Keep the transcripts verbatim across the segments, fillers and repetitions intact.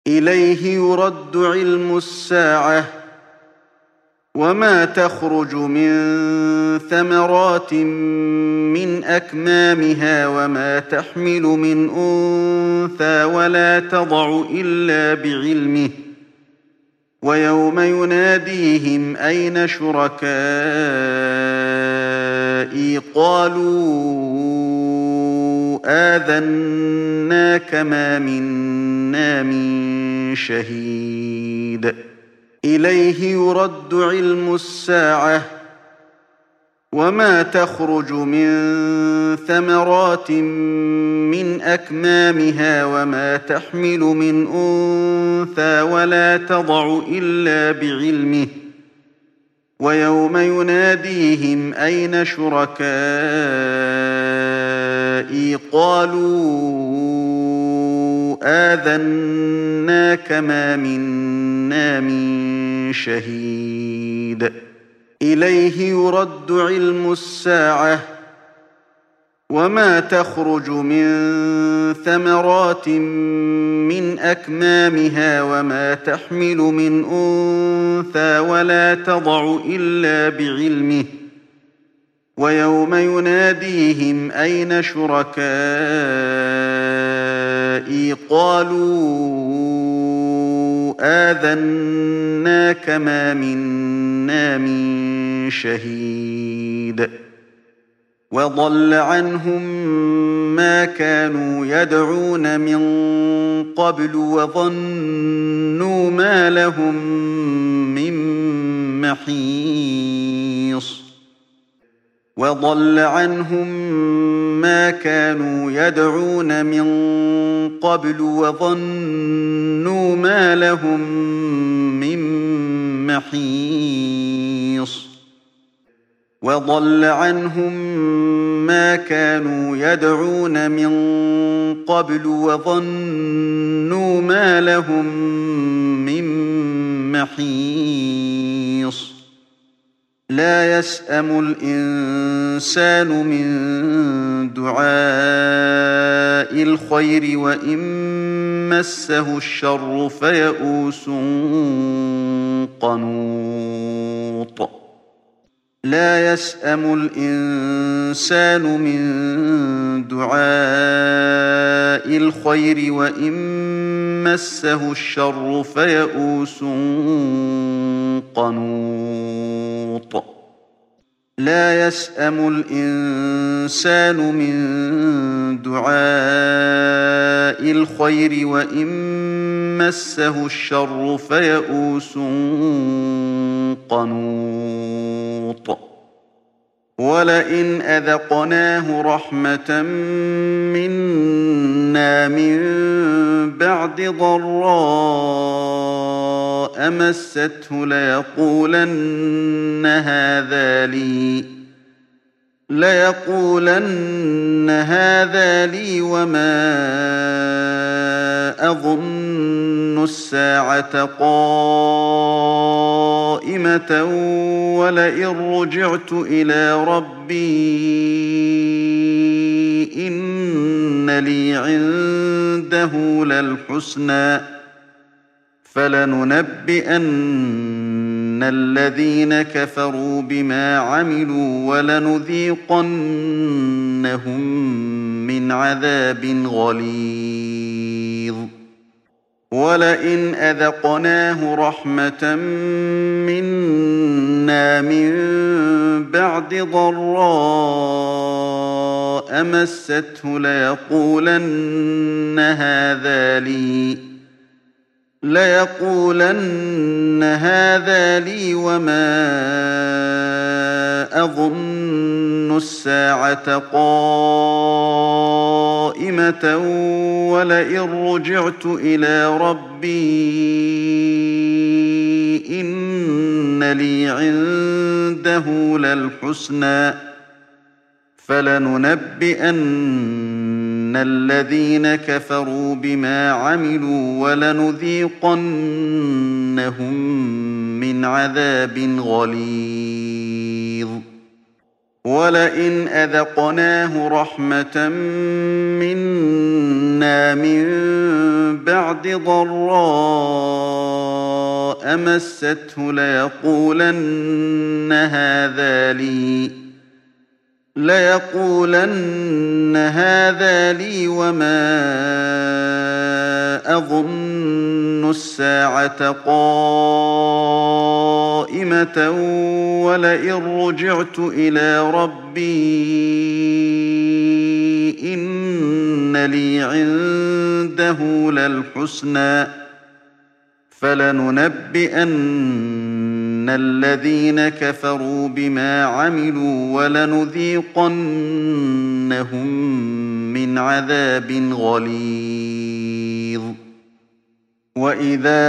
إليه يرد علم الساعة وما تخرج من ثمرات من أكمامها وما تحمل من أنثى ولا تضع إلا بعلمه ويوم يناديهم أين شركائي قالوا آذناك ما منا من شهيد إليه يرد علم الساعة وما تخرج من ثمرات من أكمامها وما تحمل من أنثى ولا تضع إلا بعلمه ويوم يناديهم أين شركائي قالوا آذناك ما منا من شهيد إليه يرد علم الساعة وما تخرج من ثمرات من أكمامها وما تحمل من أنثى ولا تضع إلا بعلمه ويوم يناديهم أين شركائي قالوا آذناك ما منا من شهيد وضل عنهم ما كانوا يدعون من قبل وظنوا ما لهم من محيص وضل عنهم ما كانوا يدعون من قبل وظنوا ما لهم من محيص وضل عنهم ما كانوا يدعون من قبل وظنوا ما لهم من محيص لا يسأم الإنسان من دعاء الخير وإن مسه الشر فيئوس قنوط لا يسأم الإنسان من دعاء الخير وإن مسه الشر فيئوس قنوط لا يسأم الإنسان من دعاء الخير وإن مسه الشر فيئوس قنوط ولئن أذقناه رحمة منا من بعد ضراء مسته ليقولن هذا لي ليقولن هذا لي وما أظن الساعة قائمة ولئن رجعت إلى ربي إن لي عنده للحسنى فلننبئن الذين كفروا بما عملوا ولنذيقنهم من عذاب غليظ ولئن أذقناه رحمة منا من بعد ضراء مسته ليقولن هذا لي ليقولن هذا لي وما أظن الساعة قائمة ولئن رجعت إلى ربي إن لي عنده للحسنى فلننبئن الذين كفروا بما عملوا ولنذيقنهم من عذاب غليظ ولئن أذقناه رحمة منا عنا من بعد ضراء مسته ليقولن هذا لي ليقولن هذا لي وما أظن الساعة قائمة ولئن رجعت إلى ربي إن لي عنده للحسنى فلننبئن الذين كفروا بما عملوا ولنذيقنهم من عذاب غليظ وإذا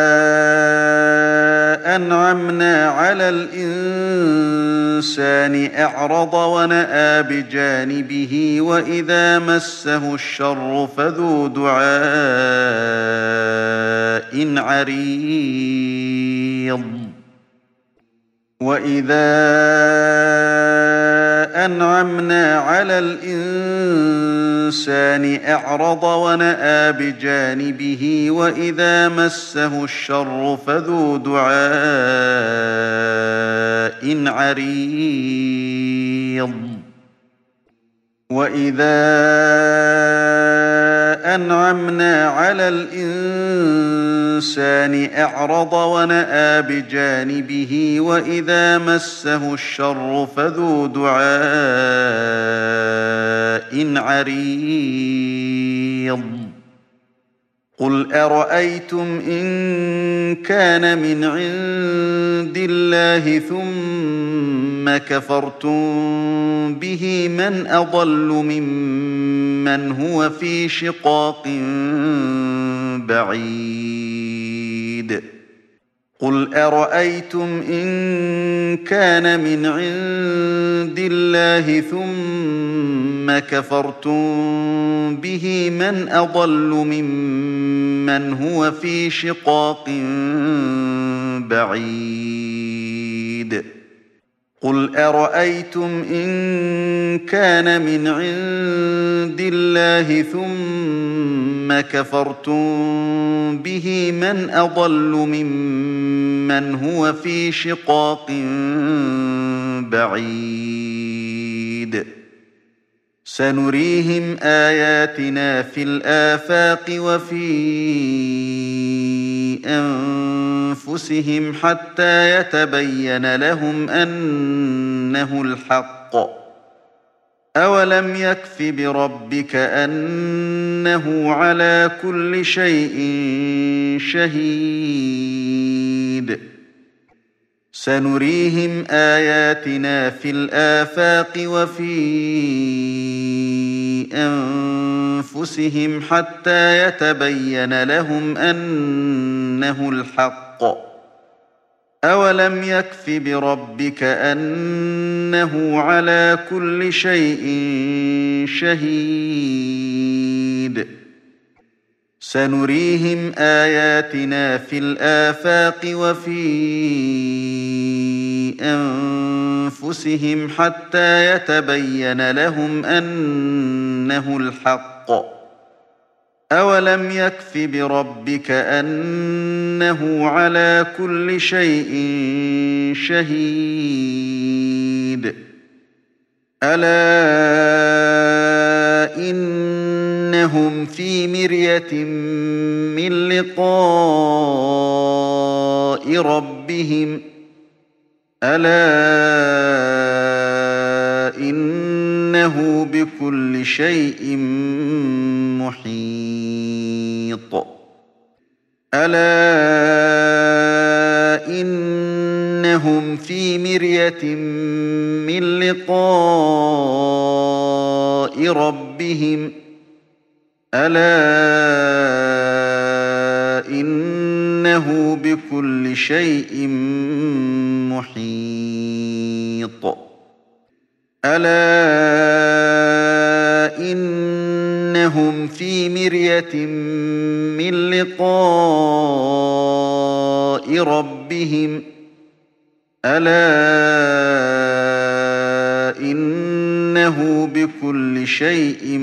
أنعمنا على الإنسان أعرض ونأى بجانبه وإذا مسه الشر فذو دعاء عريض وإذا أنعمنا على الإنسان أعرض ونأى بجانبه وإذا مسه الشر فذو دعاء عريض وإذا أنعمنا على الإنسان أعرض ونأى بجانبه وإذا مسه الشر فذو دعاء عريض قل أرأيتم إن كان من عند الله ثم كفرتم به من أضل ممن هو في شقاق بعيد قل أرأيتم إن كان من عند الله ثم كفرتم به من أضل ممن هو في شقاق بعيد قل أرأيتم إن كان من عند الله ثم كفرتم به من أضل ممن هو في شقاق بعيد سنريهم آياتنا في الآفاق وفي أنفسهم حتى يتبين لهم أنه الحق أولم يكف بربك أنه على كل شيء شهيد سنريهم آياتنا في الآفاق وفي أنفسهم حتى يتبين لهم أنه الحق أولم يكف بربك أنه على كل شيء شهيد سنريهم آياتنا في الآفاق وفي أنفسهم حتى يتبين لهم أنه الحق أولم يكف بربك أنه على كل شيء شهيد ألا إنهم في مرية من لقاء ربهم ألا إنه بكل شيء محيط ألا إنهم في مرية من لقاء ربهم ألا إنه بكل شيء محيط ألا إنهم في مرية من لقاء ربهم ألا إنه إنه بكل شيء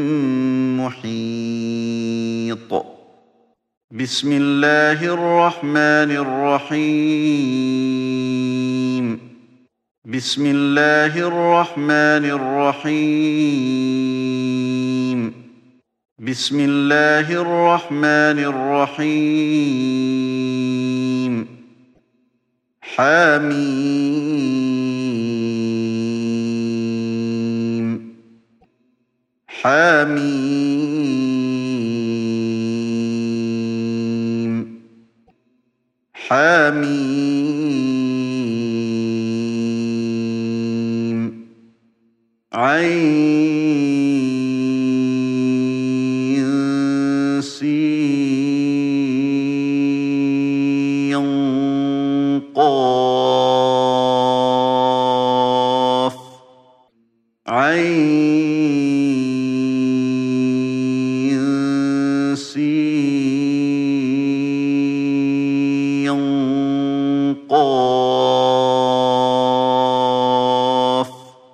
محيط. بسم الله الرحمن الرحيم. بسم الله الرحمن الرحيم. بسم الله الرحمن الرحيم. حميم حميم حميم. عين قاف. عين سين قاف.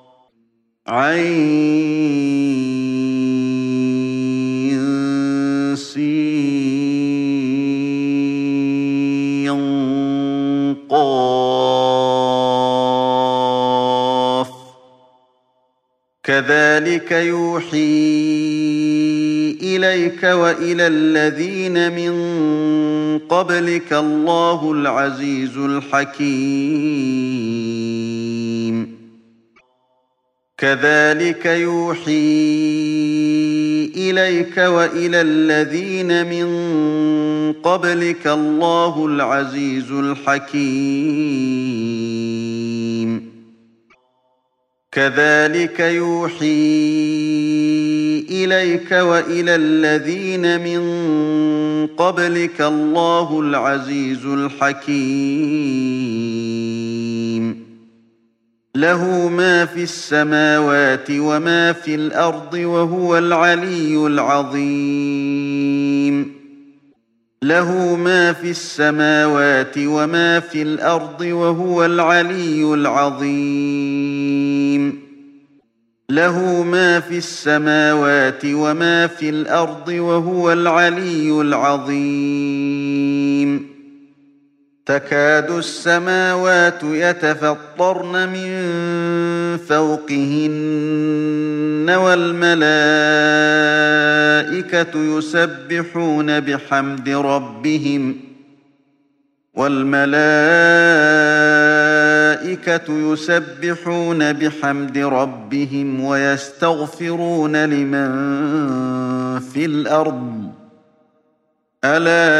عين سين قاف. كذلك يوحي إليك وإلى الذين من قبلك الله العزيز الحكيم. كذلك يوحي إليك وإلى الذين من قبلك الله العزيز الحكيم. كذلك يوحي إليك وإلى الذين من قبلك الله العزيز الحكيم. له ما في السماوات وما في الأرض وهو العلي العظيم. له ما في السماوات وما في الأرض وهو العلي العظيم. له ما في السماوات وما في الأرض وهو العلي العظيم. تكاد السماوات يتفطرن من فوقهن والملائكة يسبحون بحمد ربهم والملائكة يسبحون بحمد ربهم ويستغفرون لمن في الأرض. ألا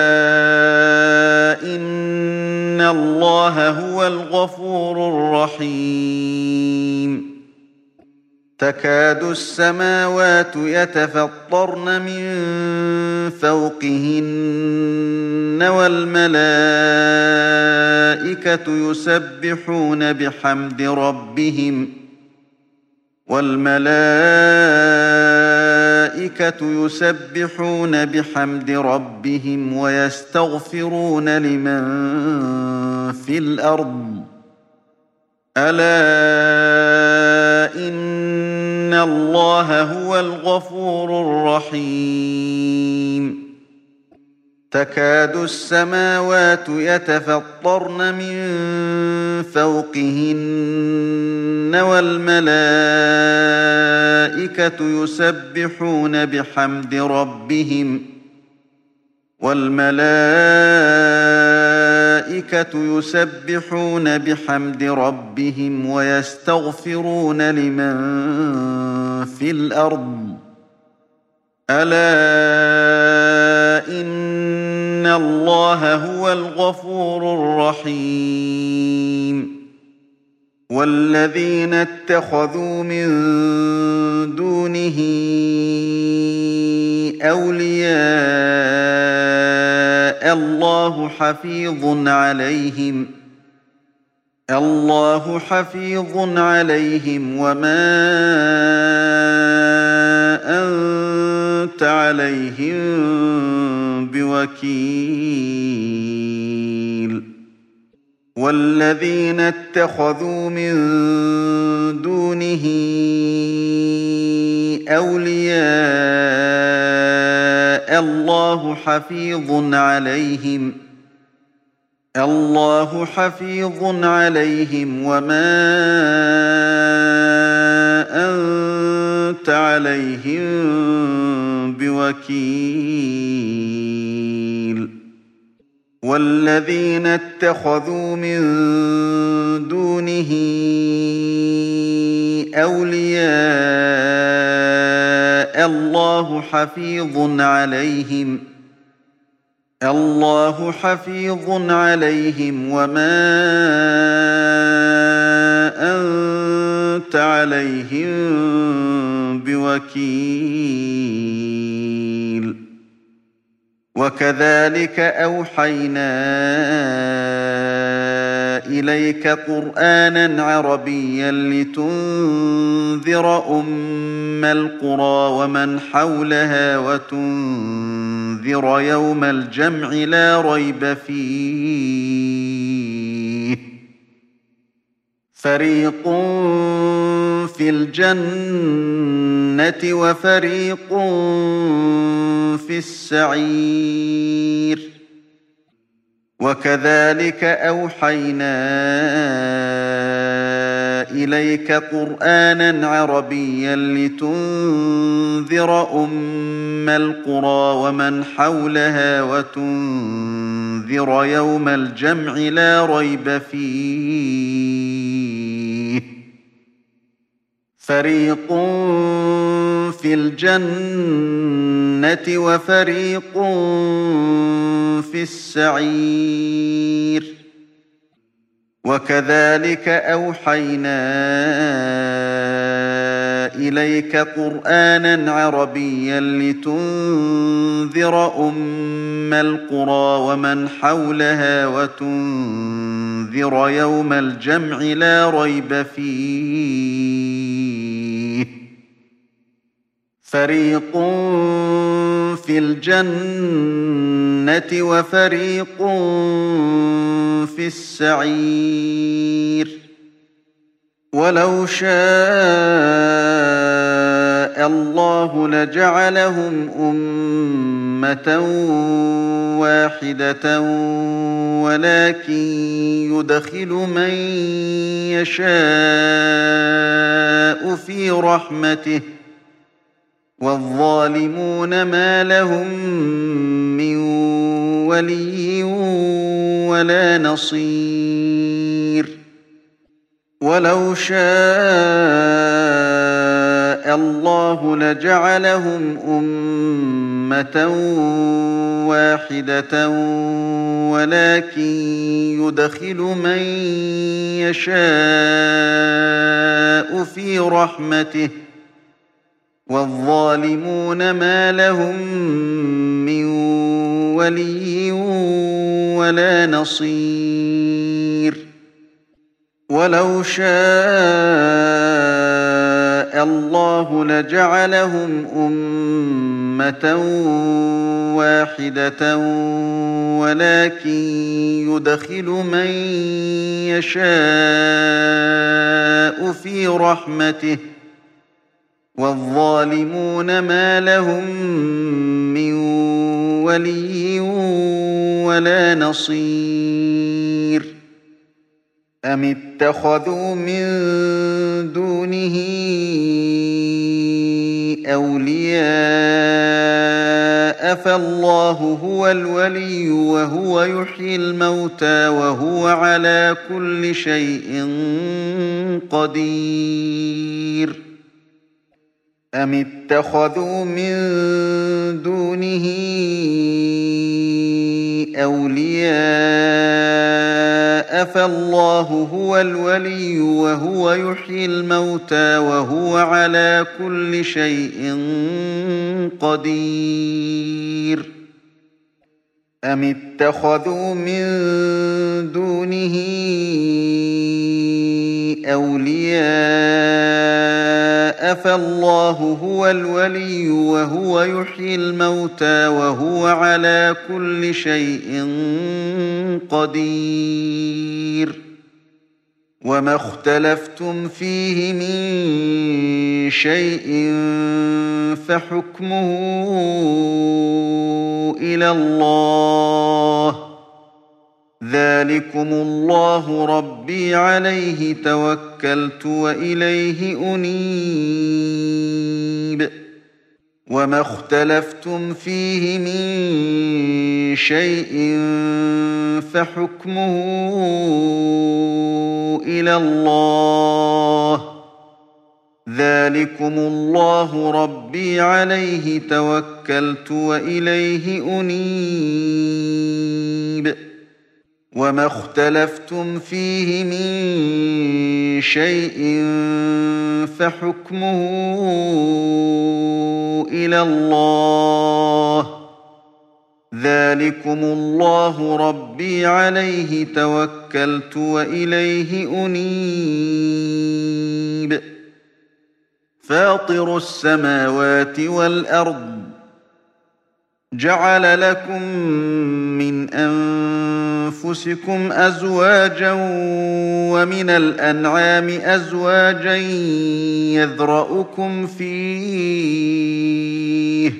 إن الله هو الغفور الرحيم. تكاد السماوات يتفطرن من فوقهن والملائكة يسبحون بحمد ربهم والملائكة يسبحون بحمد ربهم ويستغفرون لمن في الأرض. ألا إن الله هو الغفور الرحيم. تكاد السماوات يتفطرن من فوقهن والملائكة يسبحون بحمد ربهم والملائكة يسبحون بحمد ربهم ويستغفرون لمن في الأرض. ألا إن الله هو الغفور الرحيم. والذين اتخذوا من دونه أولياء الله حفيظ عليهم الله حفيظ عليهم وما أنت عليهم بوكيل. والذين اتخذوا من دونه أولياء الله حفيظ عليهم الله حفيظ عليهم وما أنت عليهم بوكيل والذين اتخذوا من دونه أولياء الله حفيظ عليهم الله حفيظ عليهم وما أنت عليهم بوكيل وكذلك أوحينا إليك قرآنا عربيا لتنذر أم القرى ومن حولها وتنذر يوم الجمع لا ريب فيه فريق في الجنة وفريق في السعير وكذلك أوحينا إليك قرآنا عربيا لتنذر أم القرى ومن حولها وتنذر يوم الجمع لا ريب فيه فريق في الجنة وفريق في السعير وكذلك أوحينا إليك قرآنا عربيا لتنذر أم القرى ومن حولها وتنذر يوم الجمع لا ريب فيه فريق في الجنة وفريق في السعير ولو شاء الله لجعلهم أمة واحدة ولكن يدخل من يشاء في رحمته والظالمون ما لهم من ولي ولا نصير ولو شاء الله لجعلهم أمة واحدة ولكن يدخل من يشاء في رحمته والظالمون ما لهم من ولي ولا نصير ولو شاء الله لجعلهم أمة واحدة ولكن يدخل من يشاء في رحمته والظالمون ما لهم من ولي ولا نصير أم اتخذوا من دونه أولياء فالله هو الولي وهو يحيي الموتى وهو على كل شيء قدير أم اتخذوا من دونه أولياء فالله هو الولي وهو يحيي الموتى وهو على كل شيء قدير أم اتخذوا من دونه أولياء فالله هو الولي وهو يحيي الموتى وهو على كل شيء قدير. وما اختلفتم فيه من شيء فحكمه إلى الله، ذلكم الله ربي عليه توكلت وإليه أنيب. وما اختلفتم فيه من شيء فحكمه إلى الله، ذلكم الله ربي عليه توكلت وإليه أنيب. وما اختلفتم فيه من شيء فحكمه إلى الله، ذلكم الله ربي عليه توكلت وإليه أنيب. فاطر السماوات والأرض، جعل لكم من أنفسكم أزواجا ومن الأنعام أزواجا يذرأكم فيه،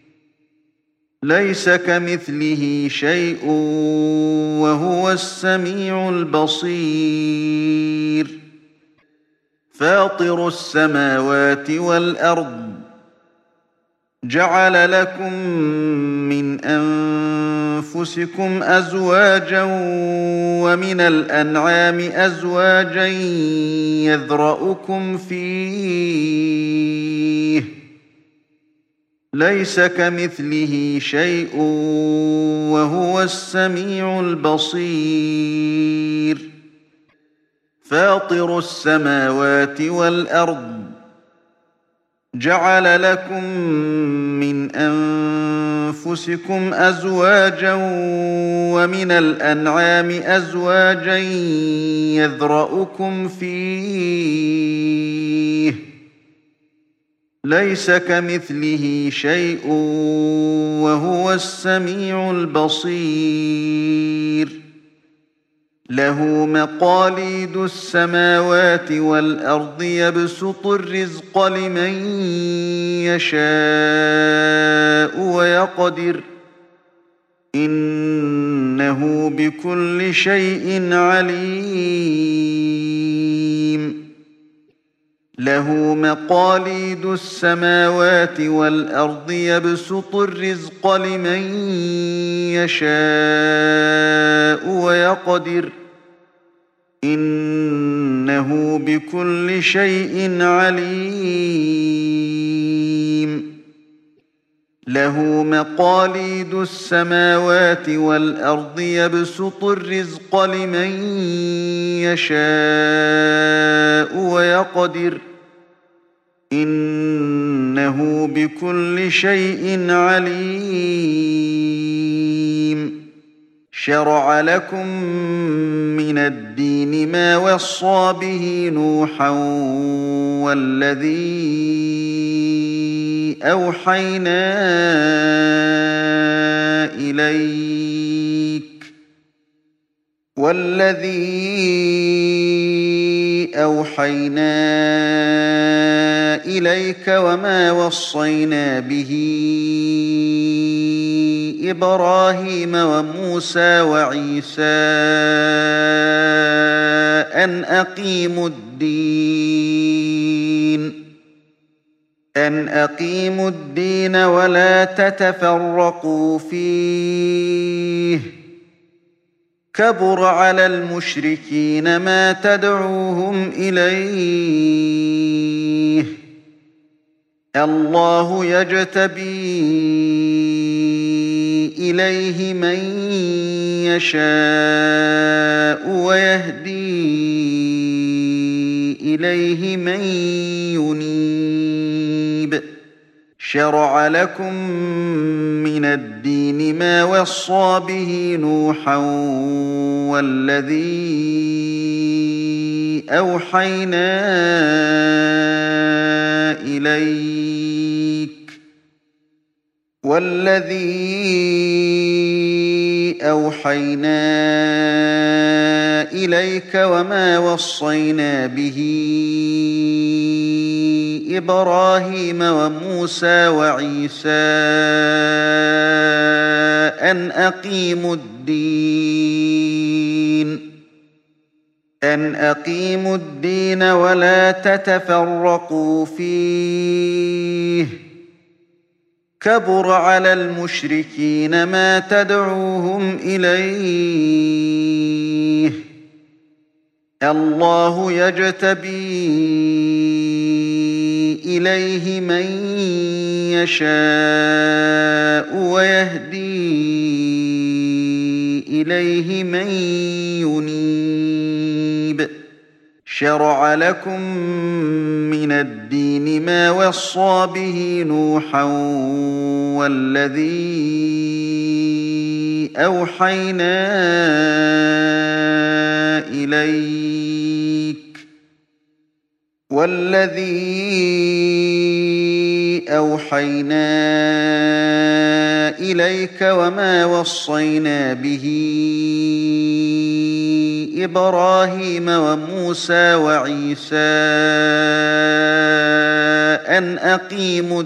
ليس كمثله شيء وهو السميع البصير. فاطر السماوات والأرض، جعل لكم من أنفسكم أزواجا ومن الأنعام أزواجا يذرأكم فيه، ليس كمثله شيء وهو السميع البصير. فاطر السماوات والأرض، جعل لكم من أنفسكم أزواجا ومن الأنعام أزواجا يذرأكم فيه، ليس كمثله شيء وهو السميع البصير. له مقاليد السماوات والأرض، يبسط الرزق لمن يشاء ويقدر، إنه بكل شيء عليم. له مقاليد السماوات والأرض، يبسط الرزق لمن يشاء ويقدر، إنه بكل شيء عليم. له مقاليد السماوات والأرض، يبسط الرزق لمن يشاء ويقدر، إنه بكل شيء عليم. شرع لكم من الدين ما وصى به نوحا والذي أوحينا إليك والذي أوحينا إليك وما وصينا به إبراهيم وموسى وعيسى أن أقيموا الدين أن أقيموا الدين ولا تتفرقوا فيه، كبر على المشركين ما تدعوهم إليه. الله يجتبي إليه من يشاء ويهدي إليه من ينيب. شرع لكم من الدين ما وصى به نوحا والذي أوحينا إليك والذي أوحينا إليك وما وصينا به إبراهيم وموسى وعيسى أن أقيموا الدين أن أقيموا الدين ولا تتفرقوا فيه كبر على المشركين ما تدعوهم إليه الله يجتبي إليه من يشاء ويهدي إليه من ينيب شرع لكم من الدين ما وصى به نوحا والذي أوحينا إليك والذي أوحينا إليك وما وصينا به إبراهيم وموسى وعيسى أن أقيموا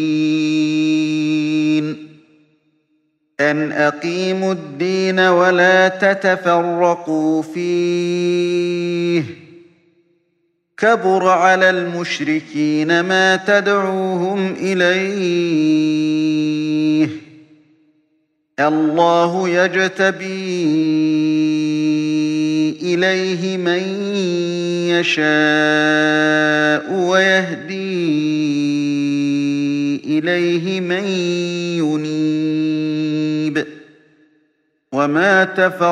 الدين أن أقيموا الدين ولا تتفرقوا فيه كبر على المشركين ما تدعوهم إليه الله يجتبي إليه من يشاء ويهدي إليه من ينيب وما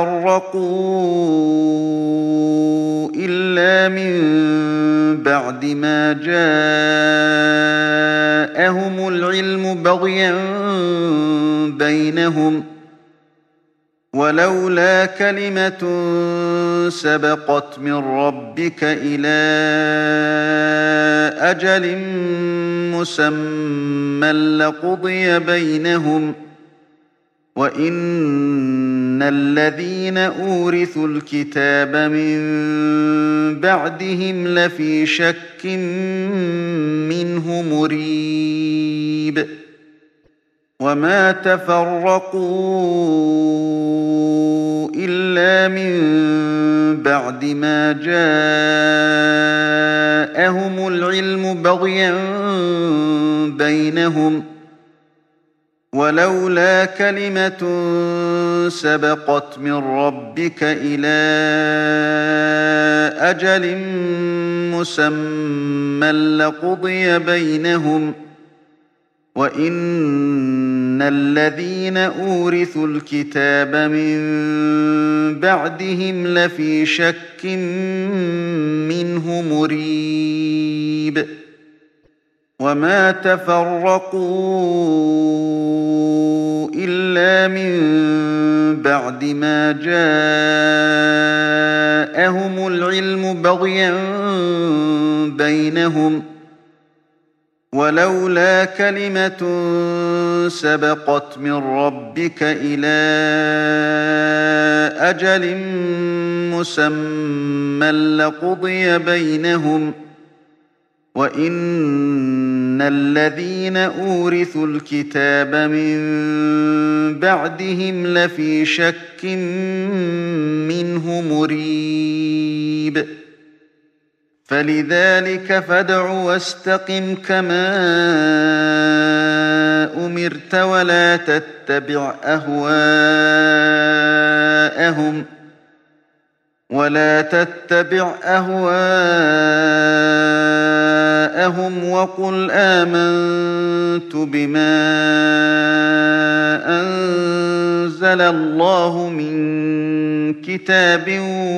تفرقوا إلا من بعد ما جاءهم العلم بغيا بينهم ولولا كلمة سبقت من ربك إلى أجل مسمى لقضي بينهم وإن الذين أورثوا الكتاب من بعدهم لفي شك منه مريب وما تفرقوا إلا من بعد ما جاءهم العلم بغيا بينهم ولولا كلمة سبقت من ربك إلى أجل مسمى لقضي بينهم وإن الذين أورثوا الكتاب من بعدهم لفي شك منه مريب وما تفرقوا إلا من بعد ما جاءهم العلم بغيا بينهم ولولا كلمة سبقت من ربك إلى أجل مسمى لقضي بينهم وإن الذين أورثوا الكتاب من بعدهم لفي شك منه مريب فلذلك فادع واستقم كما أمرت ولا تتبع أهواءهم ولا تتبع أهواءهم وقل آمنت بما أنزل الله من كتاب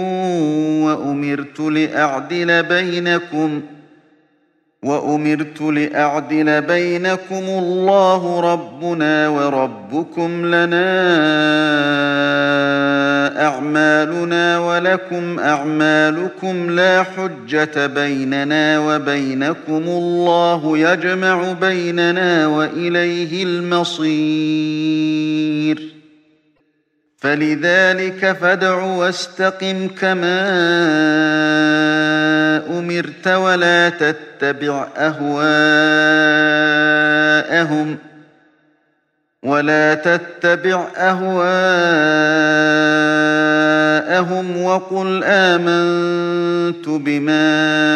وأمرت لأعدل بينكم وأمرت لأعدل بينكم الله ربنا وربكم لنا أعمالنا ولكم أعمالكم لا حجة بيننا وبينكم الله يجمع بيننا وإليه المصير فلذلك فادع واستقم كما أمرت ولا تتبع أهواءهم ولا تتبع أهواءهم وقل آمنت بما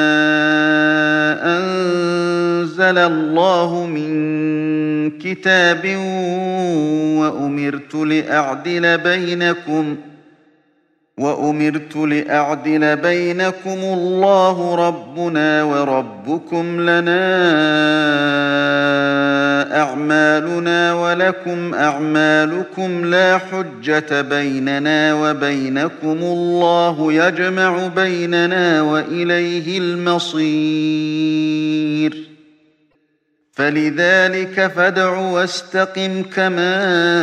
أنزل الله من كتاب وأمرت لأعدل بينكم وأمرت لأعدل بينكم الله ربنا وربكم لنا أعمالنا ولكم أعمالكم لا حجة بيننا وبينكم الله يجمع بيننا وإليه المصير فلذلك فادع واستقم كما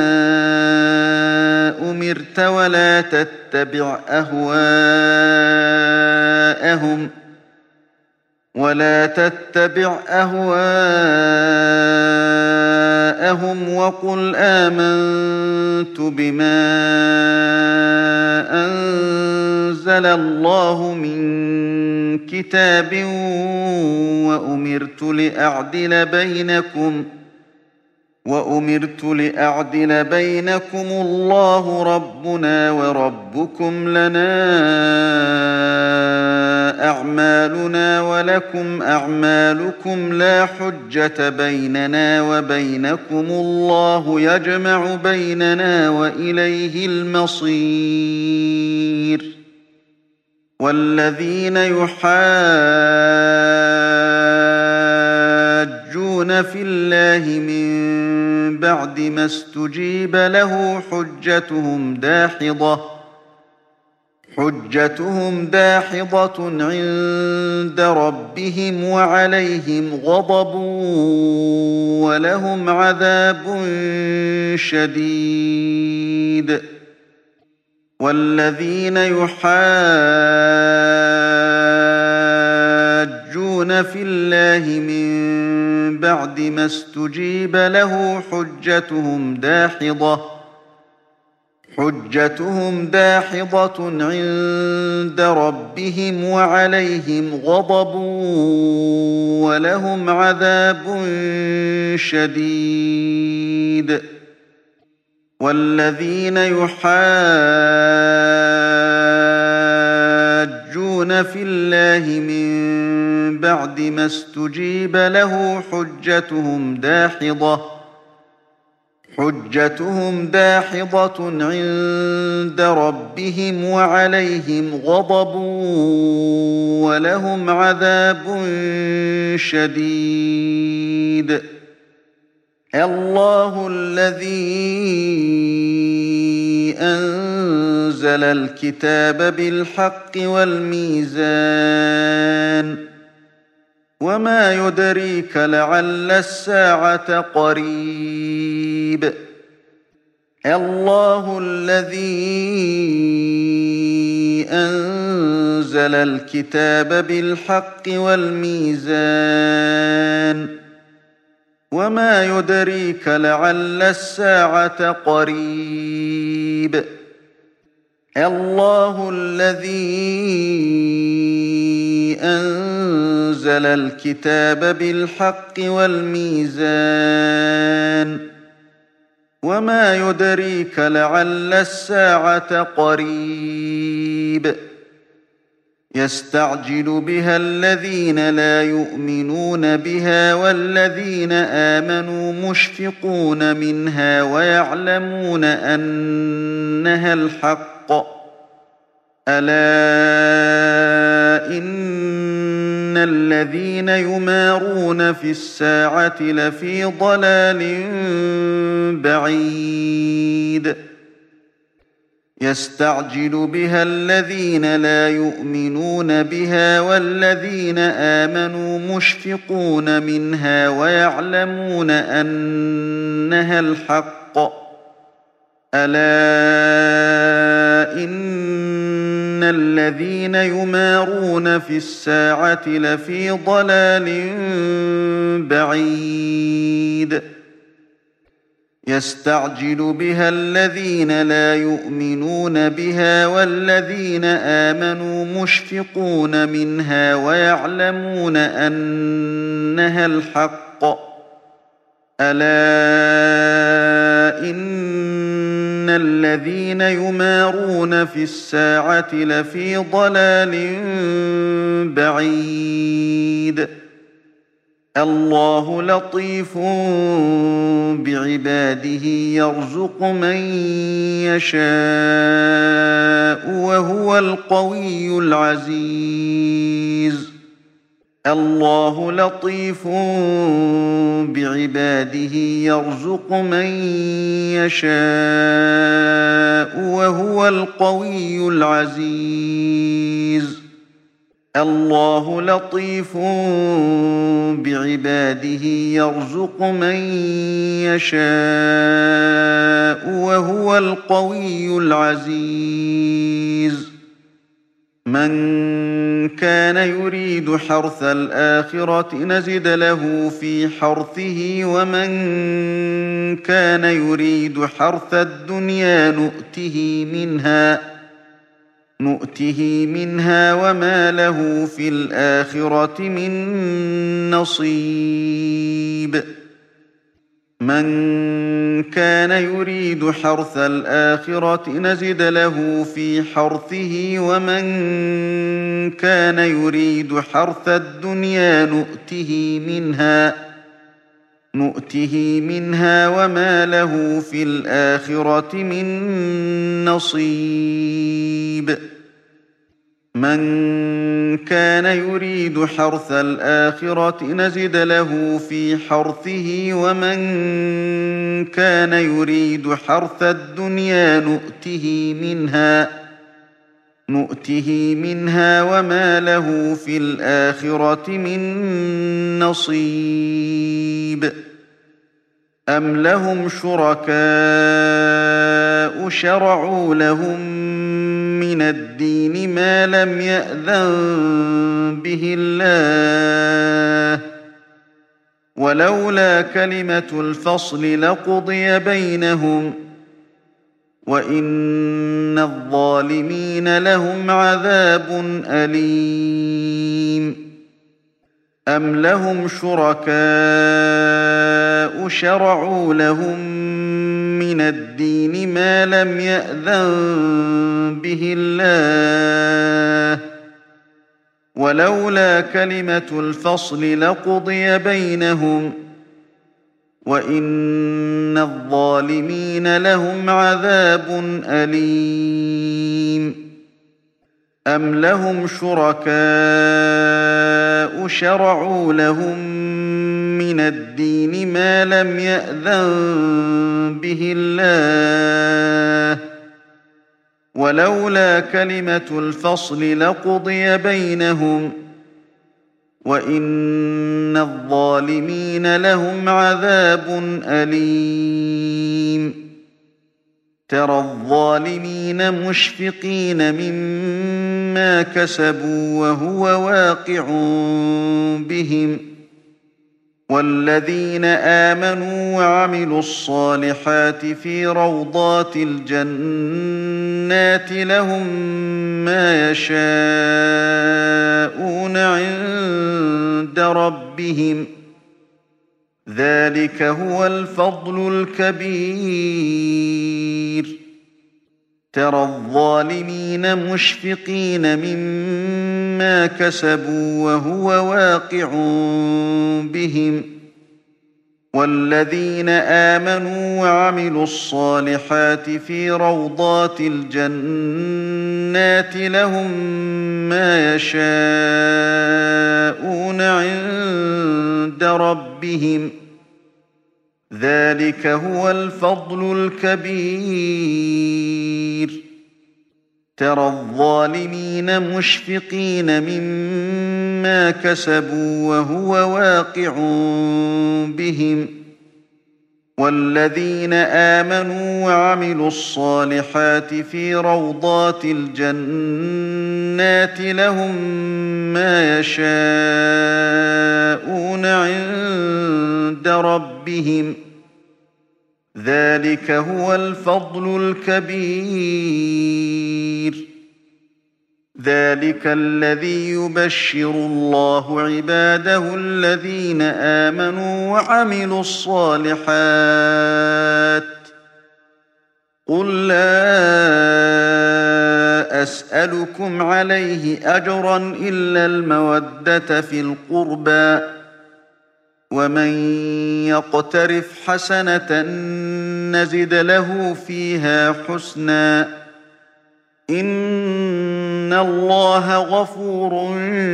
أمرت ولا تتبع أهواءهم ولا تتبع أهواءهم وقل آمنت بما أنزل الله من كتاب وأمرت لأعدل بينكم وأمرت لأعدل بينكم الله ربنا وربكم لنا أعمالنا ولكم أعمالكم لا حجة بيننا وبينكم الله يجمع بيننا وإليه المصير والذين يحاجون في الله من بعد ما استجيب له حجتهم داحضة حجتهم داحضة عند ربهم وعليهم غضب ولهم عذاب شديد والذين يحاجون في الله من بعد ما استجيب له حجتهم داحضة حجتهم داحضة عند ربهم وعليهم غضب ولهم عذاب شديد والذين يحاجون في الله من بعد ما استجيب له حجتهم داحضة حجتهم داحضة عند ربهم وعليهم غضب ولهم عذاب شديد الله الذي أنزل الكتاب بالحق والميزان وما يدريك لعل الساعة قريب الله الذي أنزل الكتاب بالحق والميزان وما يدريك لعل الساعة قريب الله الذي أنزل الكتاب بالحق والميزان وما يدريك لعل الساعة قريب يستعجل بها الذين لا يؤمنون بها والذين آمنوا مشفقون منها ويعلمون أنها الحق ألا إن الذين يمارون في الساعة لفي ضلال بعيد يستعجل بها الذين لا يؤمنون بها والذين آمنوا مشفقون منها ويعلمون أنها الحق ألا إن الذين يمارون في الساعة لفي ضلال بعيد يستعجل بها الذين لا يؤمنون بها والذين آمنوا مشفقون منها ويعلمون أنها الحق ألا إن الذين يمارون في الساعة لفي ضلال بعيد الله لطيف بعباده يرزق من يشاء وهو القوي العزيز الله لطيف بعباده يرزق من يشاء وهو القوي العزيز الله لطيف بعباده يرزق من يشاء وهو القوي العزيز من كان يريد حرث الآخرة نزد له في حرثه ومن كان يريد حرث الدنيا نؤته منها نؤته منها وما له في الآخرة من نصيب من كان يريد حرث الآخرة نزد له في حرثه ومن كان يريد حرث الدنيا نؤته منها نؤته منها وما له في الآخرة من نصيب من كان يريد حرث الآخرة نزد له في حرثه ومن كان يريد حرث الدنيا نؤته منها نؤته منها وما له في الآخرة من نصيب أم لهم شركاء شرعوا لهم من الدين ما لم يأذن به الله ولولا كلمة الفصل لقضي بينهم وإن الظالمين لهم عذاب أليم أم لهم شركاء شرعوا لهم من الدين ما لم يأذن به الله ولولا كلمة الفصل لقضي بينهم وإن الظالمين لهم عذاب أليم أم لهم شركاء شرعوا لهم من الدين ما لم يأذن به الله ولولا كلمة الفصل لقضي بينهم وإن الظالمين لهم عذاب أليم ترى الظالمين مشفقين مما كسبوا وهو واقع بهم والذين آمنوا وعملوا الصالحات في روضات الجنات لهم ما يشاءون عند ربهم ذلك هو الفضل الكبير ترى الظالمين مشفقين مما كسبوا وهو واقع بهم والذين آمنوا وعملوا الصالحات في روضات الجنات لهم ما يشاءون عند ربهم ذلك هو الفضل الكبير ترى الظالمين مشفقين مما كسبوا وهو واقع بهم والذين آمنوا وعملوا الصالحات في روضات الجنات لهم ما يشاءون عند ربهم ذلك هو الفضل الكبير ذلك الذي يبشر الله عباده الذين آمنوا وعملوا الصالحات قل لا أسألكم عليه أجرا إلا المودة في القربى ومن يقترف حسنة نزد له فيها حسنا إن الله غفور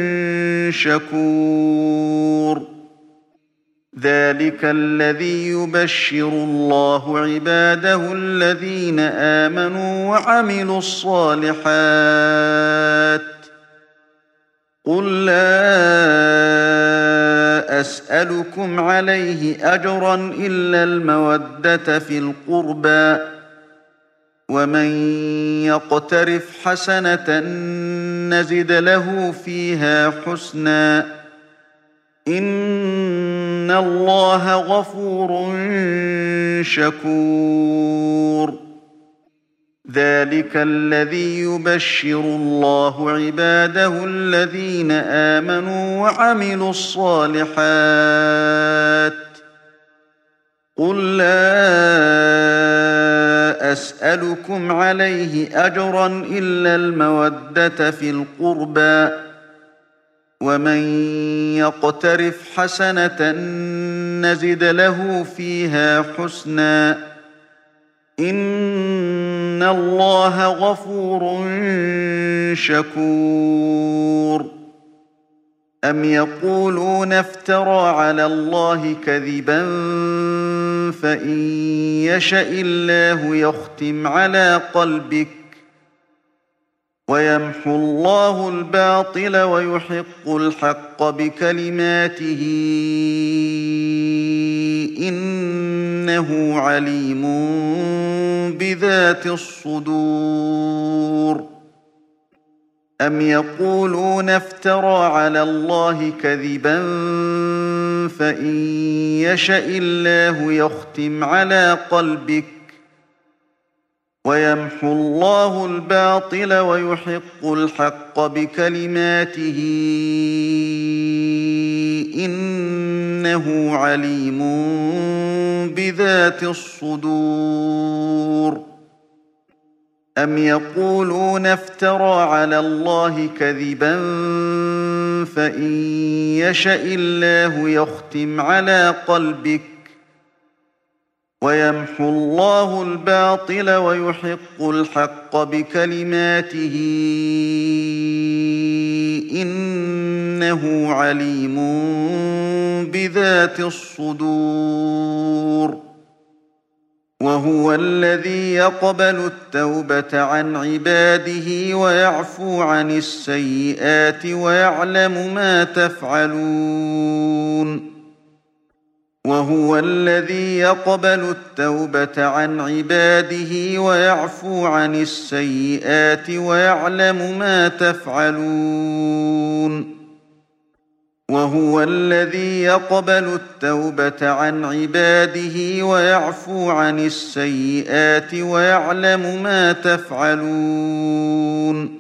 شكور ذلك الذي يبشر الله عباده الذين آمنوا وعملوا الصالحات قل لا أسألكم عليه أجرا إلا المودة في القربى ومن يقترف حسنة نزد له فيها حسنا إن الله غفور شكور ذلك الذي يبشر الله عباده الذين آمنوا وعملوا الصالحات قل لا أسألكم عليه أجرا إلا المودة في القربى ومن يقترف حسنة نزد له فيها حسنا إن الله غفور شكور أم يقولون افترى على الله كذبا فإن يشأ الله يختم على قلبك ويمحو الله الباطل ويحق الحق بكلماته إنه عليم بذات الصدور أم يقولون افترى على الله كذبا فإن يشأ الله يختم على قلبك ويمحو الله الباطل ويحق الحق بكلماته إنه عليم بذات الصدور أم يقولون افترى على الله كذبا فإن يشأ الله يختم على قلبك ويمحو الله الباطل ويحق الحق بكلماته إنه عليم بذات الصدور وهو الذي يقبل التوبة عن عباده ويعفو عن السيئات ويعلم ما تفعلون وهو الذي يقبل التوبة عن عباده ويعفو عن السيئات ويعلم ما تفعلون وهو الذي يقبل التوبة عن عباده ويعفو عن السيئات ويعلم ما تفعلون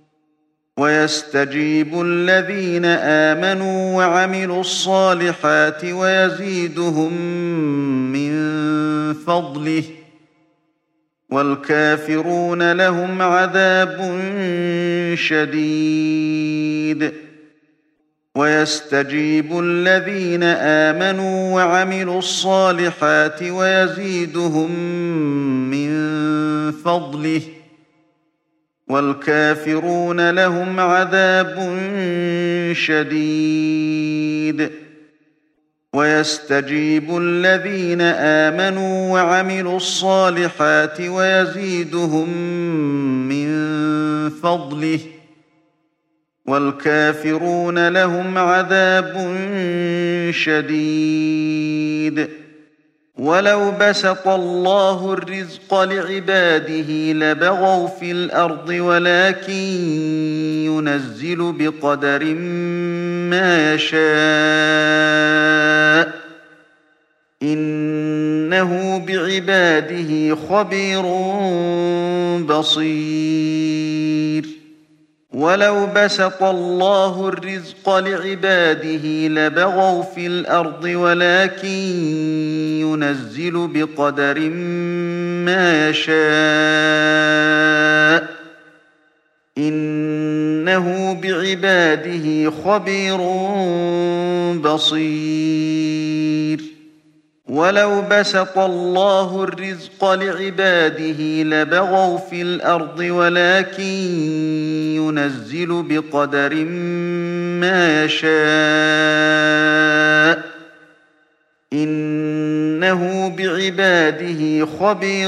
ويستجيب الذين آمنوا وعملوا الصالحات ويزيدهم من فضله والكافرون لهم عذاب شديد ويستجيب الذين آمنوا وعملوا الصالحات ويزيدهم من فضله والكافرون لهم عذاب شديد ويستجيب الذين آمنوا وعملوا الصالحات ويزيدهم من فضله والكافرون لهم عذاب شديد ولو بسط الله الرزق لعباده لبغوا في الأرض ولكن ينزل بقدر ما يشاء إنه بعباده خبير بصير ولو بسط الله الرزق لعباده لبغوا في الأرض ولكن ينزل بقدر ما يشاء إنه بعباده خبير بصير ولو بسط الله الرزق لعباده لبغوا في الأرض ولكن ينزل بقدر ما يشاء إنه بعباده خبير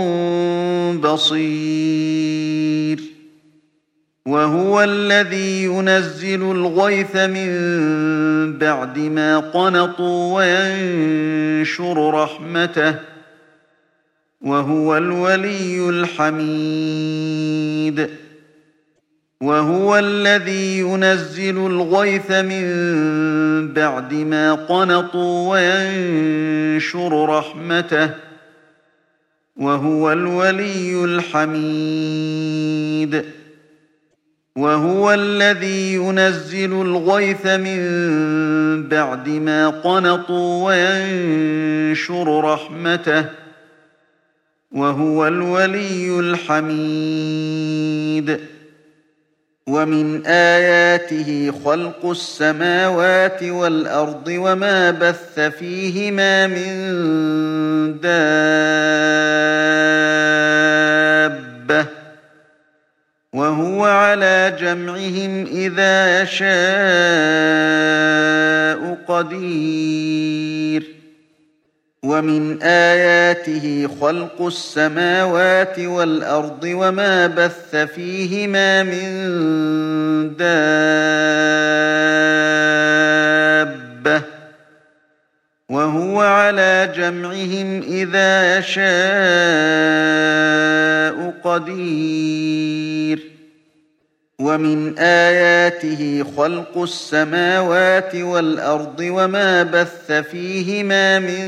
بصير وهو الذي ينزل الغيث من بعد ما قنطوا وينشر رحمته وهو الولي الحميد وهو الذي ينزل الغيث من بعد ما قنطوا وينشر رحمته وهو الولي الحميد وهو الذي ينزل الغيث من بعد ما قنطوا وينشر رحمته وهو الولي الحميد ومن آياته خلق السماوات والأرض وما بث فيهما من دابة وهو على جمعهم إذا يشاء قدير ومن آياته خلق السماوات والأرض وما بث فيهما من دابة وهو على جمعهم إذا يشاء قدير ومن آياته خلق السماوات والأرض وما بث فيهما من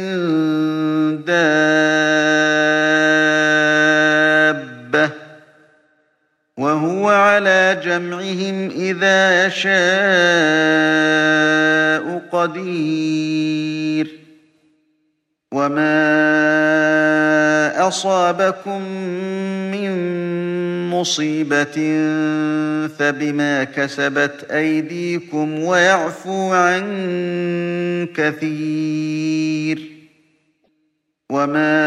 دابة وهو على جمعهم إذا يشاء قدير وما أصابكم من مصيبة فبما كسبت أيديكم ويعفو عن كثير وما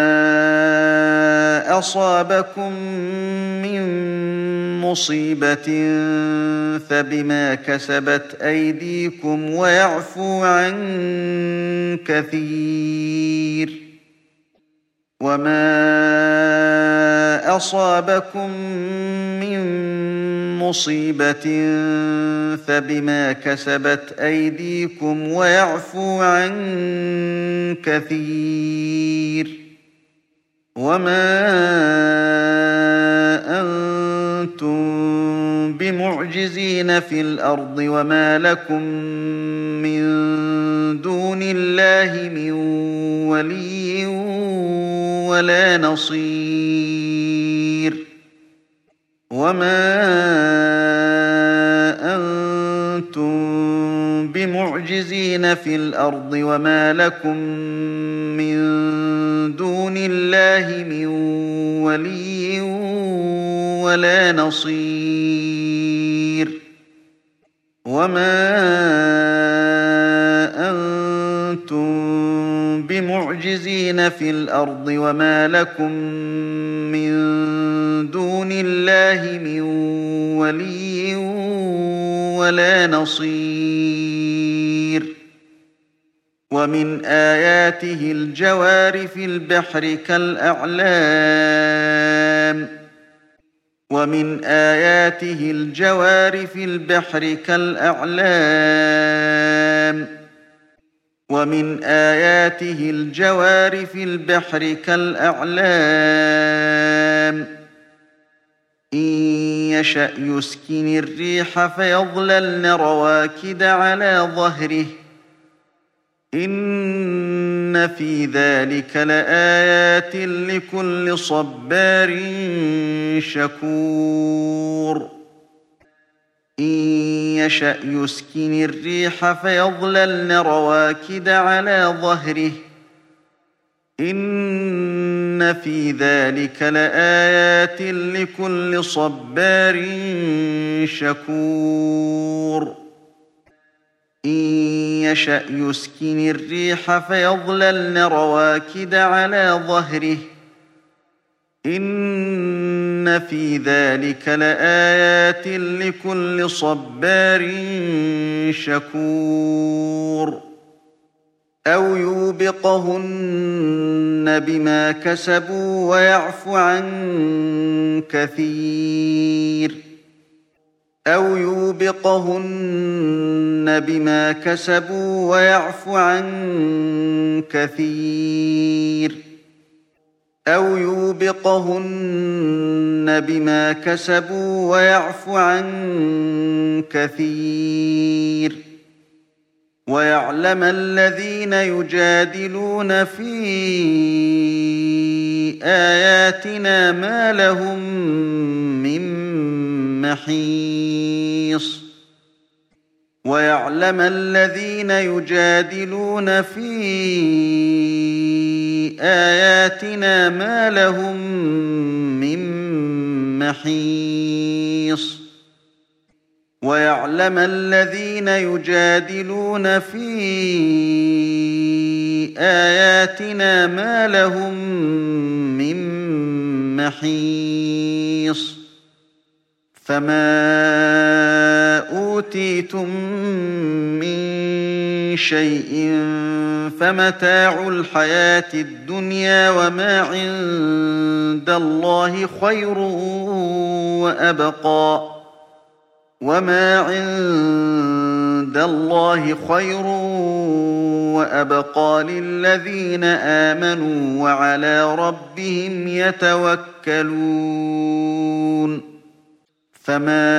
أصابكم من مصيبة فبما كسبت أيديكم ويعفو عن كثير وما أصابكم من مصيبة فبما كسبت أيديكم ويعفو عن كثير وما أنتم بمعجزين في الأرض وما لكم من دون الله من ولي ولا نصير وما أنتم بمعجزين في الأرض وما لكم من دون الله من ولي ولا نصير وما أنتم بمعجزين في الأرض وما لكم من دون الله من ولي ولا نصير ومن آياته الجوار في البحر كالأعلام ومن آياته الجوار في البحر كالأعلام ومن آياته الجوار في البحر كالأعلام إن يشأ يسكن الريح فيظللن رواكد على ظهره إن في ذلك لآيات لكل صبار شكور إن يشأ يسكن الريح فيظللن رواكد على ظهره إن في ذلك لآيات لكل صبار شكور إن يشأ يسكن الريح فيظللن رواكد على ظهره إن في ذلك لآيات لكل صبار شكور أو يوبقهن بما كسبوا ويعفو عن كثير أو يوبقهن بما كسبوا ويعفو عن كثير أو يوبقهن بما كسبوا ويعفو عن كثير ويعلم الذين يجادلون في آياتنا ما لهم من محيص ويعلم الذين يجادلون في آياتنا ما لهم من محيص ويعلم الذين يجادلون في آياتنا ما لهم من محيص فما أوتيتم من شيء فمتاع الحياة الدنيا وما عند الله خير وأبقى وما عند الله خير وأبقى للذين آمنوا وعلى ربهم يتوكلون فما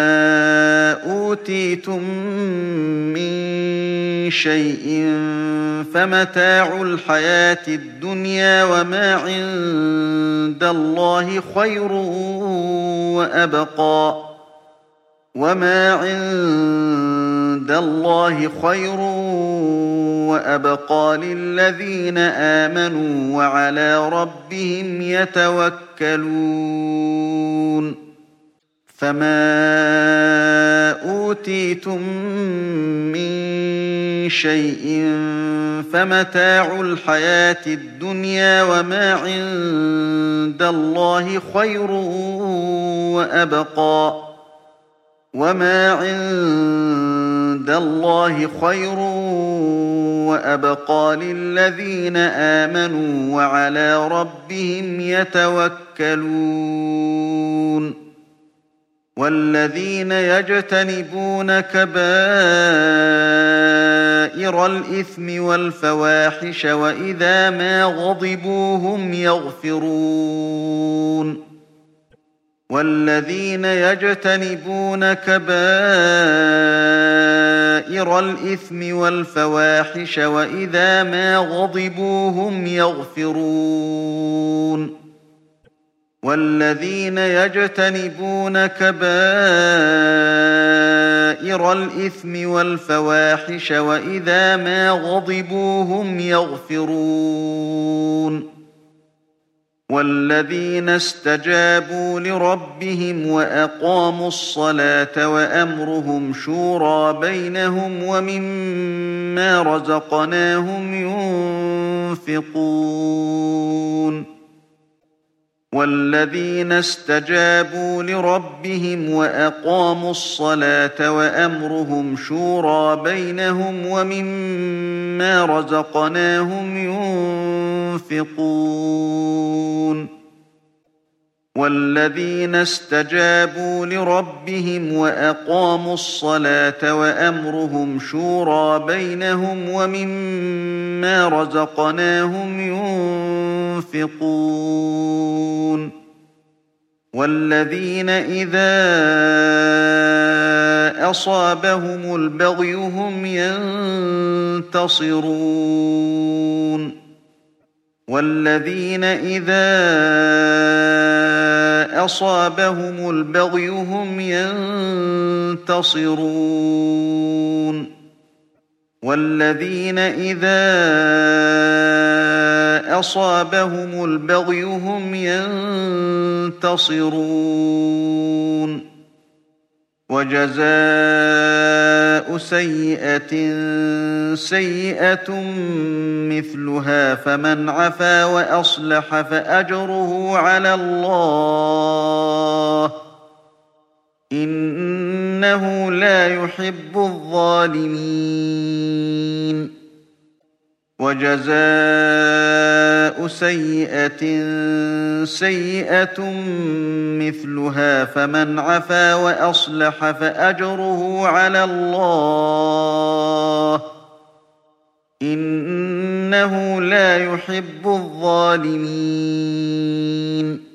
أوتيتم من شيء فمتاع الحياة الدنيا وما عند الله خير وأبقى وما عند الله خير وأبقى للذين آمنوا وعلى ربهم يتوكلون فما أوتيتم من شيء فمتاع الحياة الدنيا وما عند الله خير وأبقى وما عند الله خير وأبقى للذين آمنوا وعلى ربهم يتوكلون والذين يجتنبون كبائر الإثم والفواحش وإذا ما غضبوا هم يغفرون والذين يجتنبون كبائر الإثم والفواحش وإذا ما غضبوا هم يغفرون والذين يجتنبون كبائر الإثم والفواحش وإذا ما غضبوا هم يغفرون والذين استجابوا لربهم وأقاموا الصلاة وأمرهم شورى بينهم ومما رزقناهم ينفقون والذين استجابوا لربهم وأقاموا الصلاة وأمرهم شورى بينهم ومما رزقناهم ينفقون وَالَّذِينَ اسْتَجَابُوا لِرَبِّهِمْ وَأَقَامُوا الصَّلَاةَ وَأَمْرُهُمْ شُورَىٰ بَيْنَهُمْ وَمِمَّا رَزَقْنَاهُمْ يُنفِقُونَ وَالَّذِينَ إِذَا أَصَابَهُمُ الْبَغْيُ هُمْ يَنتَصِرُونَ وَالَّذِينَ إِذَا أَصَابَهُمُ الْبَغْيُ هُمْ يَنتَصِرُونَ وَالَّذِينَ إِذَا أَصَابَهُمُ الْبَغْيُ هُمْ يَنتَصِرُونَ وَجَزَاءُ سَيِّئَةٍ سَيِّئَةٌ مِثْلُهَا فَمَنْ عَفَا وَأَصْلَحَ فَأَجْرُهُ عَلَى اللَّهِ ۚ إِنَّهُ لَا يُحِبُّ الظَّالِمِينَ وَجَزَاءُ سَيِّئَةٍ سَيِّئَةٌ مِثْلُهَا فَمَنْ عَفَا وَأَصْلَحَ فَأَجْرُهُ عَلَى اللَّهِ ۚ إِنَّهُ لَا يُحِبُّ الظَّالِمِينَ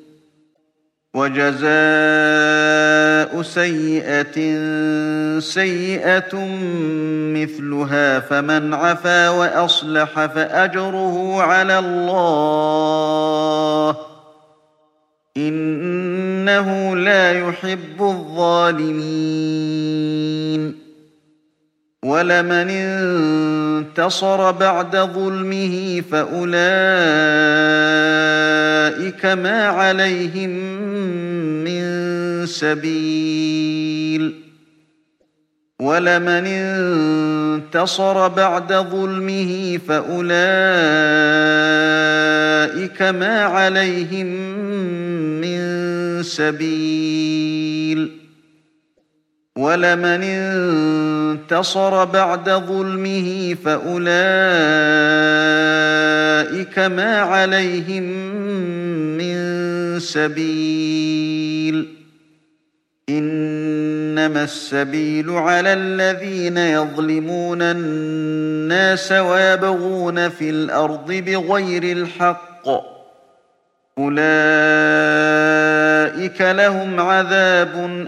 وَجَزَاءُ سَيِّئَةٍ سَيِّئَةٌ مِثْلُهَا فَمَنْ عَفَا وَأَصْلَحَ فَأَجْرُهُ عَلَى اللَّهِ ۚ إِنَّهُ لَا يُحِبُّ الظَّالِمِينَ وَلَمَنِ انتَصَرَ بَعْدَ ظُلْمِهِ فَأُولَٰئِكَ مَا عَلَيْهِم مِّن سَبِيلٍ وَلَمَنِ انتَصَرَ بَعْدَ ظُلْمِهِ فَأُولَٰئِكَ مَا عَلَيْهِم مِّن سَبِيلٍ وَلَمَنِ انتَصَرَ بَعْدَ ظُلْمِهِ فَأُولَٰئِكَ مَا عَلَيْهِم مِّن سَبِيلٍ إِنَّمَا السَّبِيلُ عَلَى الَّذِينَ يَظْلِمُونَ النَّاسَ وَيَبْغُونَ فِي الْأَرْضِ بِغَيْرِ الْحَقِّ ۚ أُولَٰئِكَ لَهُمْ عَذَابٌ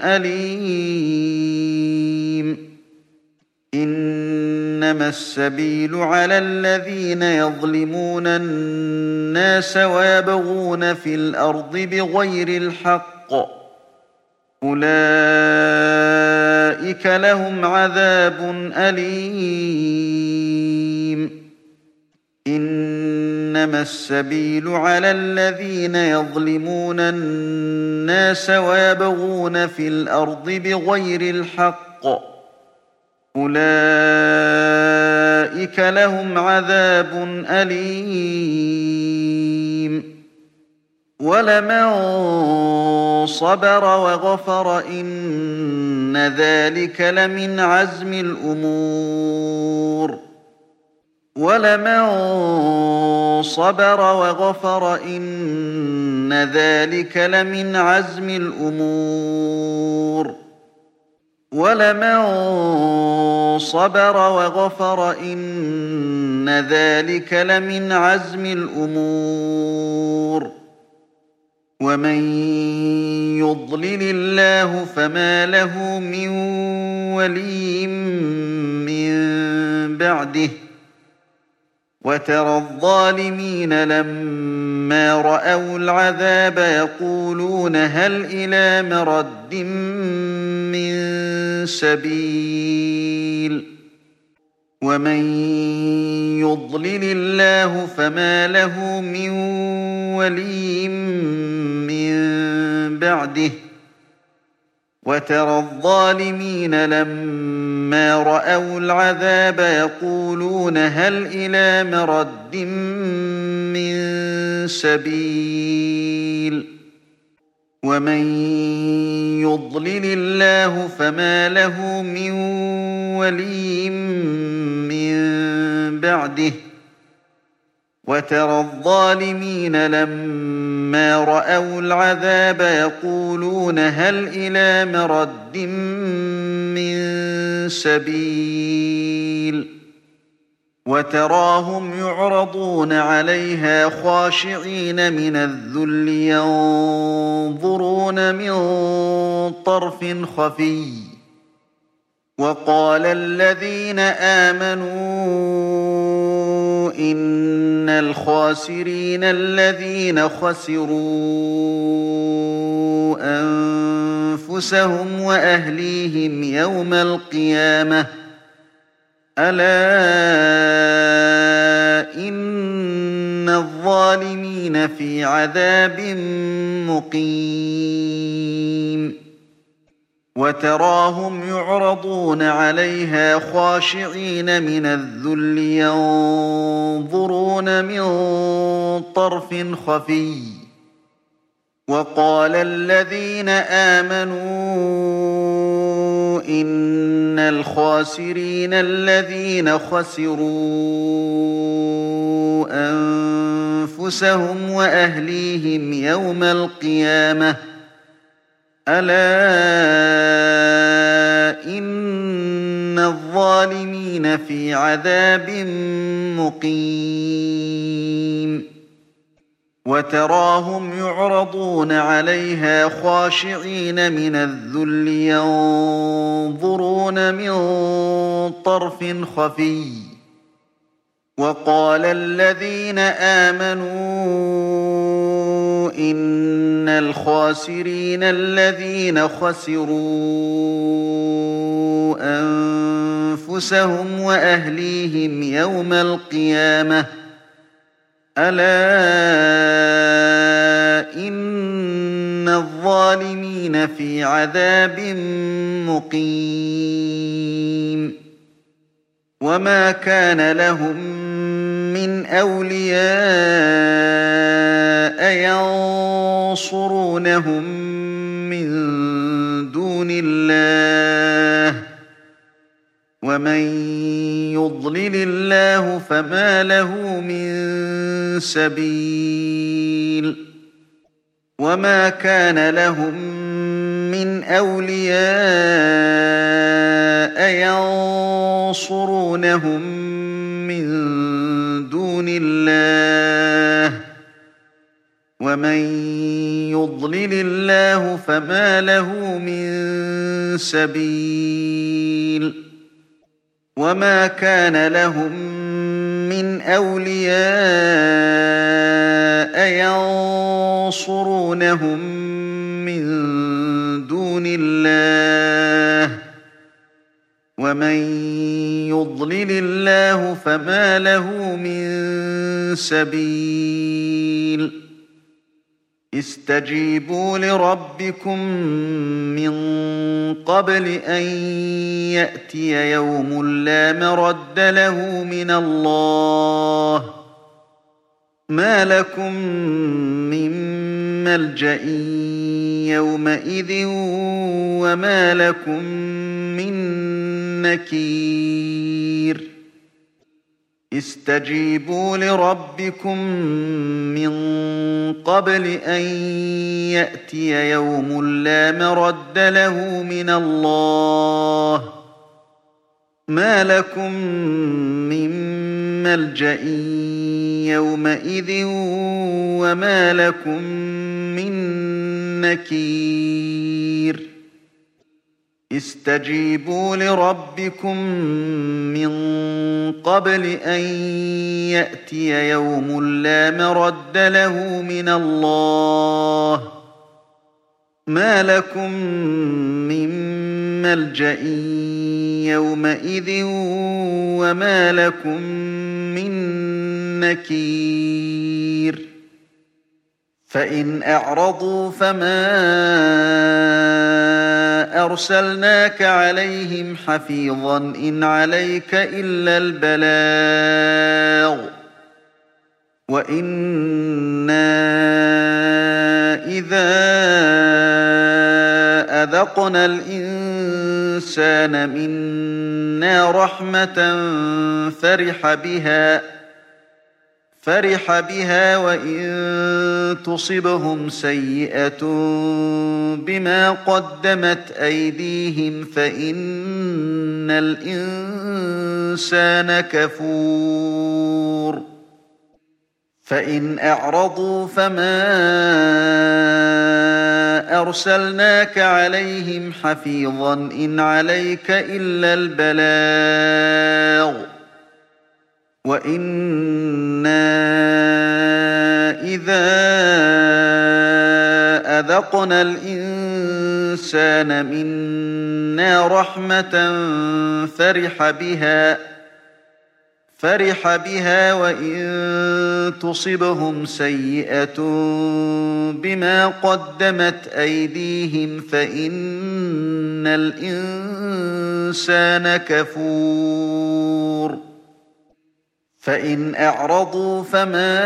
أَلِيمٌ إِنَّمَا السَّبِيلُ عَلَى الَّذِينَ يَظْلِمُونَ النَّاسَ وَيَبْغُونَ فِي الْأَرْضِ بِغَيْرِ الْحَقِّ ۚ أُولَٰئِكَ لَهُمْ عَذَابٌ أَلِيمٌ إِنَّمَا السَّبِيلُ عَلَى الَّذِينَ يَظْلِمُونَ النَّاسَ وَيَبْغُونَ فِي الْأَرْضِ بِغَيْرِ الْحَقِّ ۚ أُولَٰئِكَ لَهُمْ عَذَابٌ أَلِيمٌ وَلَمَن صَبَرَ وَغَفَرَ إِنَّ ذَٰلِكَ لَمِنْ عَزْمِ الْأُمُورِ وَلَمَن صَبَرَ وَغَفَرَ إِنَّ ذَٰلِكَ لَمِنْ عَزْمِ الْأُمُورِ وَلَمَن صَبَرَ وَغَفَرَ إِنَّ ذَٰلِكَ لَمِنْ عَزْمِ الْأُمُورِ وَمَن يُضْلِلِ اللَّهُ فَمَا لَهُ مِن وَلِيٍّ مِّن بَعْدِهِ ۗ وَتَرَى الظَّالِمِينَ لَمَّا رَأَوُا الْعَذَابَ يَقُولُونَ هَلْ إِلَىٰ مَرَدٍّ مِّن سَبِيلٍ وَمَن يُضْلِلِ اللَّهُ فَمَا لَهُ مِن وَلِيٍّ مِّن بَعْدِهِ ۗ وَتَرَى الظَّالِمِينَ لَمَّا رَأَوُا الْعَذَابَ يَقُولُونَ هَلْ إِلَىٰ مَرَدٍّ مِّن سَبِيلٍ وَمَن يُضْلِلِ اللَّهُ فَمَا لَهُ مِن وَلِيٍّ مِّن بَعْدِهِ ۗ وَتَرَى الظَّالِمِينَ لَمَّا فلما رأوا العذاب يقولون هل إلى مرد من سبيل وتراهم يعرضون عليها خاشعين من الذل ينظرون من طرف خفي وقال الذين آمنوا إن الخاسرين الذين خسروا أنفسهم وأهليهم يوم القيامة ألا إن الظالمين في عذاب مقيم وتراهم يعرضون عليها خاشعين من الذل ينظرون من طرف خفي وقال الذين آمنوا إن الخاسرين الذين خسروا أنفسهم وأهليهم يوم القيامة ألا إن الظالمين في عذاب مقيم وتراهم يعرضون عليها خاشعين من الذل ينظرون من طرف خفي وقال الذين آمنوا إن الخاسرين الذين خسروا أنفسهم وأهليهم يوم القيامة ألا إن الظالمين في عذاب مقيم وما كان لهم من أولياء ينصرونهم من دون الله ومن يضلل الله فما له من سبيل وما كان لهم من أولياء ينصرونهم من دون الله ومن يضلل الله فما له من سبيل وما كان لهم من أولياء ينصرونهم من دون الله ومن يضلل الله فما له من سبيل استجيبوا لربكم من قبل أن يأتي يوم لا مرد له من الله ما لكم من ملجأ يومئذ وما لكم من نكير استجيبوا لربكم من قبل أن يأتي يوم لا مرد له من الله ما لكم من ملجأ يومئذ وما لكم من نكير استجيبوا لربكم من قبل أن يأتي يوم لا مرد له من الله ما لكم من ملجأ يومئذ وما لكم من نكير فإن أعرضوا فما أرسلناك عليهم حفيظا إن عليك إلا البلاغ وإنا إذا أذقنا الإنسان منا رحمة فرح بها فرح بها وإن تصبهم سيئة بما قدمت أيديهم فإن الإنسان كفور فإن أعرضوا فما أرسلناك عليهم حفيظا إن عليك إلا البلاغ وإنا إذا أذقنا الإنسان منا رحمة فرح بها فرح بها وإن تصبهم سيئة بما قدمت أيديهم فإن الإنسان كفور فإن أعرضوا فما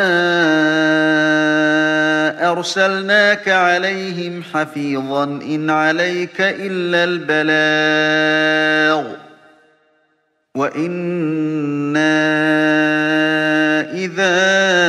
أرسلناك عليهم حفيظا إن عليك إلا البلاغ وإنا إذا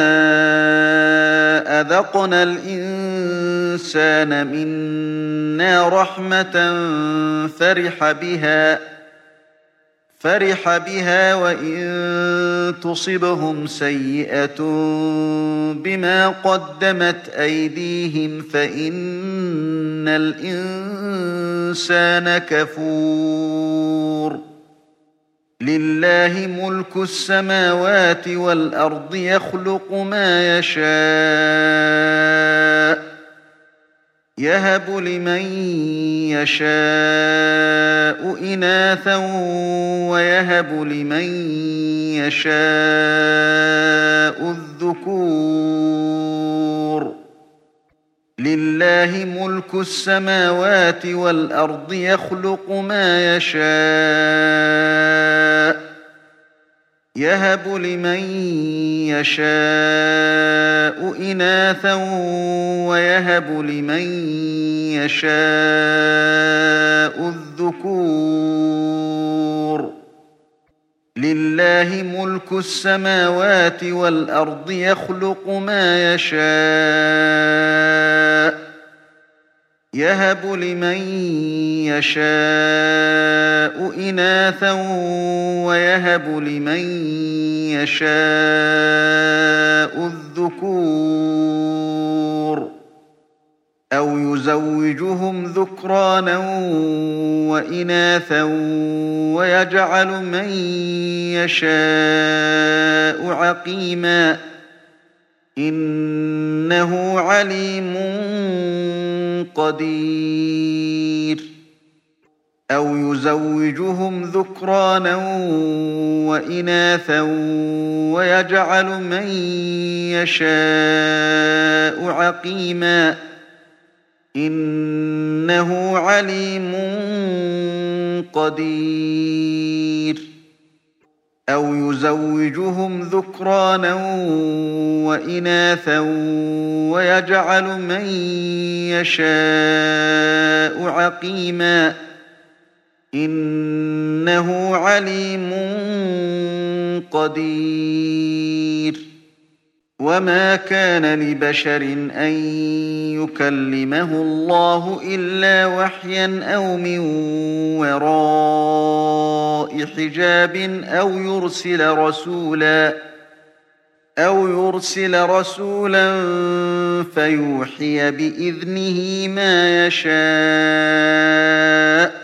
أذقنا الإنسان منا رحمة فرح بها فرح بها وإن تصبهم سيئة بما قدمت أيديهم فإن الإنسان كفور لله ملك السماوات والأرض يخلق ما يشاء يهب لمن يشاء إناثا ويهب لمن يشاء الذكور لله ملك السماوات والأرض يخلق ما يشاء يهب لمن يشاء إناثا ويهب لمن يشاء الذكور لله ملك السماوات والأرض يخلق ما يشاء يهب لمن يشاء إناثا ويهب لمن يشاء الذكور أو يزوجهم ذكرانا وإناثا ويجعل من يشاء عقيما إنه عليم قدير أو يزوجهم ذكرانا وإناثا ويجعل من يشاء عقيما إنه عليم قدير أو يزوجهم ذكرانا وإناثا ويجعل من يشاء عقيما إنه عليم قدير وما كان لبشر أن يكلمه الله إلا وحيا أو من وراء حجاب أو يرسل رسولا أو يرسل رسولا فيوحي بإذنه ما يشاء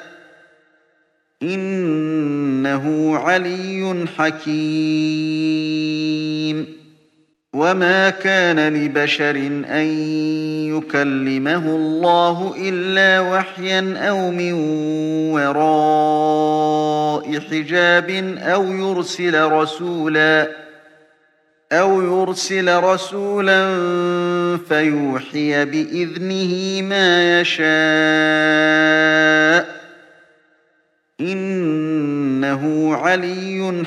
إنه علي حكيم وما كان لبشر أن يكلمه الله إلا وحيا أو من وراء حجاب أو يرسل رسولا أو يرسل رسولا فيوحي بإذنه ما يشاء إنه علي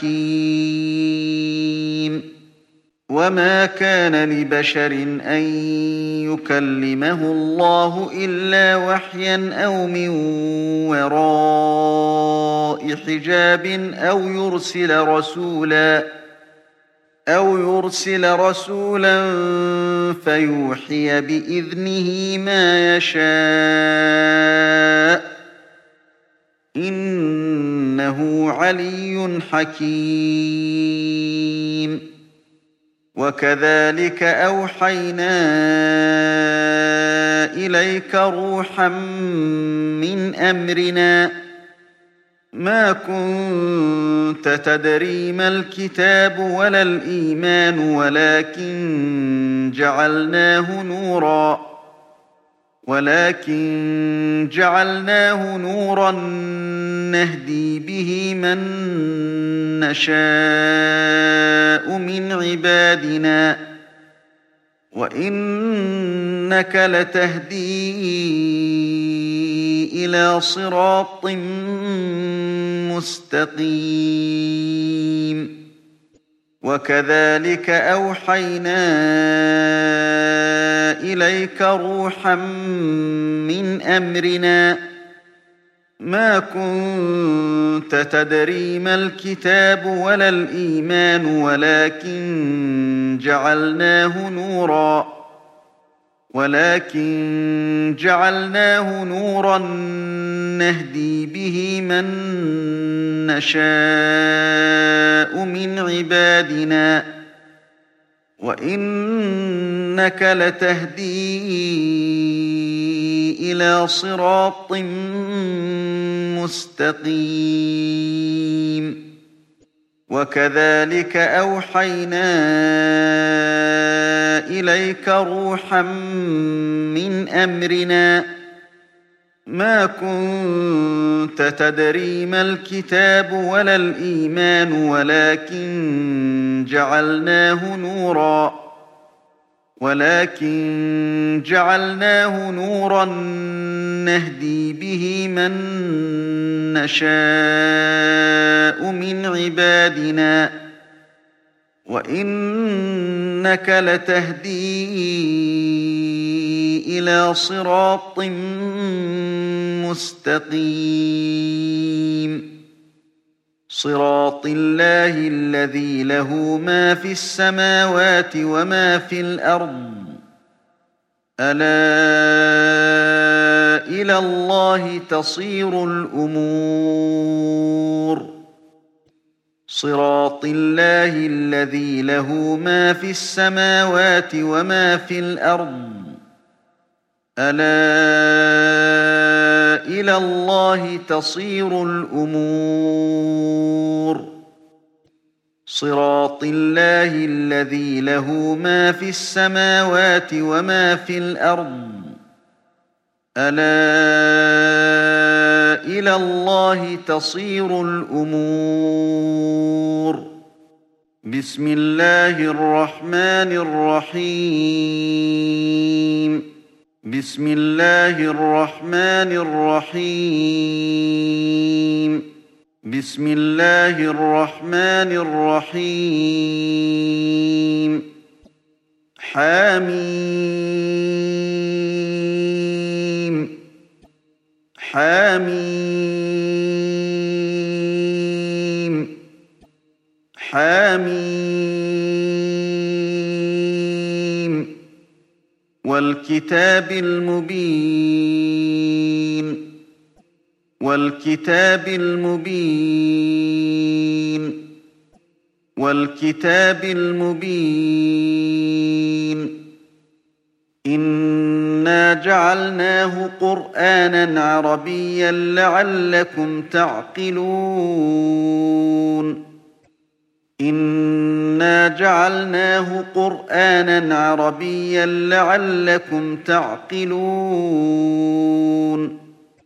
حكيم وما كان لبشر أن يكلمه الله إلا وحيا أو من وراء حجاب أو يرسل رسولا أو يرسل رسولا فيوحي بإذنه ما يشاء إنه علي حكيم. وكذلك أوحينا إليك روحا من أمرنا ما كنت تدري ما الكتاب ولا الإيمان ولكن جعلناه نورا ولكن جعلناه نورا نهدي به من نشاء من عبادنا وإنك لتهدي إلى صراط مستقيم. وكذلك أوحينا إليك روحا من أمرنا ما كنت تدري ما الكتاب ولا الإيمان ولكن جعلناه نورا ولكن جعلناه نورا نهدي به من نشاء من عبادنا وإنك لتهدي إلى صراط مستقيم. وكذلك أوحينا إليك روحا من أمرنا ما كنت تدري ما الكتاب ولا الإيمان ولكن جعلناه نورا ولكن جعلناه نورا نهدي به من نشاء من عبادنا وإنك لتهدي إلى صراط مستقيم. صراط الله الذي له ما في السماوات وما في الأرض ألا إلى الله تصير الأمور. صراط الله الذي له ما في السماوات وما في الأرض ألا إلى الله تصير الأمور. صراط الله الذي له ما في السماوات وما في الأرض ألا إلى الله تصير الأمور. بسم الله الرحمن الرحيم. بسم الله الرحمن الرحيم. بسم الله الرحمن الرحيم. حميم حميم حميم والكتاب المبين والكتاب المبين والكتاب المبين إنا جعلناه قرآنا عربيا لعلكم تعقلون. إنا جعلناه قرآنا عربيا لعلكم تعقلون.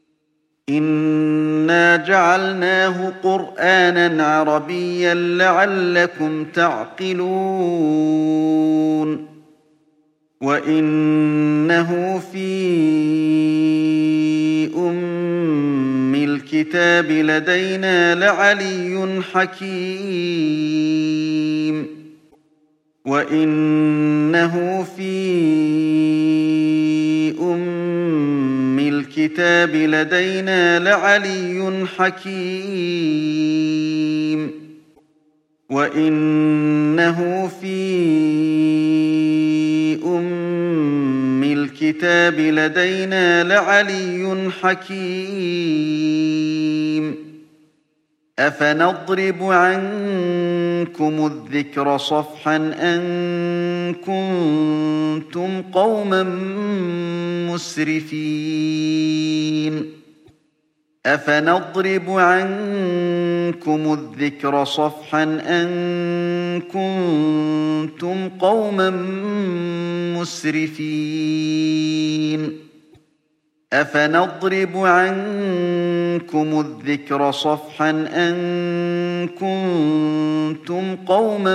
إنا جعلناه قرآنا عربيا لعلكم تعقلون. وإنه في أم الكتاب لدينا لعلي حكيم. وإنه في أم الكتاب لدينا لعلي حكيم. وَإِنَّهُ فِي أُمِّ الْكِتَابِ لَدَيْنَا لَعَلِيٌّ حَكِيمٌ أَفَنَضْرِبُ عَنكُمُ الذِّكْرَ صَفْحًا أَن كُنتُمْ قَوْمًا مُسْرِفِينَ أَفَنَضْرِبُ عَنكُمُ الذِّكْرَ صَفْحًا أَن كُنتُمْ قَوْمًا مُسْرِفِينَ أَفَنَضْرِبُ عَنكُمُ الذِّكْرَ صَفْحًا أَن كُنتُمْ قَوْمًا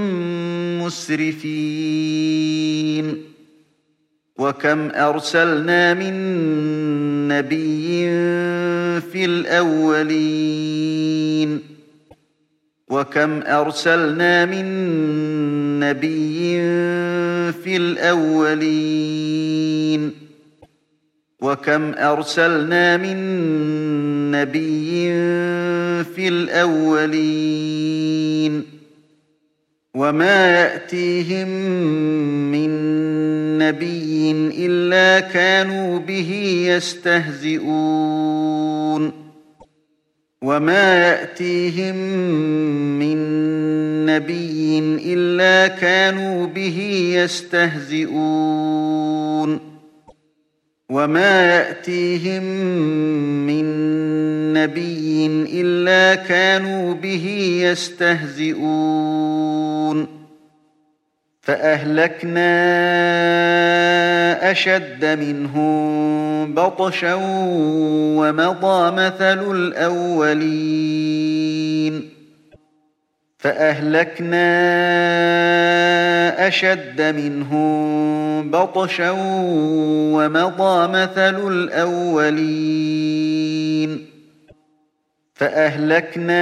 مُسْرِفِينَ وَكَمْ أَرْسَلْنَا مِن نَّبِيٍّ فِي الْأَوَّلِينَ وَكَمْ أَرْسَلْنَا مِن نَّبِيٍّ فِي الْأَوَّلِينَ وَكَمْ أَرْسَلْنَا مِن نَّبِيٍّ فِي الْأَوَّلِينَ وَمَا يَأْتِيهِم مِّن نَّبِيٍّ إِلَّا كَانُوا بِهِ يَسْتَهْزِئُونَ وَمَا يَأْتِيهِم مِّن نَّبِيٍّ إِلَّا كَانُوا بِهِ يَسْتَهْزِئُونَ وَمَا يَأْتِيهِم مِّن نَّبِيٍّ إِلَّا كَانُوا بِهِ يَسْتَهْزِئُونَ فَأَهْلَكْنَا أَشَدَّ مِنْهُم بَطْشًا وَمَضَىٰ مَثَلُ الْأَوَّلِينَ فَأَهْلَكْنَا أَشَدَّ مِنْهُم بَطْشًا وَمَضَىٰ مَثَلُ الْأَوَّلِينَ فَأَهْلَكْنَا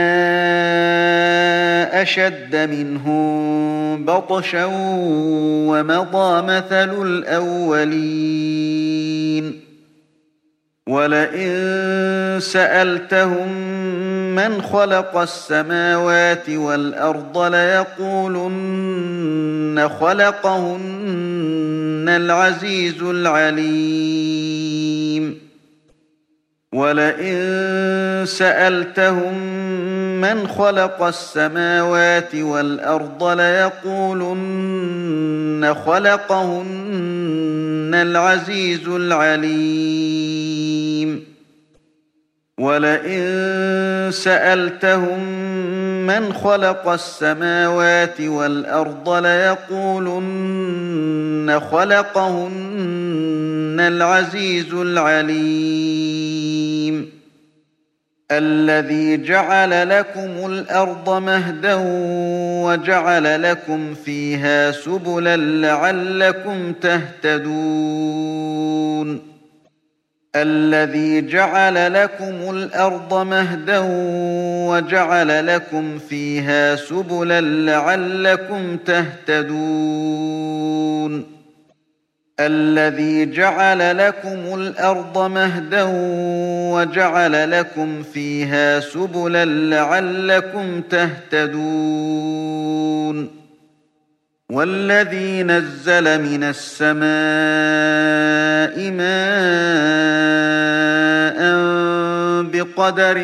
أَشَدَّ مِنْهُم بَطْشًا وَمَضَىٰ مَثَلُ الْأَوَّلِينَ وَلَئِن سَأَلْتَهُم مَّنْ خَلَقَ السَّمَاوَاتِ وَالْأَرْضَ لَيَقُولُنَّ خَلَقَهُنَّ الْعَزِيزُ الْعَلِيمُ وَلَئِن سَأَلْتَهُم مَّنْ خَلَقَ السَّمَاوَاتِ وَالْأَرْضَ لَيَقُولُنَّ خَلَقَهُنَّ الْعَزِيزُ الْعَلِيمُ وَلَئِن سَأَلْتَهُم مَّنْ خَلَقَ السَّمَاوَاتِ وَالْأَرْضَ لَيَقُولُنَّ خَلَقَهُنَّ الْعَزِيزُ الْعَلِيمُ الَّذِي جَعَلَ لَكُمُ الْأَرْضَ مَهْدًا وَجَعَلَ لَكُمْ فِيهَا سُبُلًا لَّعَلَّكُمْ تَهْتَدُونَ الَّذِي جَعَلَ لَكُمُ الْأَرْضَ مَهْدًا وَجَعَلَ لَكُمْ فِيهَا سُبُلًا لَّعَلَّكُمْ تَهْتَدُونَ الَّذِي جَعَلَ لَكُمُ الْأَرْضَ مَهْدًا وَجَعَلَ لَكُمْ فِيهَا سُبُلًا لَّعَلَّكُمْ تَهْتَدُونَ وَالَّذِي نَزَّلَ مِنَ السَّمَاءِ مَاءً بِقَدَرٍ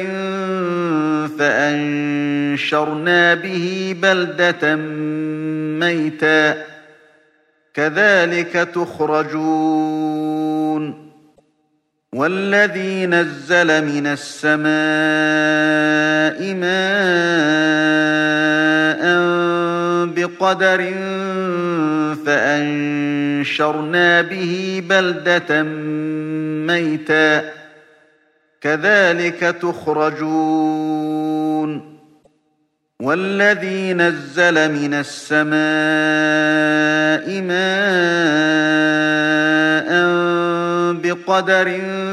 فَأَنشَرْنَا بِهِ بَلْدَةً مَّيْتًا كَذَٰلِكَ تُخْرَجُونَ وَالَّذِي نَزَّلَ مِنَ السَّمَاءِ مَاءً بِقَدَرٍ فَأَنشَرْنَا بِهِ بَلْدَةً مَّيْتًا كَذَٰلِكَ تُخْرَجُونَ وَالَّذِي نَزَّلَ مِنَ السَّمَاءِ مَاءً بِقَدَرٍ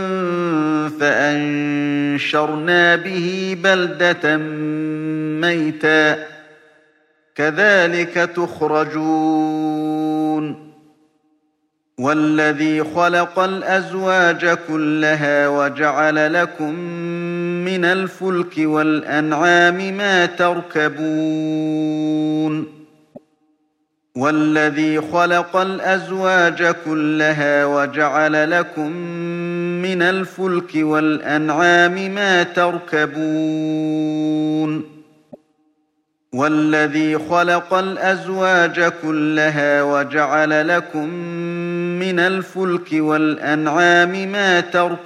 فَأَنشَرْنَا بِهِ بَلْدَةً مَّيْتًا كَذَٰلِكَ تُخْرَجُونَ وَالَّذِي خَلَقَ الْأَزْوَاجَ كُلَّهَا وَجَعَلَ لَكُم مِّنْ من الفلك والأنعام ما تركبون والذي خلق الأزواج كلها وجعل لكم من الفلك والأنعام ما تركبون والذي خلق الأزواج كلها وجعل لكم من الفلك والأنعام ما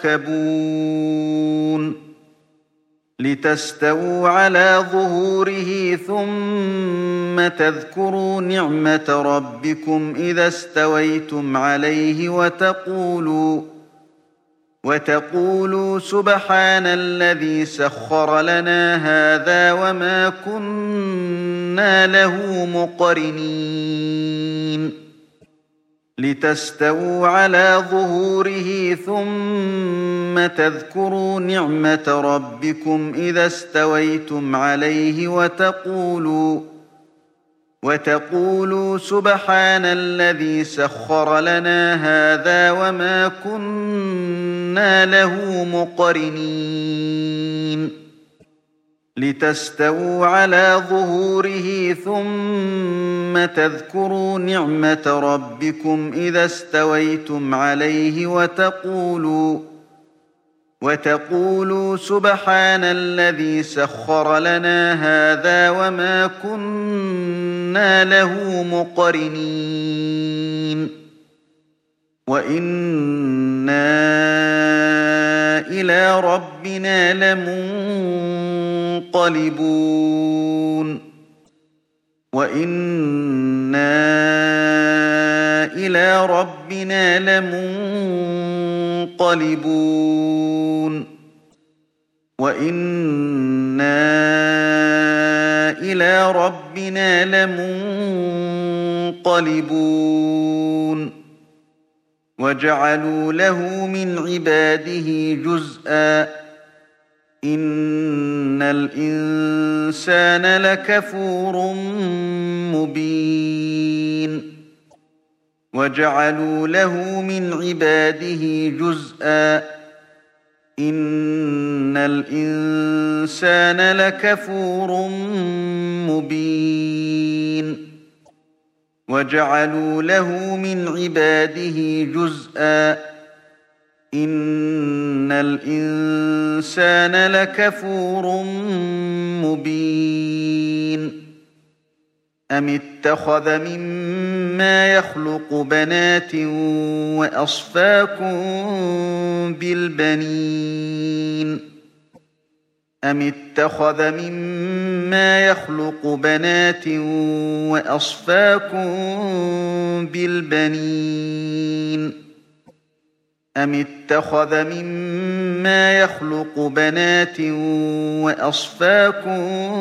تركبون لتستووا على ظهوره ثم تذكروا نعمة ربكم إذا استويتم عليه وتقولوا وتقولوا سبحان الذي سخر لنا هذا وما كنا له مقرنين لتستووا على ظهوره ثم تذكروا نعمة ربكم إذا استويتم عليه وتقولوا وتقولوا سبحان الذي سخر لنا هذا وما كنا له مقرنين لتستووا على ظهوره ثم تذكروا نعمة ربكم إذا استويتم عليه وتقولوا وتقولوا سبحان الذي سخر لنا هذا وما كنا له مقرنين وإنا إلى ربنا لمنقلبون وإنا إلى ربنا لمنقلبون وإنا إلى ربنا لمنقلبون وجعلوا له من عباده جزءا إن الإنسان لكفور مبين وجعلوا له من عباده جزءا إن الإنسان لكفور مبين وجعلوا له من عباده جزءا إن الإنسان لكفور مبين أم اتخذ مما يخلق بنات وأصفاكم بالبنين أم اتخذ مما يخلق بنات وأصفاكم بالبنين أم اتخذ مما يخلق بنات وأصفاكم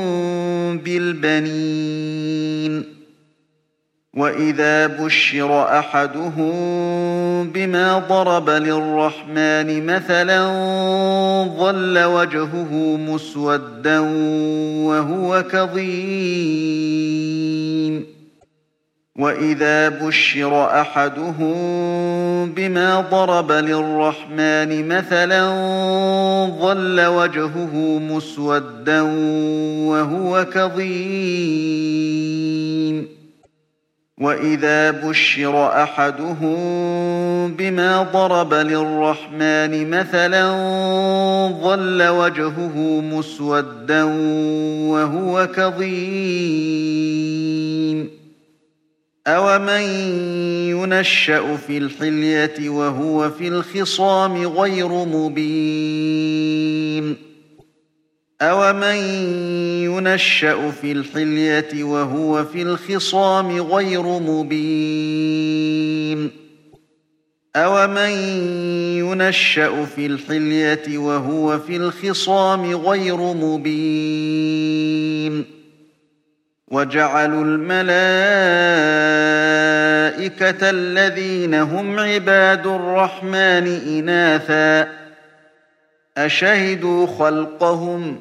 بالبنين وإذا بشر أحدهم بما ضرب للرحمن مثلا ظل وجهه مسودا وهو كظيم وإذا بشر أحدهم بما ضرب للرحمن مثلا ظل وجهه مسودا وهو كظيم وإذا بشر أحدهم بما ضرب للرحمن مثلا ظل وجهه مسودا وهو كظيم أومن ينشأ في الحلية وهو في الخصام غير مبين أومن ينشأ في الحلية وهو في الخصام غير مبين أومن ينشأ في الحلية وهو في الخصام غير مبين وجعلوا الملائكة الذين هم عباد الرحمن إناثا أشهدوا خلقهم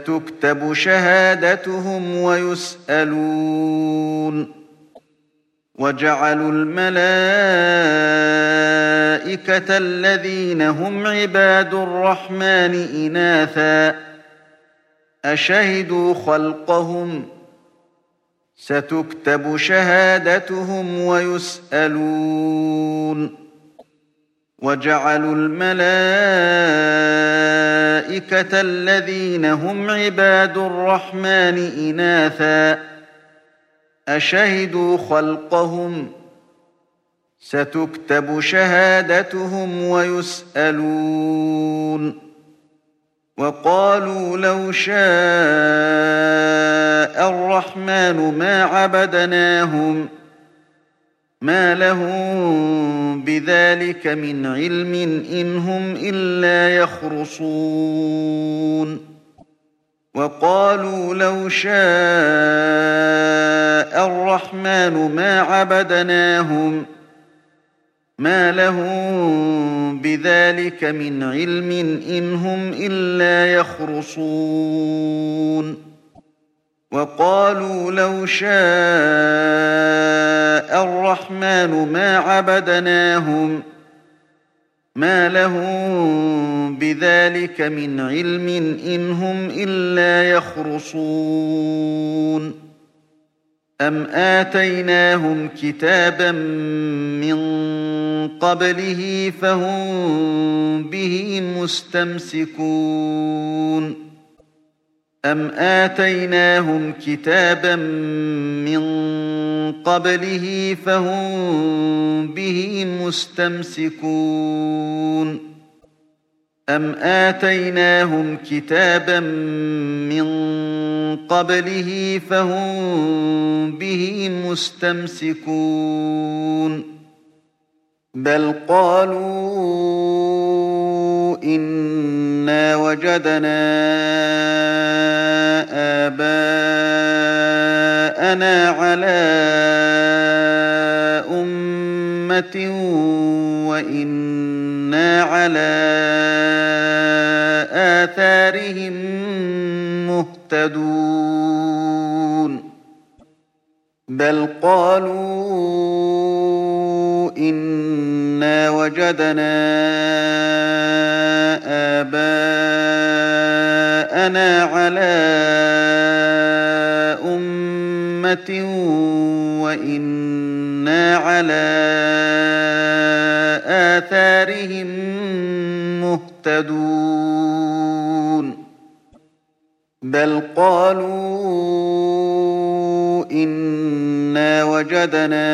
ستكتب شهادتهم ويسألون وجعلوا الملائكة الذين هم عباد الرحمن إناثا أشهدوا خلقهم ستكتب شهادتهم ويسألون وجعلوا الملائكة الذين هم عباد الرحمن إناثا أشهدوا خلقهم ستكتب شهادتهم ويسألون وقالوا لو شاء الرحمن ما عبدناهم ما لهم بذلك من علم إن هم إلا يخرصون وقالوا لو شاء الرحمن ما عبدناهم ما لهم بذلك من علم إن هم إلا يخرصون وقالوا لو شاء الرحمن ما عبدناهم ما لهم بذلك من علم إن هم إلا يخرصون أم آتيناهم كتابا من قبله فهم به مستمسكون أم آتيناهم كتابا من قبله فهم به مستمسكون أم آتيناهم كتابا من قبله فهم به مستمسكون بل قالوا إنا وجدنا آباءنا على أمة وإنا على آثارهم مهتدون بل قالوا إنا وجدنا آباءنا على أمة وإنا على آثارهم مهتدون بل قالوا إنا وجدنا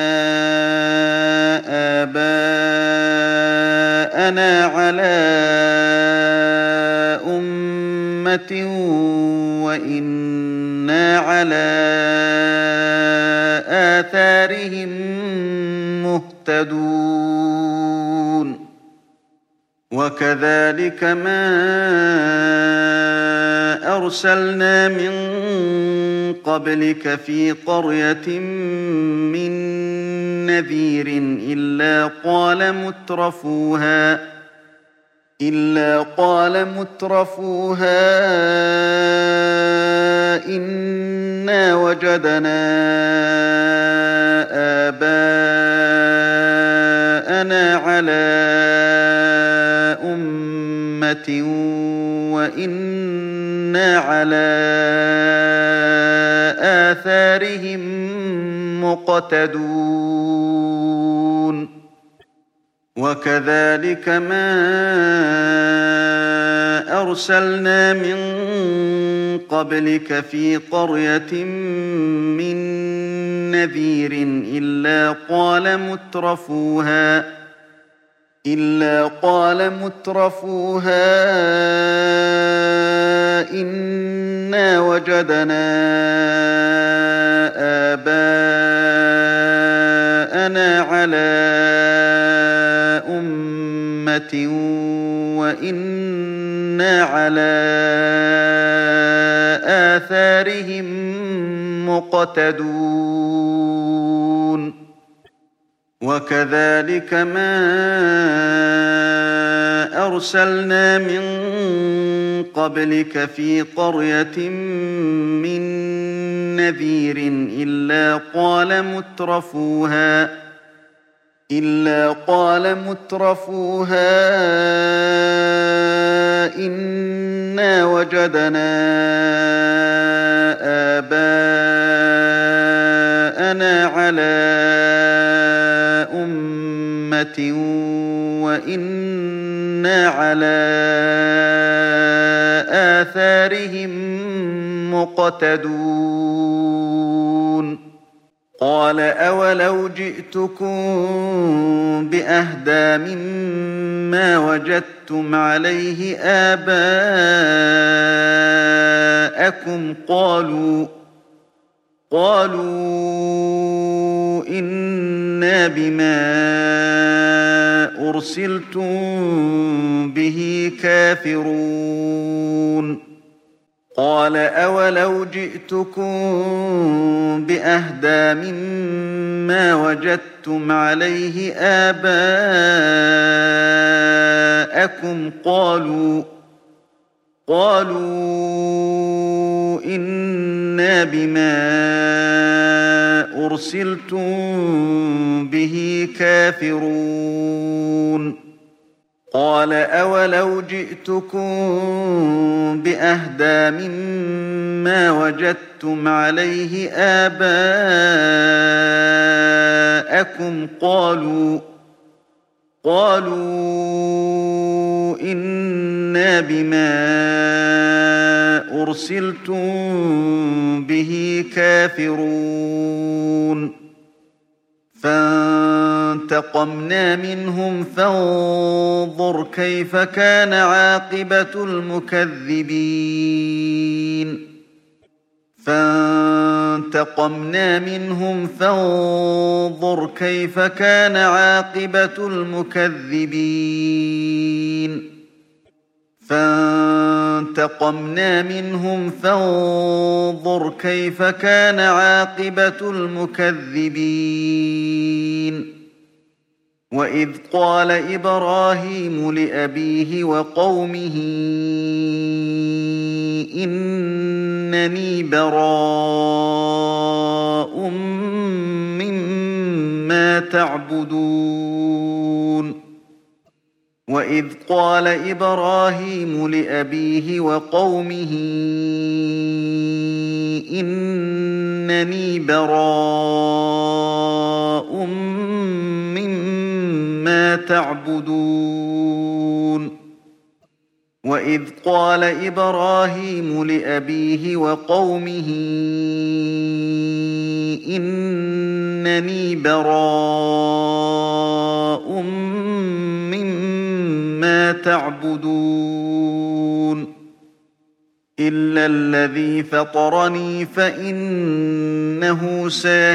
آباءنا على أمة وإنا على آثارهم مهتدون وكذلك ما أرسلنا من قبلك في قرية من نذير إلا قال مترفوها إلا قال مترفوها إنا وجدنا آباءنا على أمة وإنا على آثارهم مقتدون وكذلك ما أرسلنا من قبلك في قرية من نذير إلا قال مترفوها إلا قال مترفوها إنا وجدنا آباءنا على أمة وإنا على آثارهم مقتدون وكذلك ما أرسلنا من قبلك في قرية من نذير إلا قال مترفوها إلا قال مترفوها إنا وجدنا آباءنا على أمة وإنا على آثارهم مقتدون قال أولو جئتكم بأهدى مما وجدتم عليه آباءكم قالوا قالوا إنا بما أرسلتم به كافرون قال أولو جئتكم بأهدى مما وجدتم عليه آباءكم قالوا قالوا إنا بما أرسلتم به كافرون قال أولو جئتكم بأهدى مما وجدتم عليه آباءكم قالوا قالوا إنا بما أرسلتم به كافرون فانتقمنا منهم فانظر كيف كان عاقبة المكذبين فانتقمنا منهم فانظر كيف كان عاقبة المكذبين فانتقمنا منهم فانظر كيف كان عاقبة المكذبين وإذ قال إبراهيم لأبيه وقومه إنني براء مما تعبدون وإذ قال إبراهيم لأبيه وقومه إنني براء مما تعبدون وإذ قال إبراهيم لأبيه وقومه إنني براء مما تعبدون إلا الذي فطرني فإنه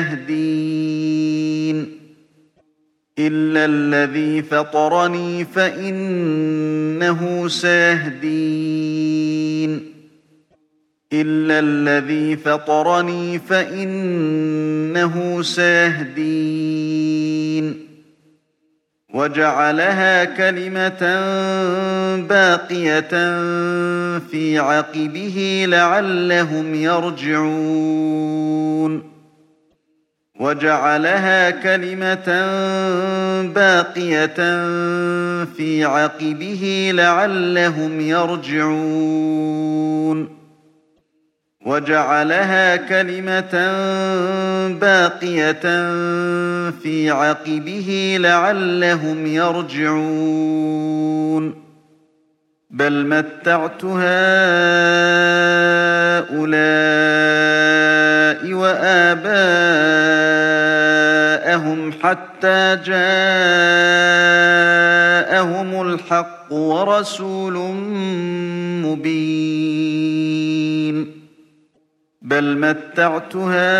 سيهدين إلا الذي فطرني فإنه سيهدين إلا الذي فطرني فإنه سيهدين وجعلها كلمة باقية في عقبه لعلهم يرجعون وجعلها كلمة باقية في عقبه لعلهم يرجعون وجعلها كلمة باقية في عقبه لعلهم يرجعون بل متعت هؤلاء وآباءهم حتى جاءهم الحق ورسول مبين بل متعت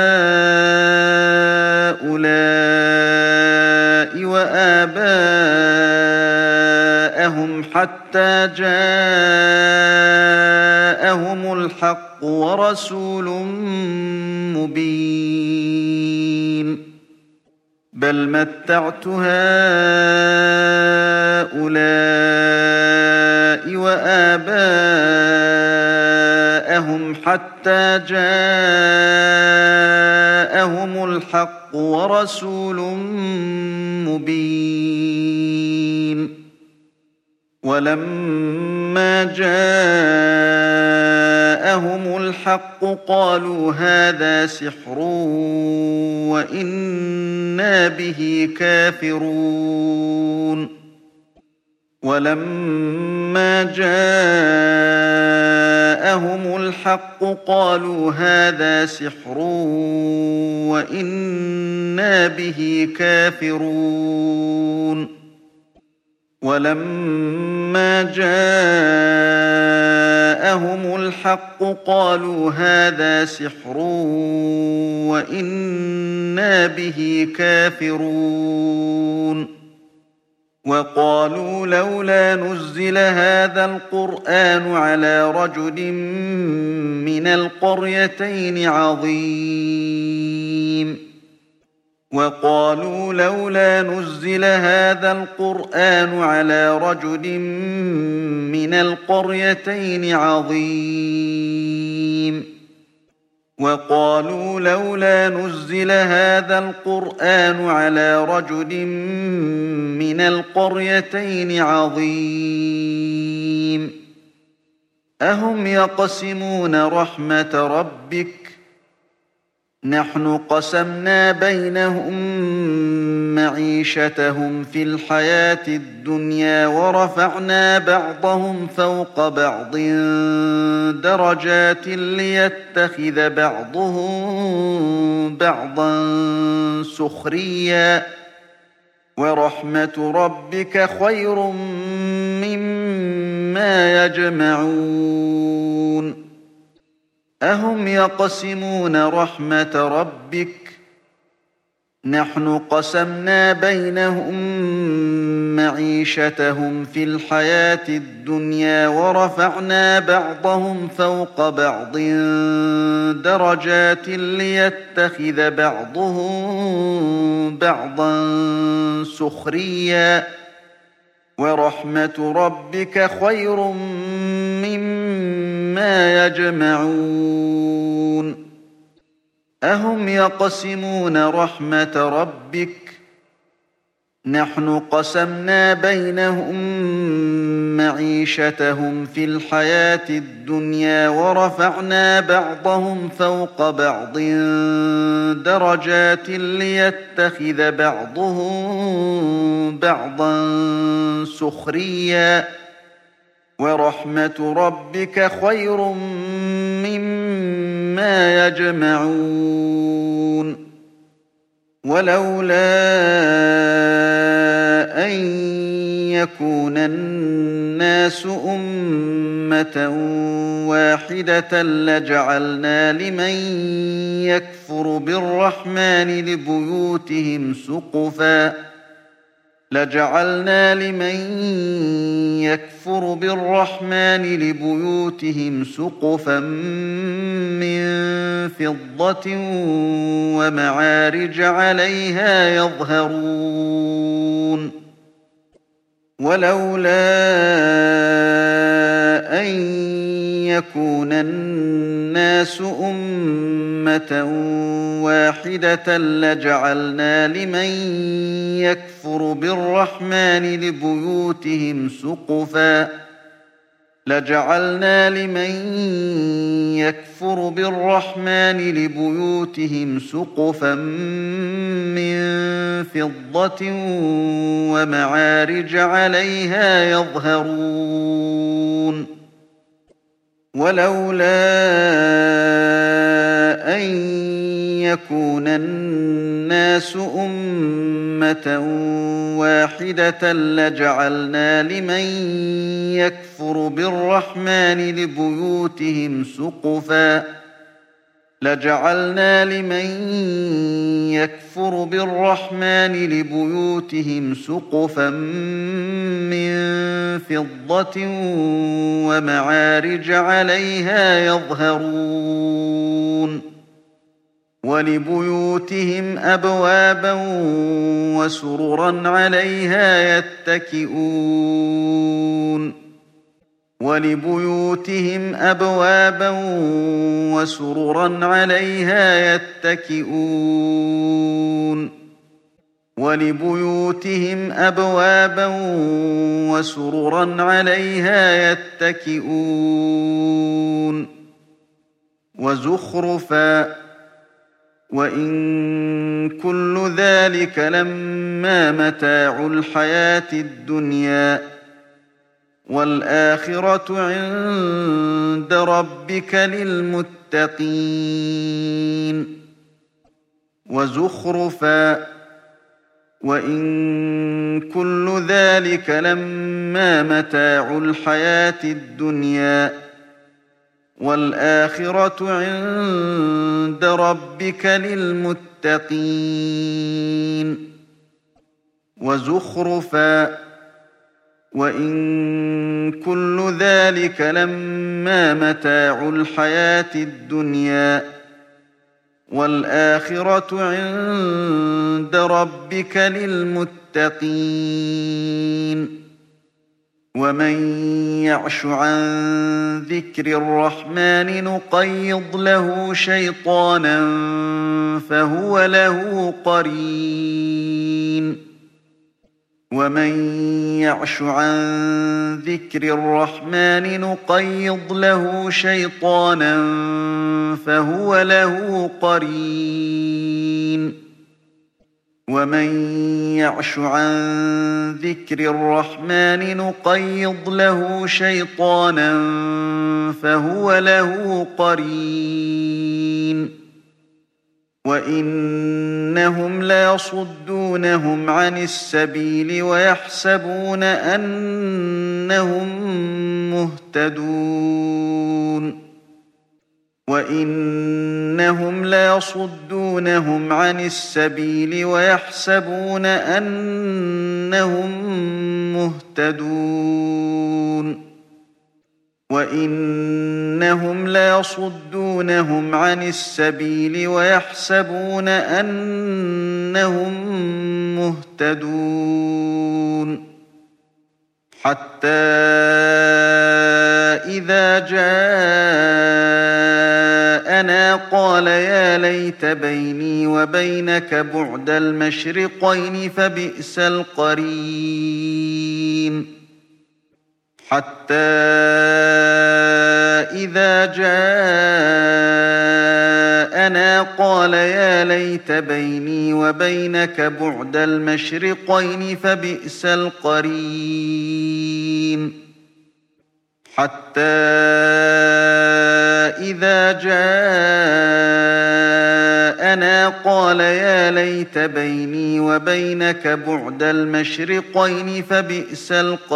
هؤلاء وآباءهم حتى جاءهم الحق ورسول مبين بل متعت هؤلاء وآباءهم لهم حتى جاءهم الحق ورسول مبين ولما جاءهم الحق قالوا هذا سحر وإنا به كافرون ولما جاءهم الحق قالوا هذا سحر وإنا به كافرون ولما جاءهم الحق قالوا هذا سحر وإنا به كافرون وقالوا لولا نزل هذا القرآن على رجل من القريتين عظيم وقالوا لولا نزل هذا القرآن على رجل من القريتين عظيم وقالوا لولا نزل هذا القرآن على رجل من القريتين عظيم أهم يقسمون رحمة ربك نحن قسمنا بينهم معيشتهم في الحياة الدنيا ورفعنا بعضهم فوق بعض درجات ليتخذ بعضهم بعضا سخريا ورحمة ربك خير مما يجمعون أهم يقسمون رحمة ربك نحن قسمنا بينهم معيشتهم في الحياة الدنيا ورفعنا بعضهم فوق بعض درجات ليتخذ بعضهم بعضا سخريا ورحمة ربك خير مما يجمعون أهم يقسمون رحمة ربك نحن قسمنا بينهم معيشتهم في الحياة الدنيا ورفعنا بعضهم فوق بعض درجات ليتخذ بعضهم بعضا سخريا ورحمة ربك خير مما يجمعون ولولا أن يكون الناس أمة واحدة لجعلنا لمن يكفر بالرحمن لبيوتهم سقفا لجعلنا لمن يكفر بالرحمن لبيوتهم سقفا من فضة ومعارج عليها يظهرون ولولا أن يكون الناس أمة واحدة لجعلنا لمن يكفر بالرحمن لبيوتهم سقفا لجعلنا لمن يكفر بالرحمن لبيوتهم سقفا من فضة ومعارج عليها يظهرون ولولا أن يكون الناس أمة واحدة لجعلنا لمن يكفر بالرحمن لبيوتهم سقفا لجعلنا لمن يكفر بالرحمن لبيوتهم سقفا من فضة ومعارج عليها يظهرون ولبيوتهم أبوابا وسررا عليها يتكئون وَلِبُيُوتِهِمْ أَبْوَابًا وَسُرُرًا عَلَيْهَا يَتَّكِئُونَ وَلِبُيُوتِهِمْ أَبْوَابًا وَسُرُرًا عَلَيْهَا يَتَّكِئُونَ وَزُخْرُفًا وَإِن كُلُّ ذَلِكَ لَمَّا مَتَاعُ الْحَيَاةِ الدُّنْيَا وَالْآخِرَةُ عِندَ رَبِّكَ لِلْمُتَّقِينَ وَزُخْرُفًا وَإِن كُلُّ ذَلِكَ لَمَّا مَتَاعُ الْحَيَاةِ الدُّنْيَا وَالْآخِرَةُ عِندَ رَبِّكَ لِلْمُتَّقِينَ وَزُخْرُفًا وَإِن كُلُّ ذَلِكَ لَمَّا مَتَاعُ الْحَيَاةِ الدُّنْيَا وَالْآخِرَةُ عِندَ رَبِّكَ لِلْمُتَّقِينَ وَمَن يَعْشُ عَن ذِكْرِ الرَّحْمَٰنِ نُقَيِّضْ لَهُ شَيْطَانًا فَهُوَ لَهُ قَرِينٌ وَمَن يَعْشُ عَن ذِكْرِ الرَّحْمَٰنِ نُقَيِّضْ لَهُ شَيْطَانًا فَهُوَ لَهُ قَرِينٌ وَمَن يَعْشُ عَن ذِكْرِ الرَّحْمَٰنِ نُقَيِّضْ لَهُ شَيْطَانًا فَهُوَ لَهُ قَرِينٌ وَإِنَّهُمْ لَيَصُدُّونَهُمْ عَنِ السَّبِيلِ وَيَحْسَبُونَ أَنَّهُم مُّهْتَدُونَ وَإِنَّهُمْ لَيَصُدُّونَهُمْ عَنِ السَّبِيلِ وَيَحْسَبُونَ أَنَّهُم مُّهْتَدُونَ وَإِنَّهُمْ لَيَصُدُّونَهُمْ عَنِ السَّبِيلِ وَيَحْسَبُونَ أَنَّهُم مُّهْتَدُونَ حَتَّىٰ إِذَا جَاءَنَا قَالَ يَا لَيْتَ بَيْنِي وَبَيْنَكَ بُعْدَ الْمَشْرِقَيْنِ فَبِئْسَ الْقَرِينُ حَتَّىٰ إِذَا جَاءَنَا قَالَ يَا لَيْتَ بَيْنِي وَبَيْنَكَ بُعْدَ الْمَشْرِقَيْنِ فَبِئْسَ الْقَرِينُ حَتَّىٰ إِذَا جَاءَنَا قَالَ يَا لَيْتَ بَيْنِي وَبَيْنَكَ بُعْدَ الْمَشْرِقَيْنِ فَبِئْسَ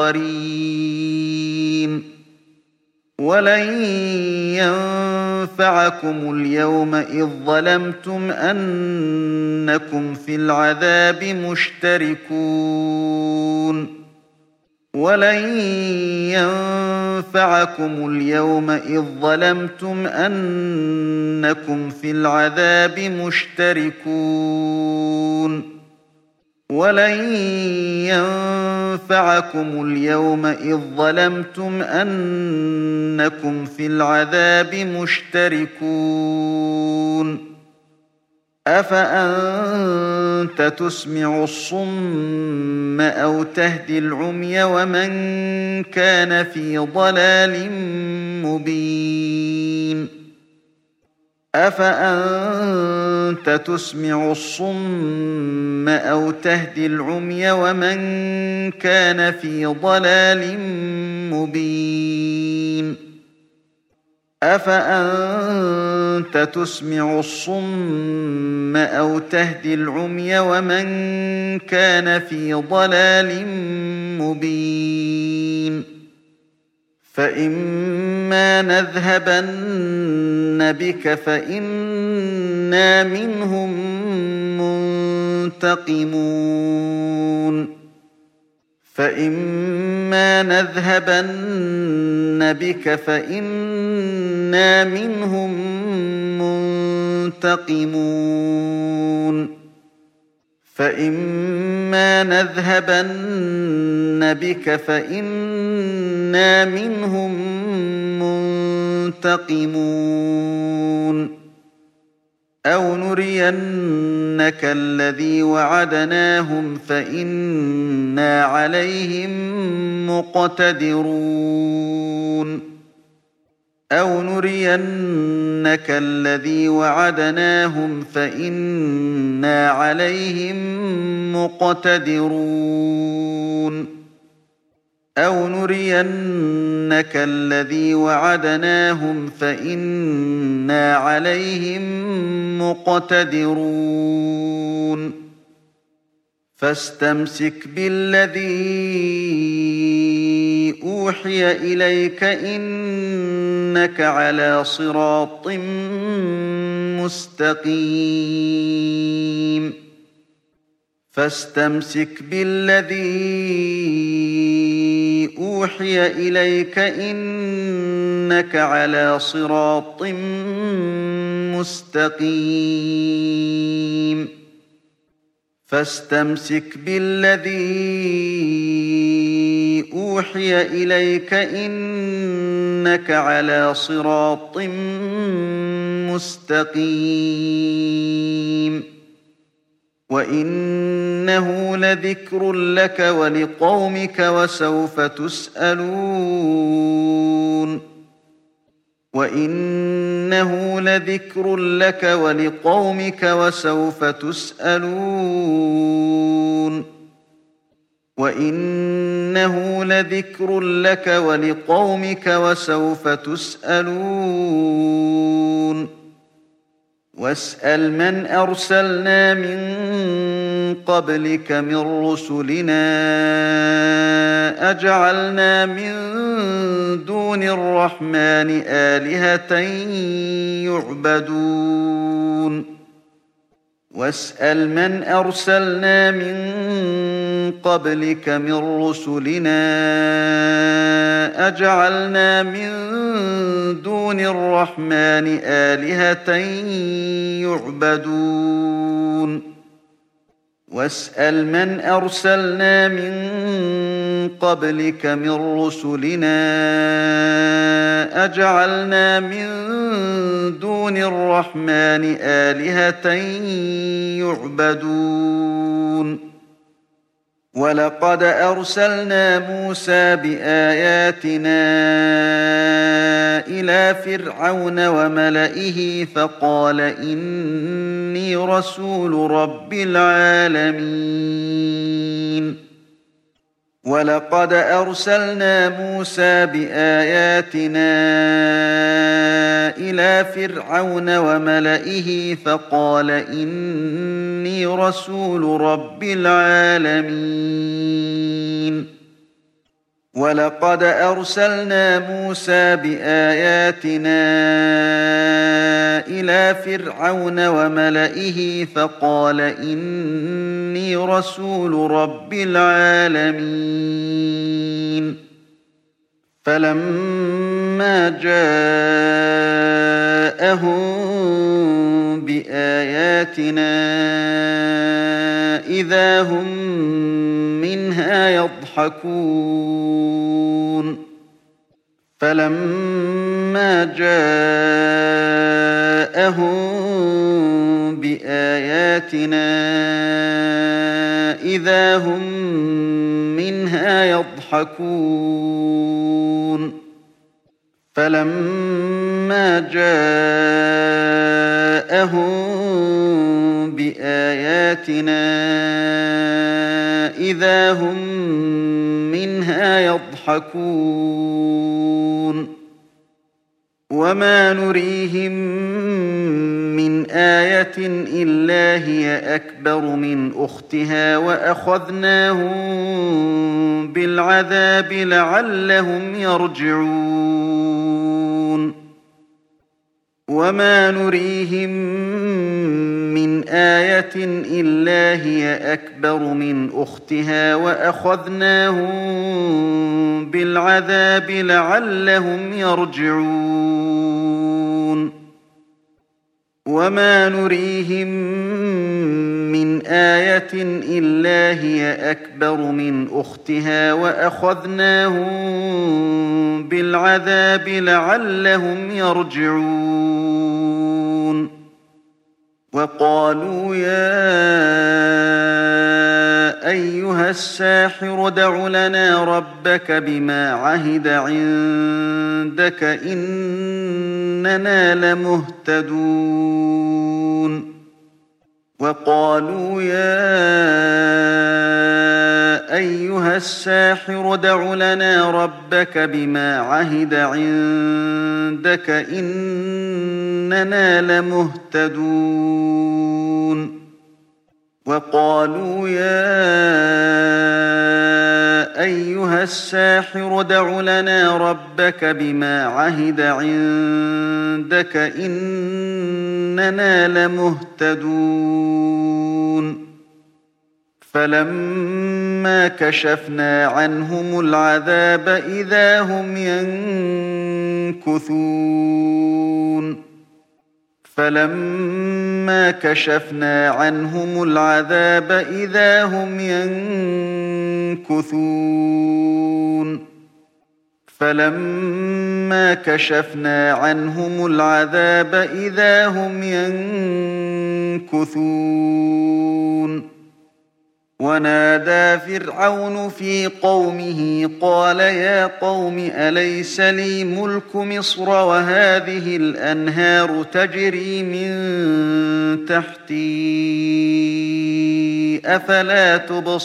الْقَرِينُ وَلَن يَنفَعَكُمُ الْيَوْمَ إِذ ظَّلَمْتُمْ أَنَّكُمْ فِي الْعَذَابِ مُشْتَرِكُونَ وَلَن يَنفَعَكُمُ الْيَوْمَ إِذ ظَّلَمْتُمْ أَنَّكُمْ فِي الْعَذَابِ مُشْتَرِكُونَ وَلَن يَنفَعَكُمُ الْيَوْمَ إِذ ظَّلَمْتُمْ أَنَّكُمْ فِي الْعَذَابِ مُشْتَرِكُونَ أَفَأَنتَ تُسْمِعُ الصُّمَّ أَوْ تَهْدِي الْعُمْيَ وَمَن كَانَ فِي ضَلَالٍ مُّبِينٍ أَفَأَنتَ تُسْمِعُ الصُّمَّ أَوْ تَهْدِي الْعُمْيَ وَمَن كَانَ فِي ضَلَالٍ مُّبِينٍ أَفَأَنتَ تُسْمِعُ الصُّمَّ أَوْ تَهْدِي الْعُمْيَ وَمَن كَانَ فِي ضَلَالٍ مُّبِينٍ فَإِمَّا نَذْهَبَنَّ بِكَ فَإِنَّا مِنْهُم مُّنتَقِمُونَ فَإِمَّا نَذْهَبَنَّ بِكَ فَإِنَّا مِنْهُم مُّنتَقِمُونَ فَإِمَّا نَذْهَبَنَّ بِكَ فَإِنَّا إنا منهم منتقمون أو نرينك الذي وعدناهم فإنا عليهم مقتدرون أو نرينك الذي وعدناهم فإنا عليهم مقتدرون أو نرينك الذي وعدناهم فإنا عليهم مقتدرون فاستمسك بالذي أوحي إليك إنك على صراط مستقيم فاستمسك بالذي أوحي إليك إنك على صراط مستقيم فاستمسك بالذي أوحي إليك إنك على صراط مستقيم وإنه لذكر لك ولقومك وسوف تسألون وإنه لذكر لك ولقومك وسوف تسألون وإنه لذكر لك ولقومك وسوف تسألون واسأل من أرسلنا من قبلك من رسلنا أجعلنا من دون الرحمن آلهة يعبدون واسأل من أرسلنا من قبلك من رسلنا أجعلنا من دون الرحمن آلهة يعبدون واسأل من أرسلنا من قبلك من رسلنا أجعلنا من دون الرحمن آلهة يعبدون ولقد أرسلنا موسى بآياتنا إلى فرعون وملئه فقال إني رسول رب العالمين ولقد أرسلنا موسى بآياتنا إلى فرعون وملئه فقال إني رسول رب العالمين ولقد أرسلنا موسى بآياتنا إلى فرعون وملئه فقال إني رسول رب العالمين فلما جاءهم بآياتنا إذا هم منها يضحكون فلما جاءهم بآياتنا إذا هم منها يضحكون فلما جاءهم بآياتنا إذا هم منها يضحكون وما نريهم من آية إلا هي أكبر من أختها وأخذناهم بالعذاب لعلهم يرجعون وما نريهم من آية إلا هي أكبر من أختها وأخذناهم بالعذاب لعلهم يرجعون وما نريهم من آية إلا هي أكبر من أختها وأخذناهم بالعذاب لعلهم يرجعون وقالوا يا أيها الساحر ادع لنا ربك بما عهد عندك إننا لمهتدون وقالوا يا أيها الساحر ادع لنا ربك بما عهد عندك إننا لمهتدون وقالوا يا أيها الساحر ادع لنا ربك بما عهد عندك إننا لمهتدون فلما كشفنا عنهم العذاب إذا هم ينكثون فلما كشفنا عنهم العذاب إذا هم ينكثون فلما كشفنا عنهم العذاب إذا هم ينكثون ونادى فرعون في قومه قال يا قوم أليس لي ملك مصر وهذه الأنهار تجري من تحتي أفلا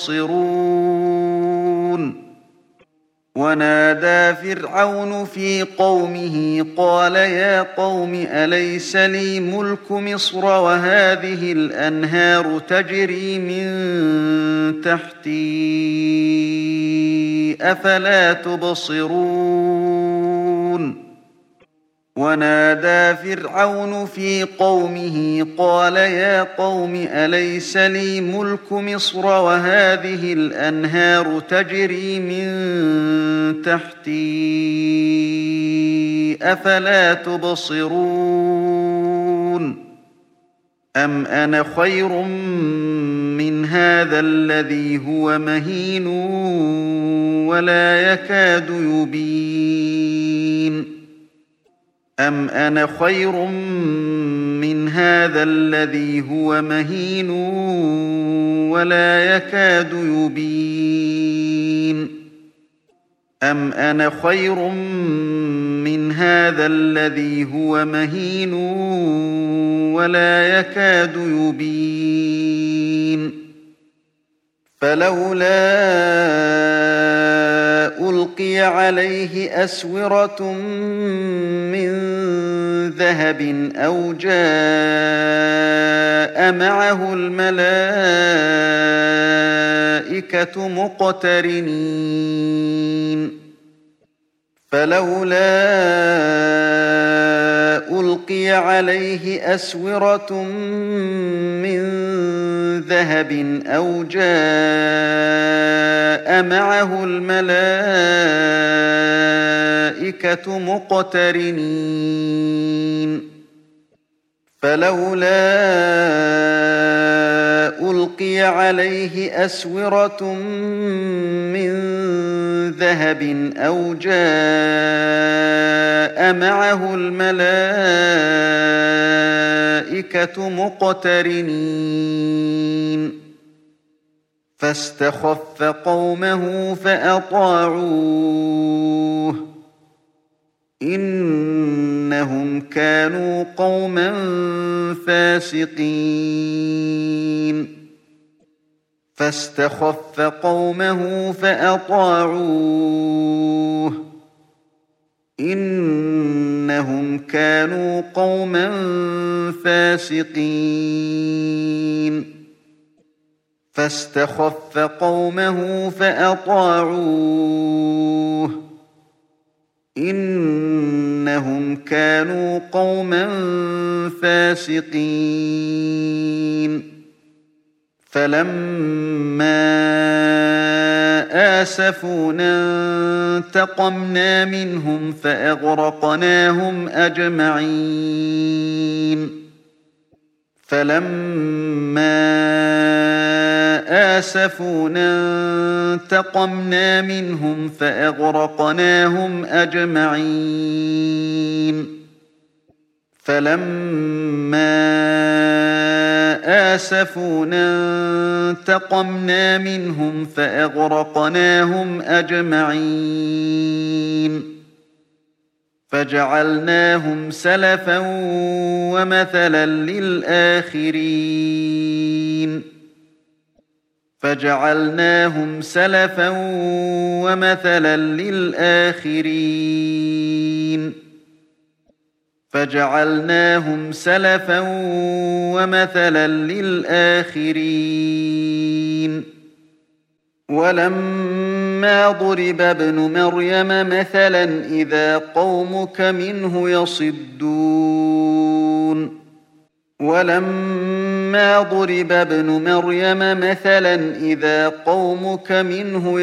تبصرون ونادى فرعون في قومه قال يا قوم أليس لي ملك مصر وهذه الأنهار تجري من تحتي أفلا تبصرون ونادى فرعون في قومه قال يا قوم أليس لي ملك مصر وهذه الأنهار تجري من تحتي أفلا تبصرون أم أنا خير من هذا الذي هو مهين ولا يكاد يبين أم أنا خير من هذا الذي هو مهين ولا يكاد يبين أم أنا خير من هذا الذي هو مهين ولا يكاد يبين فلولا ألقي عليه أسورة من ذهب أو جاء معه الملائكة مقترنين فلولا ألقي عليه أسورة من ذهب أو جاء معه الملائكة مقترنين فلولا ألقي عليه أسورة من ذهب أو جاء معه الملائكة مقترنين فاستخف قومه فأطاعوه إنهم كانوا قوما فاسقين فاستخف قومه فأطاعوه إنهم كانوا قوما فاسقين فاستخف قومه فأطاعوه إنهم كانوا قوما فاسقين فلما آسفونا انتقمنا منهم فأغرقناهم أجمعين فلما آسفونا انتقمنا منهم فأغرقناهم أجمعين فلما آسفونا انتقمنا منهم فأغرقناهم أجمعين فجعلناهم سلفا ومثلا للآخرين فجعلناهم سلفا ومثلا للآخرين فجعلناهم سلفا ومثلا للآخرين ولما ضرب ابن مريم مثلا إذا قومك منه يصدون ولما ضرب ابن مريم مثلا إذا قومك منه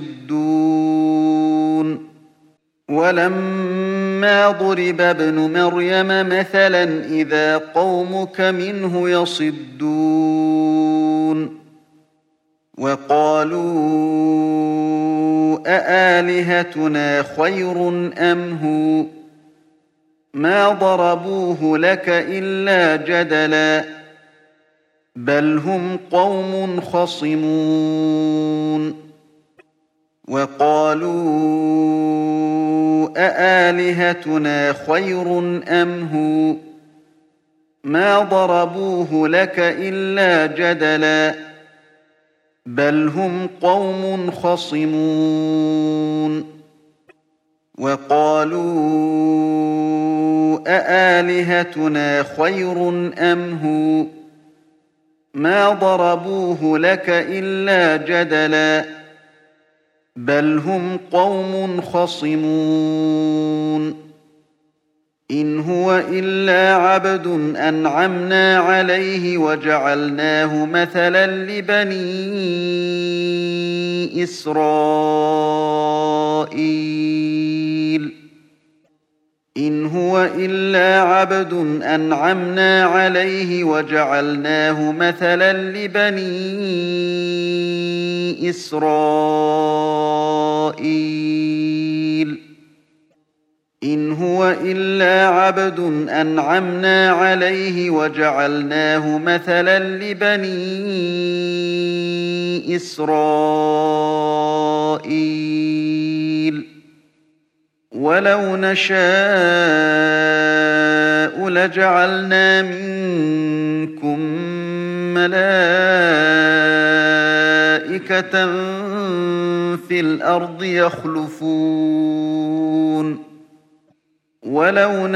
يصدون ولما ضرب ابن مريم مثلا إذا قومك منه يصدون وقالوا أآلهتنا خير أم هو ما ضربوه لك إلا جدلا بل هم قوم خصمون وقالوا أآلهتنا خير أم هو ما ضربوه لك إلا جدلا بل هم قوم خصمون وقالوا أآلهتنا خير أم هو ما ضربوه لك إلا جدلا بل هم قوم خصمون إن هو إلا عبد أنعمنا عليه وجعلناه مثلا لبني إسرائيل إن هو إلا عبد أنعمنا عليه وجعلناه مثلا لبني إسرائيل إن هو إلا عبد أنعمنا عليه وجعلناه مثلا لبني إسرائيل ولو نشاء لجعلنا منكم ملائكة في الأرض يخلفون ولو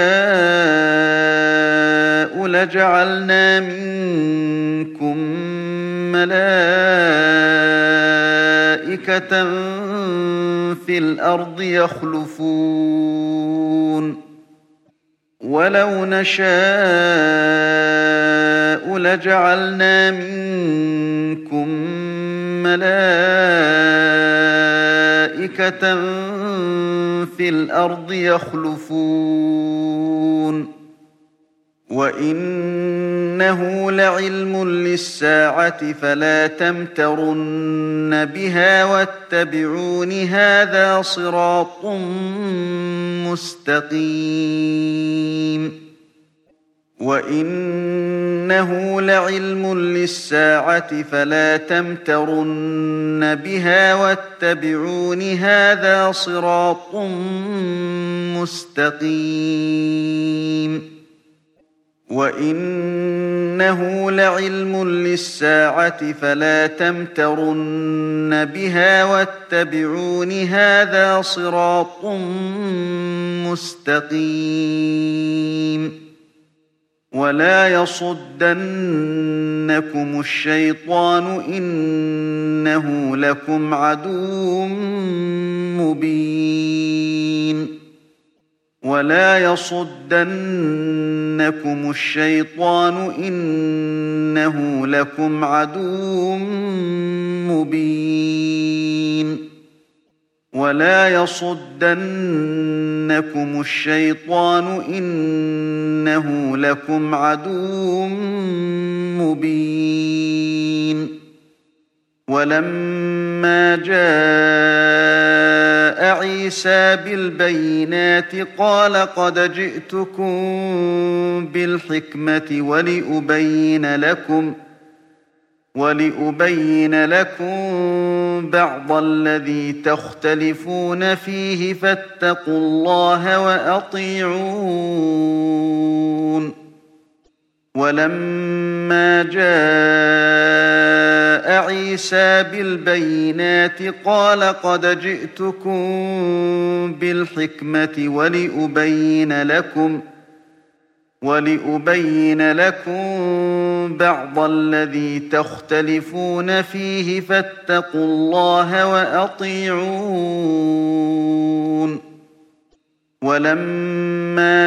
نشاء لجعلنا منكم ملائكة في الأرض يخلفون ولو نشاء لجعلنا منكم ملائكة في الأرض يخلفون وإنه لعلم للساعة فلا تمترن بها واتبعون هذا صراط مستقيم وإنه لعلم للساعة فلا تمترن بها واتبعون هذا صراط مستقيم وإنه لعلم للساعة فلا تمترن بها واتبعون هذا صراط مستقيم ولا يصدنكم الشيطان إنه لكم عدو مبين ولا يصدنكم الشيطان إنه لكم عدو مبين ولا يصدنكم الشيطان إنه لكم عدو مبين ولما جاء عيسى بالبينات قال قد جئتكم بالحكمة ولأبين لكم ولأبين لكم بعض الذي تختلفون فيه فاتقوا الله وأطيعون ولما جاء عيسى بالبينات قال قد جئتكم بالحكمة ولأبين لكم ولأبين لكم بعض الذي تختلفون فيه فاتقوا الله وأطيعون ولما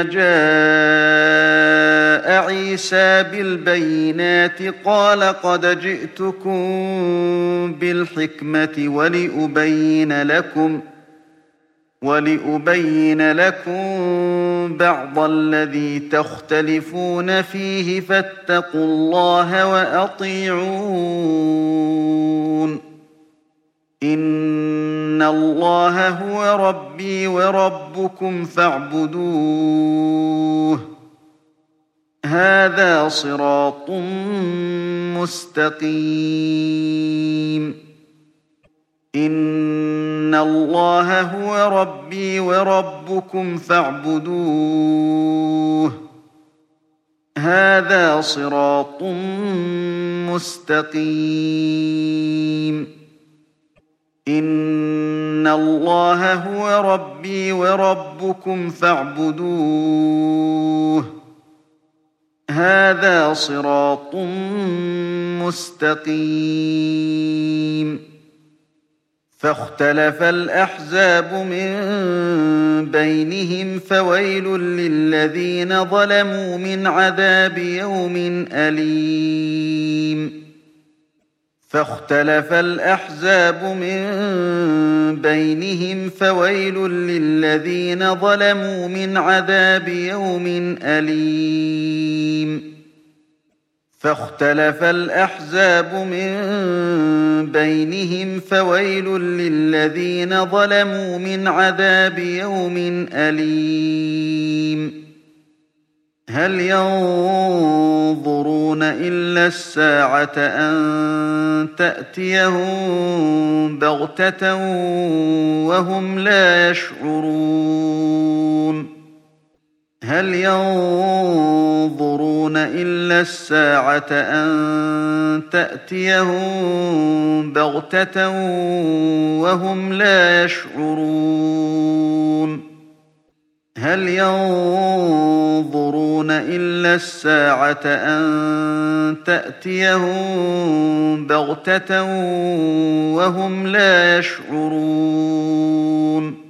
جاء عيسى بالبينات قال قد جئتكم بالحكمة ولأبين لكم ولأبين لكم بعض الذي تختلفون فيه فاتقوا الله وأطيعون إن الله هو ربي وربكم فاعبدوه هذا صراط مستقيم إن الله هو ربي وربكم فاعبدوه هذا صراط مستقيم إن الله هو ربي وربكم فاعبدوه هذا صراط مستقيم فاختلف الأحزاب من بينهم فويل للذين ظلموا من عذاب يوم أليم فاختلف الأحزاب من بينهم فويل للذين ظلموا من عذاب يوم أليم فاختلف الأحزاب من بينهم فويل للذين ظلموا من عذاب يوم أليم هل ينظرون إلا الساعة أن تأتيهم بغتة وهم لا يشعرون هل ينظرون إلا الساعة أن تأتيهم بغتة وهم لا يشعرون هل ينظرون إلا الساعة أن تأتيهم بغتة وهم لا يشعرون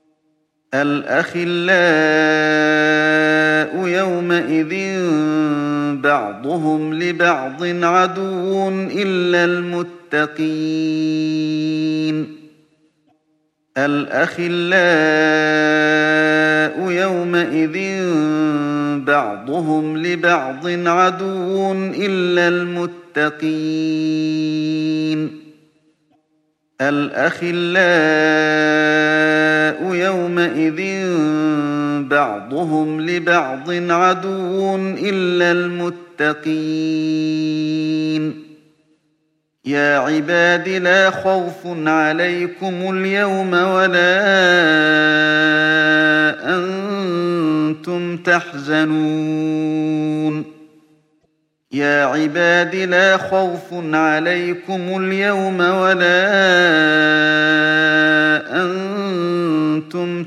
الأخلاء يومئذ بعضهم لبعض عدو إلا المتقين الأخلاء يومئذ بعضهم لبعض عدو إلا المتقين الأخلاء يومئذ بعضهم لبعض عدو إلا المتقين يا عباد لا خوف عليكم اليوم ولا أنتم تحزنون يا عباد لا خوف عليكم اليوم ولا أنتم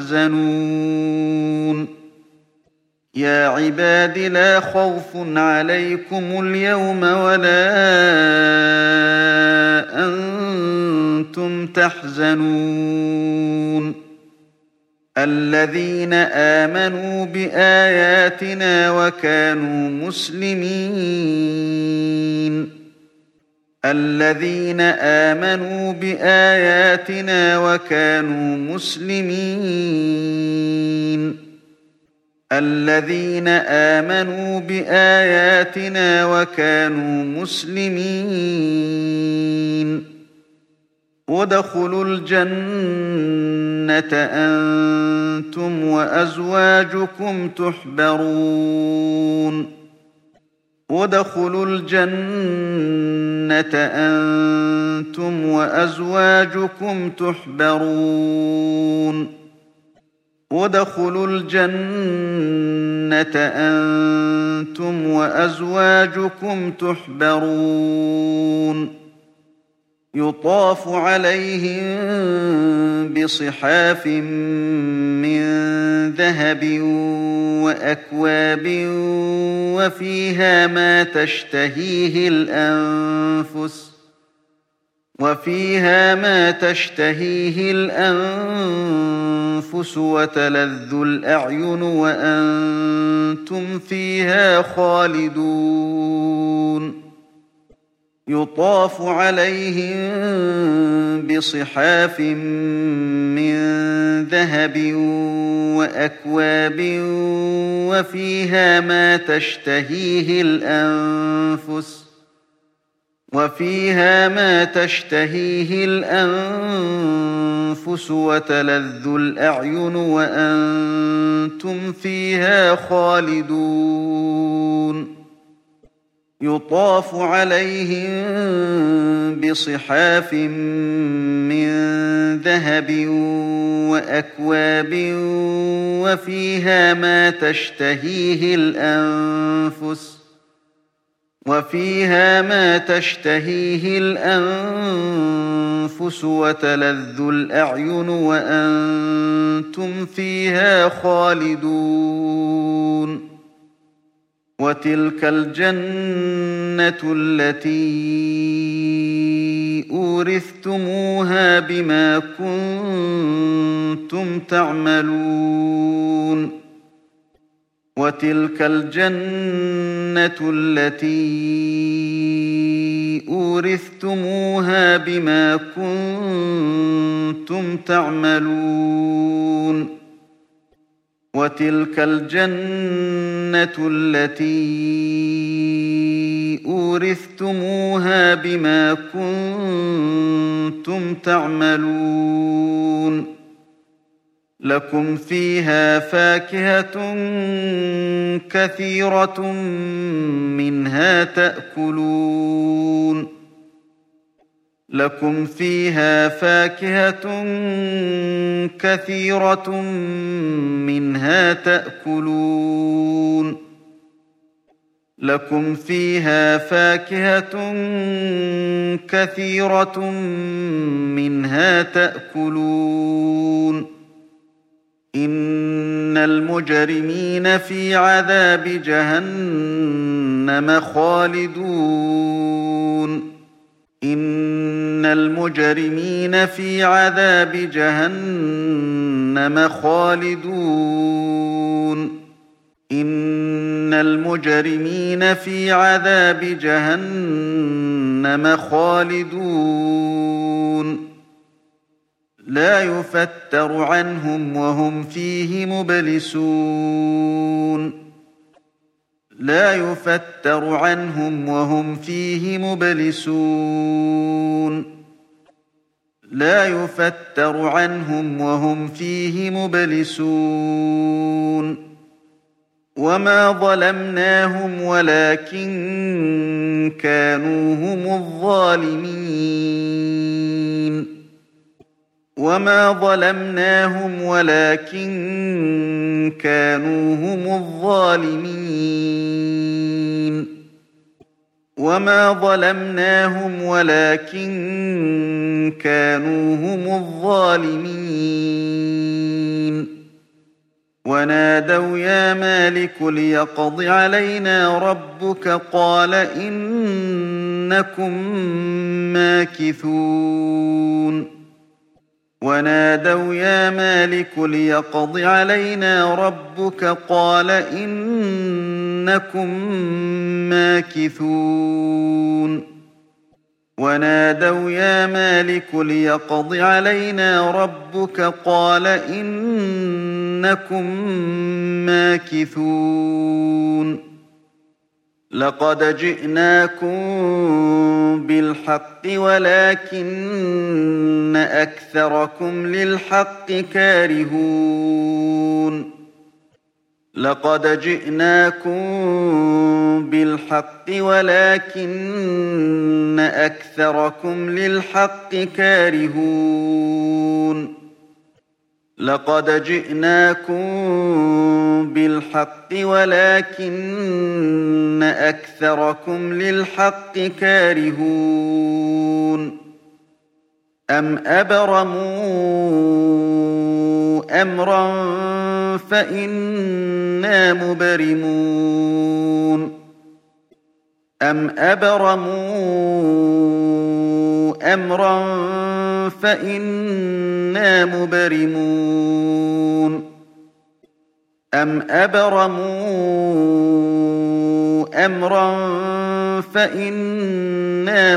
تحزنون يا عباد لا خوف عليكم اليوم ولا أنتم تحزنون الذين آمنوا بآياتنا وكانوا مسلمين الذين آمنوا بآياتنا وكانوا مسلمين الذين آمنوا بآياتنا وكانوا مسلمين ادخلوا الجنة أنتم وأزواجكم تحبرون ادخلوا الجنة أنتم وأزواجكم تحبرون ادخلوا الجنة أنتم وأزواجكم تحبرون يطاف عليهم بصحاف من ذهب وأكواب وفيها ما تشتهيه الأنفس وفيها ما تشتهيه الأنفس وتلذ الأعين وأنتم فيها خالدون يطاف عليهم بصحاف من ذهب وأكواب وفيها ما تشتهيه الأنفس وفيها ما تشتهيه الأنفس وتلذ الأعين وأنتم فيها خالدون يطاف عليهم بصحاف من ذهب وأكواب وفيها ما تشتهيه الأنفس وفيها ما تشتهيه الأنفس وتلذ الأعين وأنتم فيها خالدون وتلك الجنة التي أورثتموها بما كنتم تعملون وتلك الجنة التي أورثتموها بما كنتم تعملون وتلك الجنة التي أورثتموها بما كنتم تعملون لكم فيها فاكهة كثيرة منها تأكلون لكم فيها فاكهة كثيرة منها تأكلون لكم فيها فاكهة كثيرة منها تأكلون إن المجرمين في عذاب جهنم خالدون إن المجرمين في عذاب جهنم خالدون إن المجرمين في عذاب جهنم خالدون لا يفتر عنهم وهم فيه مبلسون لا يفتر عنهم وهم فيه مبلسون لا يفتر عنهم وهم فيه مبلسون وما ظلمناهم ولكن كانوا هم الظالمين وما ظلمناهم ولكن كانوا هم الظالمين وما ظلمناهم ولكن كانوا هم الظالمين ونادوا يا مالك ليقض علينا ربك قال إنكم ماكثون ونادوا يا مالك ليقض علينا ربك قال إنكم ماكثون ونادوا يا مالك ليقض علينا ربك قال إنكم ماكثون لقد جئناكم بالحق ولكن أكثركم للحق كارهون لقد جئناكم بالحق ولكن أكثركم للحق كارهون لقد جئناكم بالحق ولكن أكثركم للحق كارهون أم أبرموا أمرا فإنا مبرمون أم أبرموا أمرا فإنا مبرمون أم أبرموا أمرا فإنا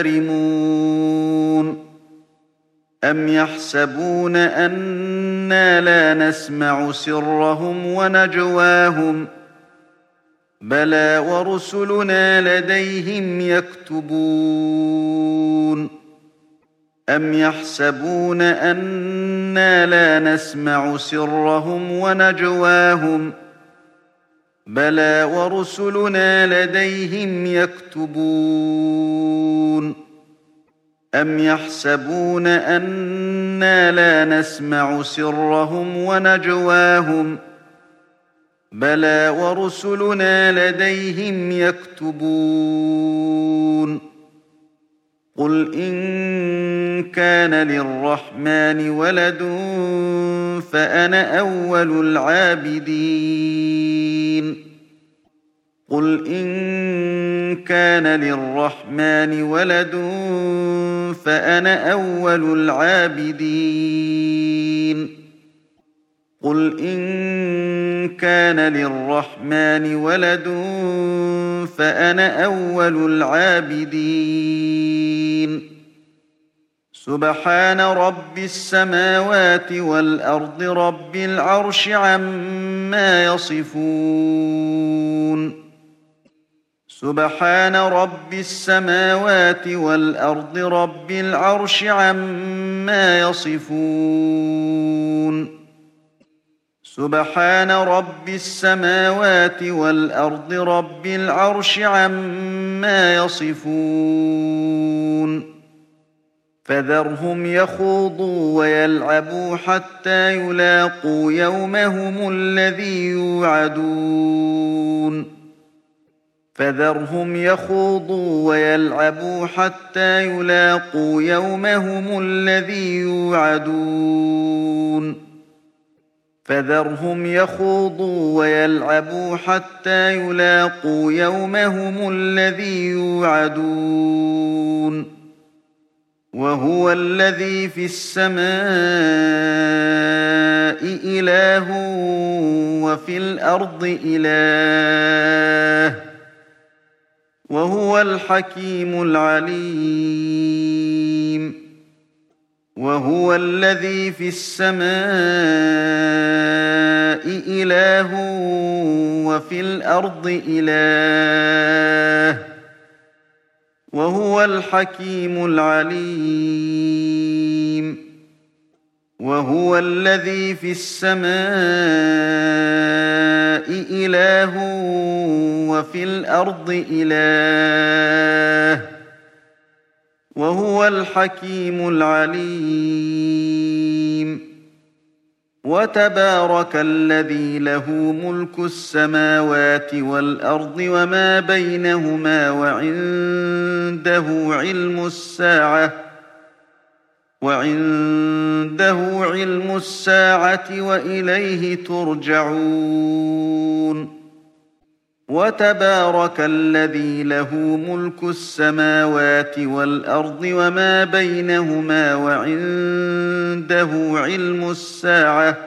مبرمون أم يحسبون أنا لا نسمع سرهم ونجواهم بلى ورسلنا لديهم يكتبون أم يحسبون أنا لا نسمع سرهم ونجواهم بلى ورسلنا لديهم يكتبون أم يحسبون أنا لا نسمع سرهم ونجواهم بلى ورسلنا لديهم يكتبون قل إن كان للرحمن ولد فأنا أول العابدين قل إن كان للرحمن ولد فأنا أول العابدين قل إن كان للرحمن ولد فأنا أول العابدين سبحان رب السماوات والأرض رب العرش عما يصفون سبحان رب السماوات والأرض رب العرش عما يصفون سبحان رب السماوات والأرض رب العرش عما يصفون فذرهم يخوضوا ويلعبوا حتى يلاقوا يومهم الذي يوعدون فذرهم يخوضوا ويلعبوا حتى يلاقوا يومهم الذي يوعدون فذرهم يخوضوا ويلعبوا حتى يلاقوا يومهم الذي يوعدون وهو الذي في السماء إله وفي الأرض إله وهو الحكيم العليم وهو الذي في السماء إله وفي الأرض إله وهو الحكيم العليم وهو الذي في السماء إله وفي الأرض إله وهو الحكيم العليم وتبارك الذي له ملك السماوات والأرض وما بينهما وعنده علم الساعة وعنده علم الساعة وإليه ترجعون وتبارك الذي له ملك السماوات والأرض وما بينهما وعنده علم الساعة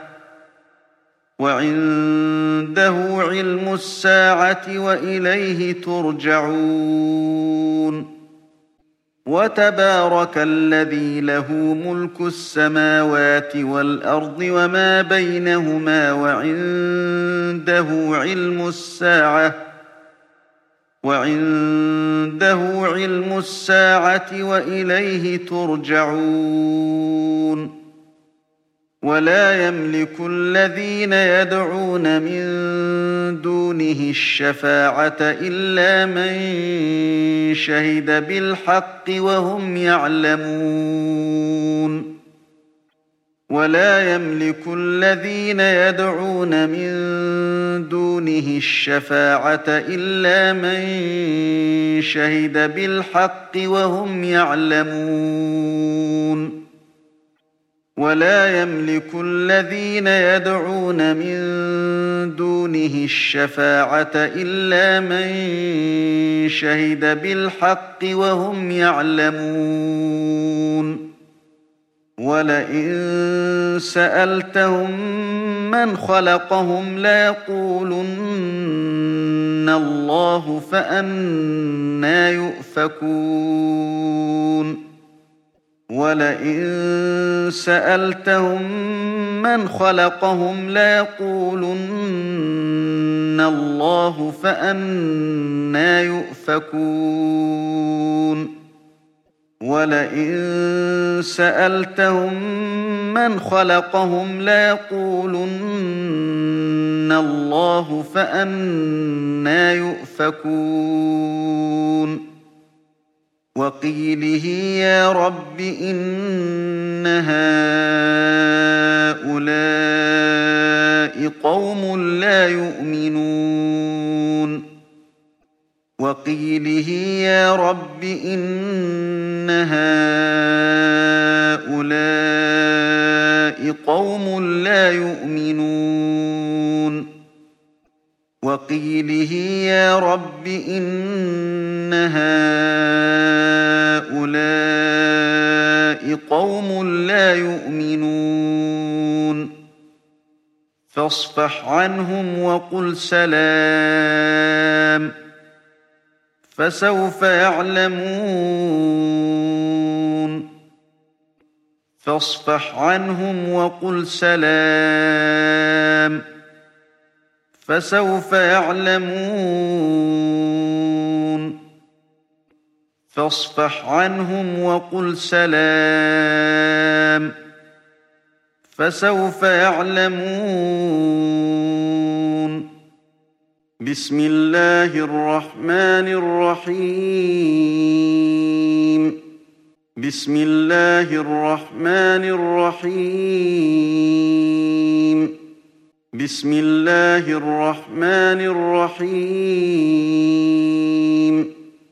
وعنده علم الساعة وإليه ترجعون وتبارك الذي له ملك السماوات والأرض وما بينهما وعنده علم الساعة وعنده علم الساعة وإليه ترجعون ولا يملك الذين يدعون من دونه الشفاعة إلا من شهد بالحق وهم يعلمون ولا يملك الذين يدعون من دونه الشفاعة إلا من شهد بالحق وهم يعلمون ولا يملك الذين يدعون من دونه الشفاعة إلا من شهد بالحق وهم يعلمون ولئن سألتهم من خلقهم ليقولن الله فأنى يؤفكون ولئن سألتهم من خلقهم ليقولن الله فأنى يؤفكون ولئن سألتهم من خلقهم ليقولن الله فأنى يؤفكون وقيله يا رب إن هؤلاء قوم لا يؤمنون وقيله يا رب إن هؤلاء قوم لا يؤمنون وقيله يا رب إن هؤلاء قوم لا يؤمنون فاصفح عنهم وقل سلام فسوف يعلمون فاصفح عنهم وقل سلام فسوف يعلمون فاصفح عنهم وقل سلام فسوف يعلمون بسم الله الرحمن الرحيم بسم الله الرحمن الرحيم بسم الله الرحمن الرحيم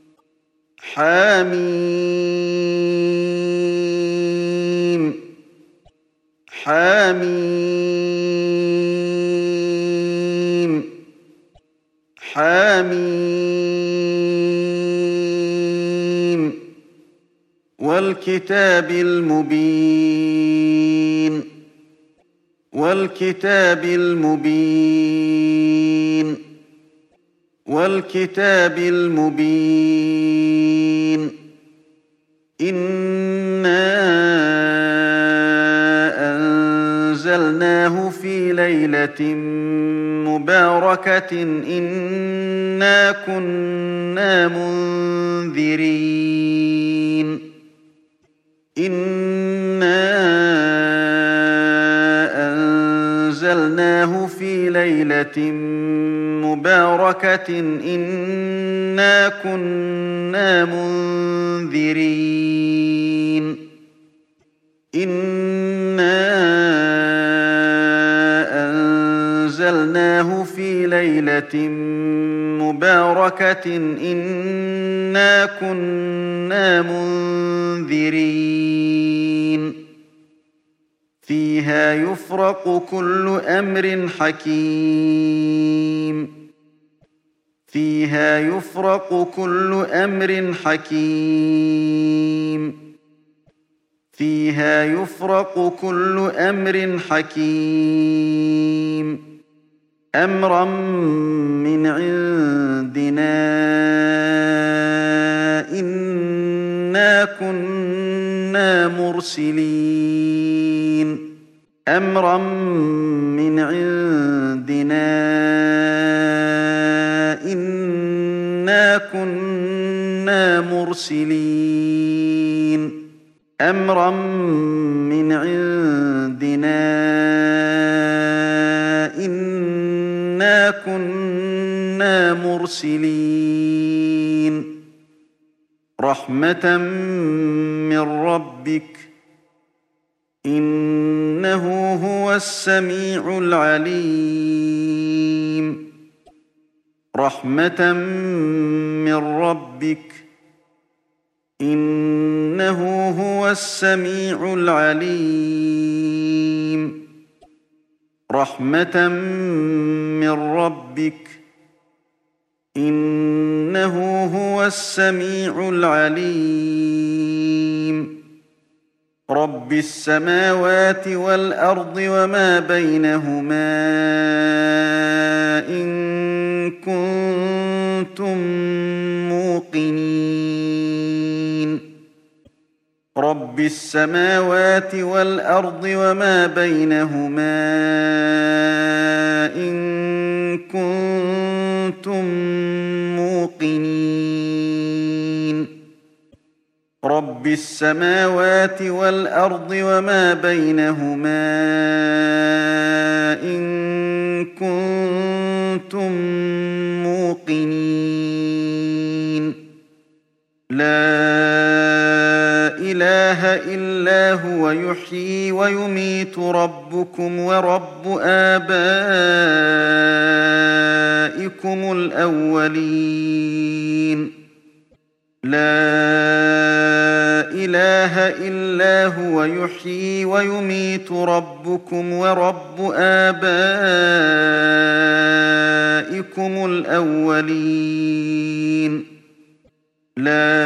حميم حميم حميم والكتاب المبين والكتاب المبين والكتاب المبين إنا أنزلناه في ليلة مباركة إنا كنا منذرين إنا أنزلناه في ليلة مباركة إنا كنا منذرين إنا أنزلناه في ليلة مباركة إنا كنا منذرين فيها يفرق كل أمر حكيم فيها يفرق كل أمر حكيم فيها يفرق كل أمر حكيم أمرا من عندنا إنا إنا كنا مرسلين أمرا من عندنا إنا كنا مرسلين أمرا من عندنا إنا كنا مرسلين رحمة من ربك إنه هو السميع العليم رحمة من ربك إنه هو السميع العليم رحمة من ربك إنه هو السميع العليم رب السماوات والأرض وما بينهما إن كنتم موقنين رب السماوات والأرض وما بينهما إن كنتم موقنين رب السماوات والأرض وما بينهما إن كنتم موقنين لا إله إلا هو يحيي ويميت ربكم ورب آبائكم الأولين لا إله إلا هو يحيي ويميت ربكم ورب آبائكم الأولين لا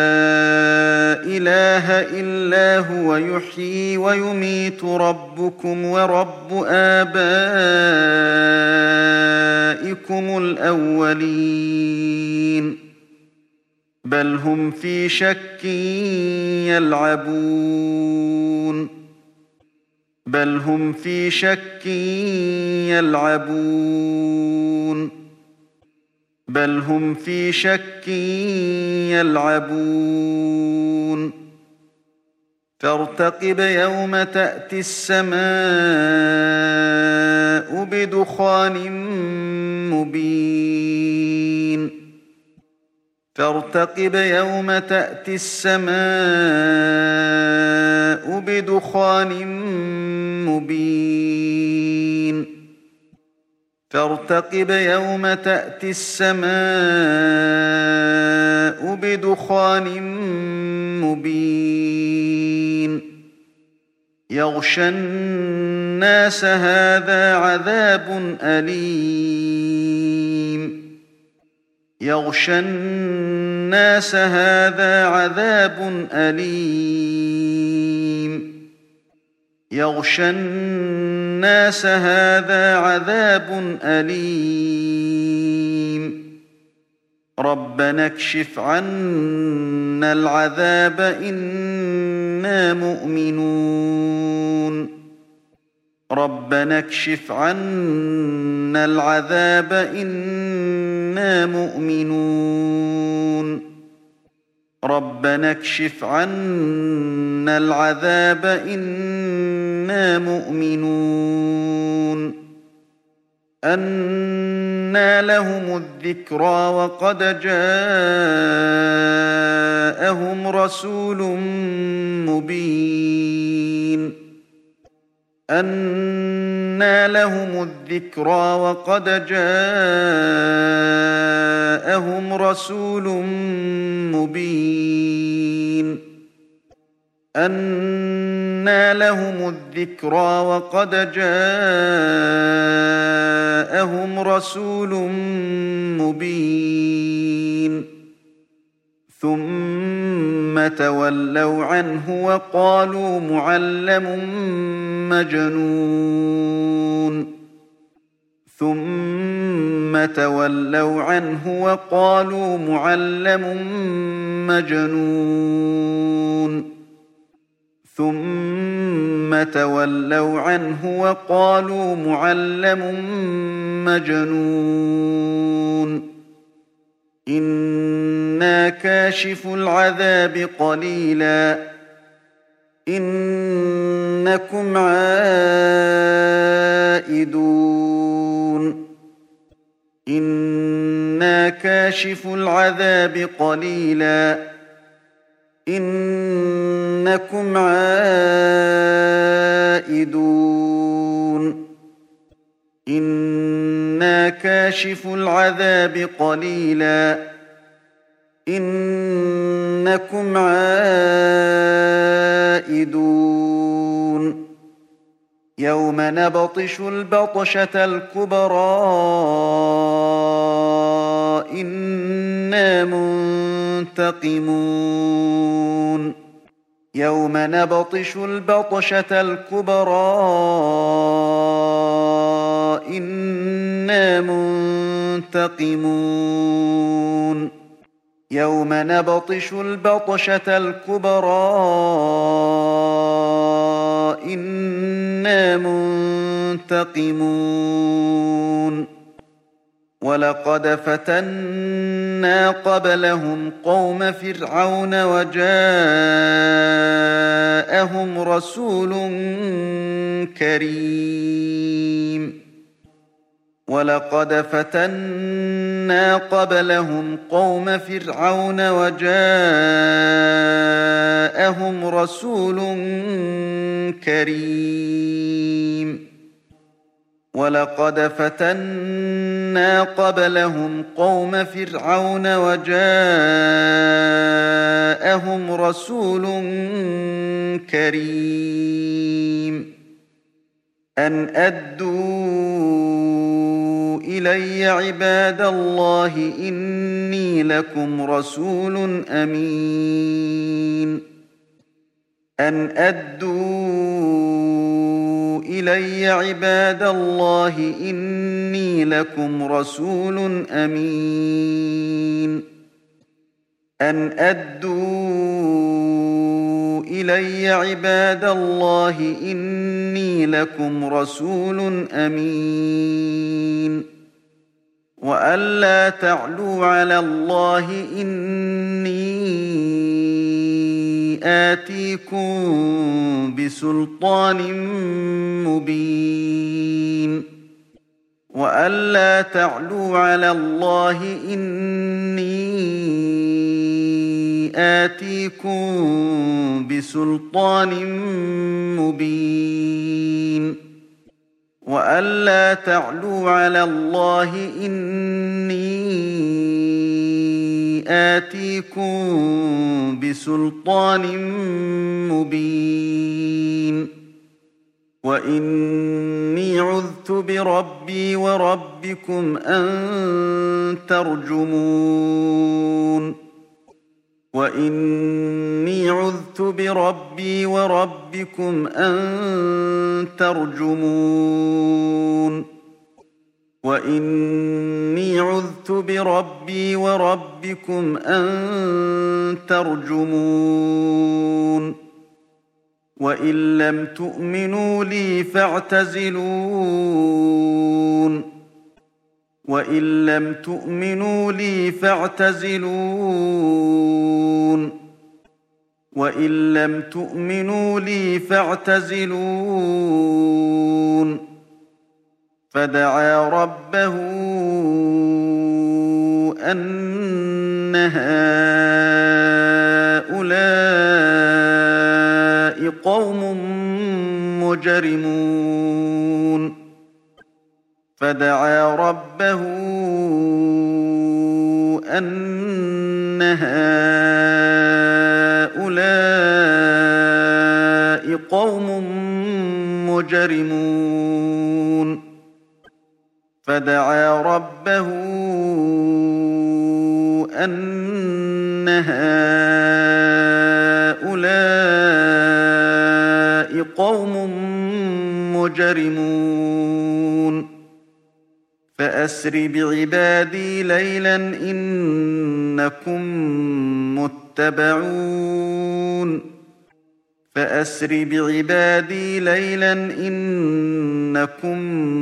إله إلا هو يحيي ويميت ربكم ورب آبائكم الأولين بل هم في شك يلعبون بل هم في شك يلعبون بل هم في شك يلعبون فارتقب يوم تأتي السماء بدخان مبين فارتقب يوم تأتي السماء بدخان مبين فارتقب يوم تأتي السماء بدخان مبين يغشى الناس هذا عذاب أليم يغشى الناس هذا عذاب أليم يغشى الناس هذا عذاب أليم ربنا اكشف عنا العذاب إنا مؤمنون ربنا اكشف عنا العذاب إنا مؤمنون ربنا اكشف عنا العذاب إنا مؤمنون أنى لهم الذكرى وقد جاءهم رسول مبين أنى لهم الذكرى وقد جاءهم رسول مبين أنى لهم الذكرى وقد جاءهم رسول مبين ثم تولوا عنه وقالوا معلم مجنون ثم تولوا عنه وقالوا معلم مجنون ثم تولوا عنه وقالوا معلم مجنون إنا كاشف العذاب قليلا إنكم عائدون إنا كاشف العذاب قليلا إنكم عائدون إنا كاشف العذاب قليلا إنكم عائدون يوم نبطش البطشة الكبرى إنا منتقمون يوم نبطش البطشة الكبرى إنا منتقمون يوم نبطش البطشة الكبرى إنا منتقمون ولقد فتنا قبلهم قوم فرعون وجاءهم رسول كريم ولقد فتنا قبلهم قوم فرعون وجاءهم رسول كريم ولقد فتنا قبلهم قوم فرعون وجاءهم رسول كريم أن أدوا إلي عباد الله إني لكم رسول أمين أن أدوا إلي عباد الله إني لكم رسول أمين أن أدوا إلي عباد الله إني لكم رسول أمين وألا تعلوا على الله إني آتيكم بسلطان مبين وألا تعلوا على الله إني آتيكم بسلطان مبين وألا تعلوا على الله إني آتيكم بسلطان مبين وإني عذت بربي وربكم أن ترجمون وإني عذت بربي وربكم أن ترجمون وإني عذت بربي وربكم أن ترجمون وإن لم تؤمنوا لي فاعتزلون وإن لم تؤمنوا لي فاعتزلون وإن لم تؤمنوا لي فاعتزلون فدعا ربه أن هؤلاء قوم مجرمون فدعا ربه أن هؤلاء قوم مجرمون فدعا ربه أن هؤلاء قوم مجرمون فأسر بعبادي ليلا إنكم متبعون فأسر بعبادي ليلا إنكم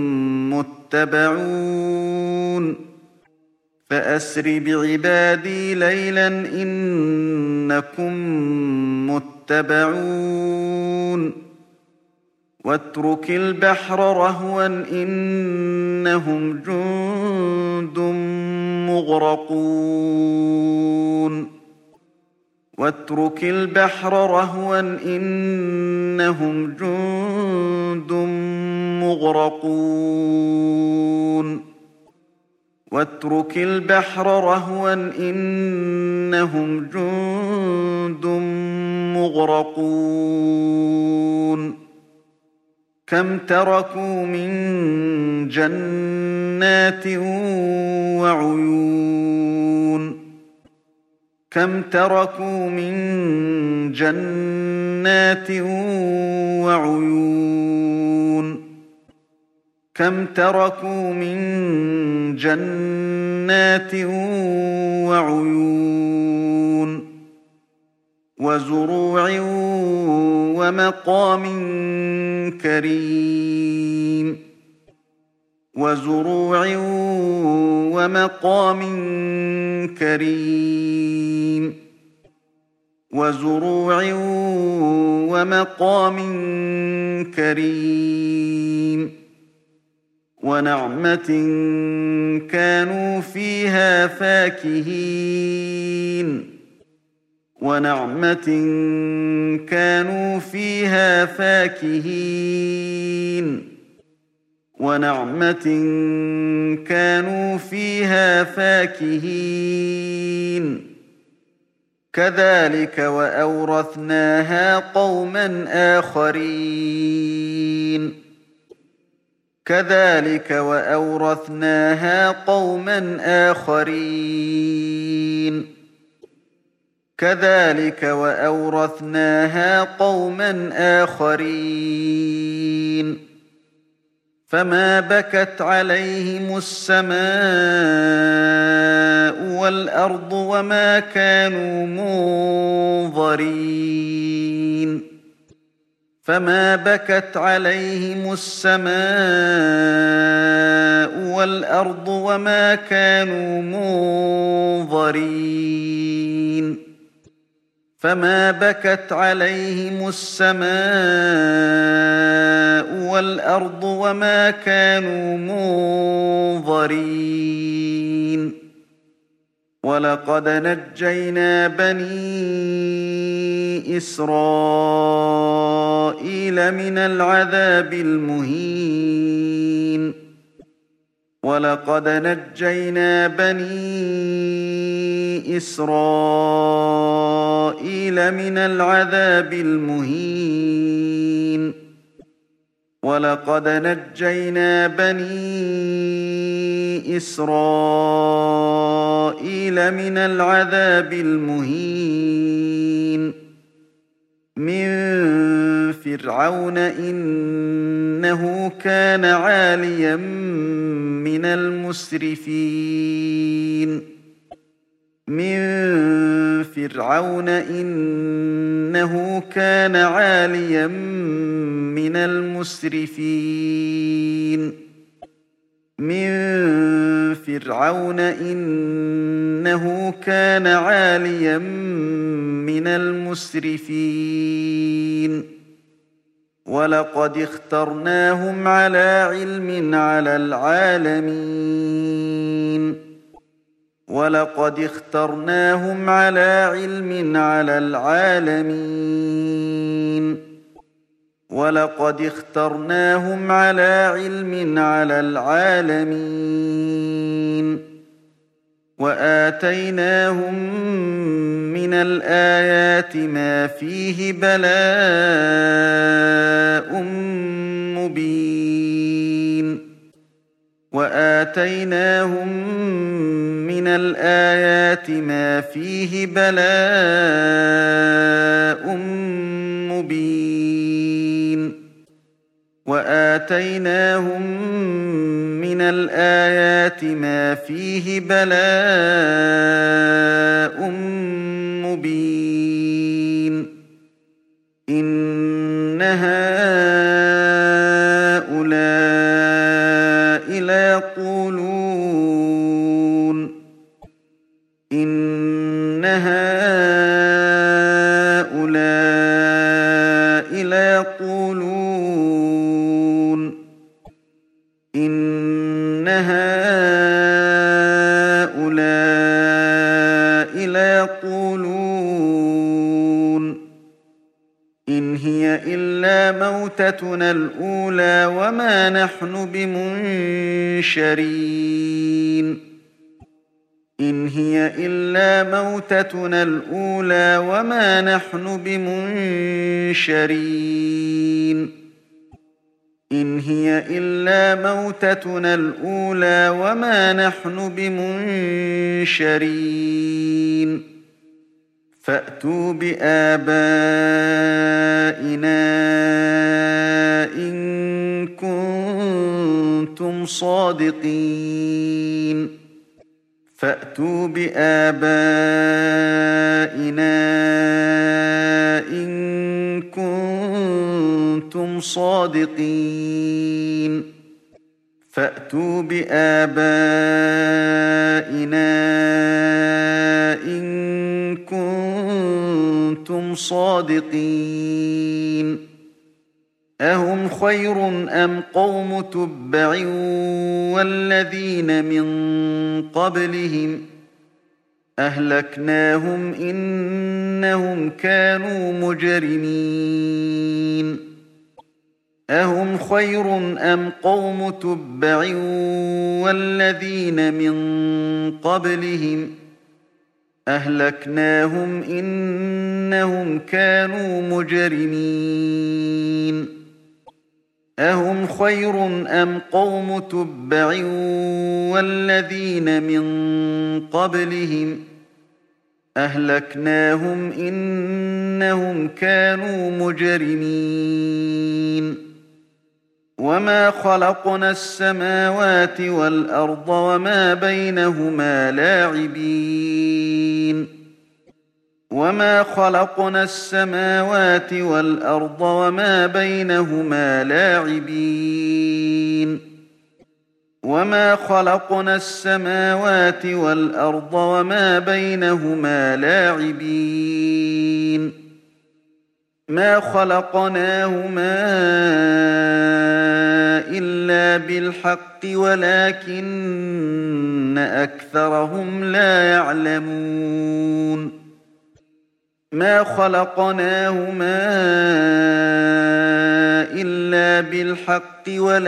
متبعون فأسر بعبادي ليلا إنكم متبعون واترك البحر رهوا إنهم جند مغرقون واترك البحر رهوا إنهم جند مغرقون واترك البحر رهوا إنهم جند مغرقون كم تركوا من جنات وعيون كم تركوا من جنات وعيون كم تركوا من جنات وعيون وزروع ومقام كريم وزروع ومقام كريم وزروع ومقام كريم ونعمة كانوا فيها فاكهين ونعمة كانوا فيها فاكهين ونعمة كانوا فيها فاكهين كذلك وأورثناها قوما آخرين كذلك وأورثناها قوما آخرين كذلك وأورثناها قوما آخرين فما بكت عليهم السماء والأرض وما كانوا منظرين فما بكت عليهم السماء والأرض وما كانوا منظرين فما بكت عليهم السماء والأرض وما كانوا منظرين ولقد نجينا بني إسرائيل من العذاب المهين ولقد نجينا بني إسرائيل من العذاب المهين ولقد نجينا بني إسرائيل من العذاب المهين من فرعون إنه كان عاليا من المسرفين من فرعون إنه كان عاليا من المسرفين من فرعون إنه كان عاليا من المسرفين ولقد اخترناهم على علم على العالمين ولقد اخترناهم على علم على العالمين ولقد اخترناهم على علم على العالمين وآتيناهم من الآيات ما فيه بلاء مبين وآتيناهم من الآيات ما فيه بلاء مبين وآتيناهم من الآيات ما فيه بلاء مبين إن هؤلاء ليقولون إن هؤلاء ليقولون إن هؤلاء ليقولون إن هي إلا موتتنا الأولى وما نحن بمنشرين إن هي إلا موتتنا الأولى وما نحن بمنشرين إن هي إلا موتتنا الأولى وما نحن بمنشرين فأتوا بآبائنا إن كنتم صادقين فأتوا بآبائنا إن كنتم صادقين فأتوا بآبائنا إن كنتم صادقين أهم خير أم قوم تبع والذين من قبلهم أهلكناهم إنهم كانوا مجرمين أهم خير أم قوم تبع والذين من قبلهم أهلكناهم إنهم كانوا مجرمين أهم خير أم قوم تبع والذين من قبلهم أهلكناهم إنهم كانوا مجرمين وما خلقنا السماوات والأرض وما بينهما لاعبين وما خلقنا السماوات والأرض وما بينهما لاعبين وما خلقنا السماوات والأرض وما بينهما لاعبين ما خلقناهما إلا بالحق ولكن أكثرهم لا يعلمون ما خلقناهما إلا بالحق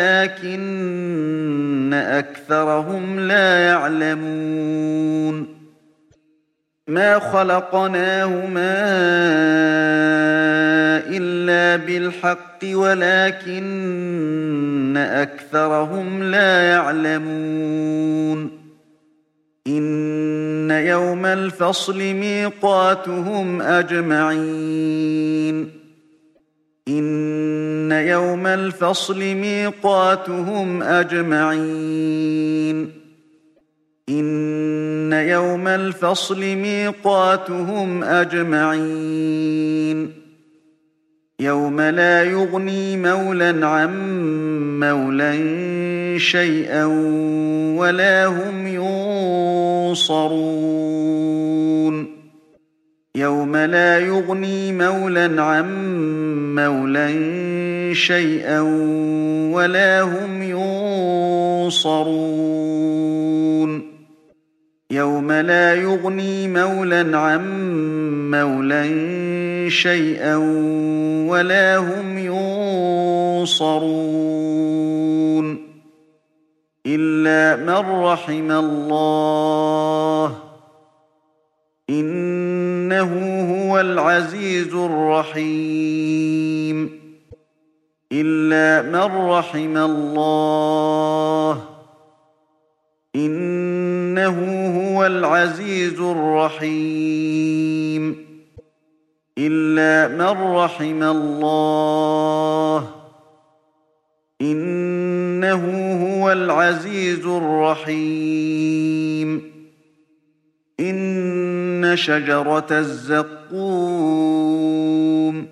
ولكن أكثرهم لا يعلمون ما خلقناهما إلا بالحق ولكن أكثرهم لا يعلمون إن يوم الفصل ميقاتهم أجمعين إن يوم الفصل ميقاتهم أجمعين إن يوم الفصل ميقاتهم أجمعين يوم لا يغني مولا عن مولا شيئا ولا هم ينصرون يوم لا يغني مولا عن مولا شيئا ولا هم ينصرون يوم لا يغني مولا عن مولا شيئا ولا هم ينصرون إلا من رحم الله إنه هو العزيز الرحيم إلا من رحم الله إنه هو العزيز الرحيم إلا من رحم الله إنه هو العزيز الرحيم إن شجرة الزقوم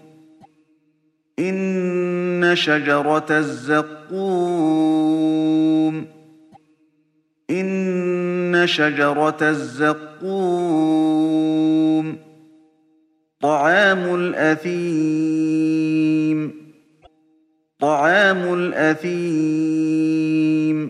إن شجرة الزقوم إن شجرة الزقوم طعام الأثيم طعام الأثيم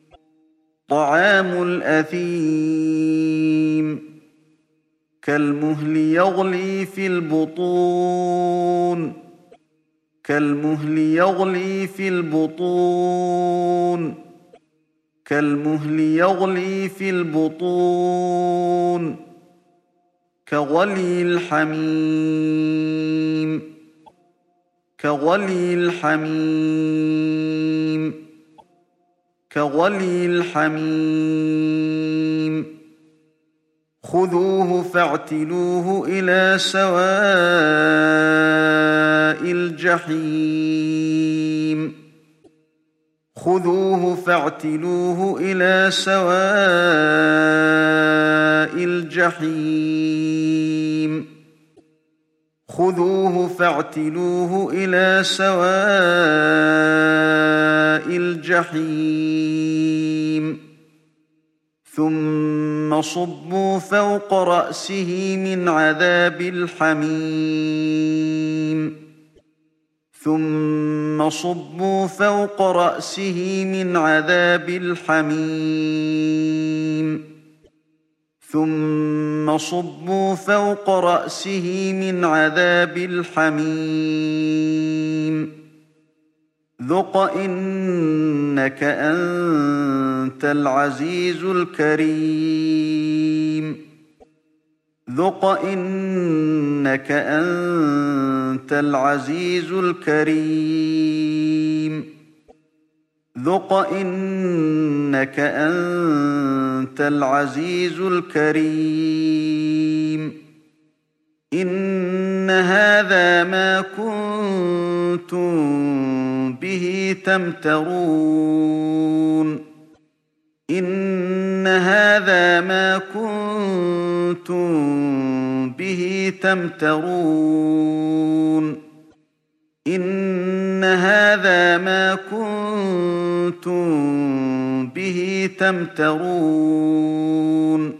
طعام الأثيم كالمهل يغلي في البطون كالمهل يغلي في البطون كالمهل يغلي في البطون كغلي الحميم كغلي الحميم كغلي الحميم خذوه فاعتلوه إلى سواء الجحيم خذوه فاعتلوه إلى سواء الجحيم خذوه فاعتلوه إلى سواء الجحيم ثم صبوا فوق رأسه من عذاب الحميم ثم صبوا فوق رأسه من عذاب الحميم ثم صبوا فوق رأسه من عذاب الحميم ذق إنك أنت العزيز الكريم ذق إنك أنت العزيز الكريم ذق إنك أنت العزيز الكريم إن هذا ما كنتم به تمترون إن هذا ما كنتم به تمترون إن هذا ما كنتم به تمترون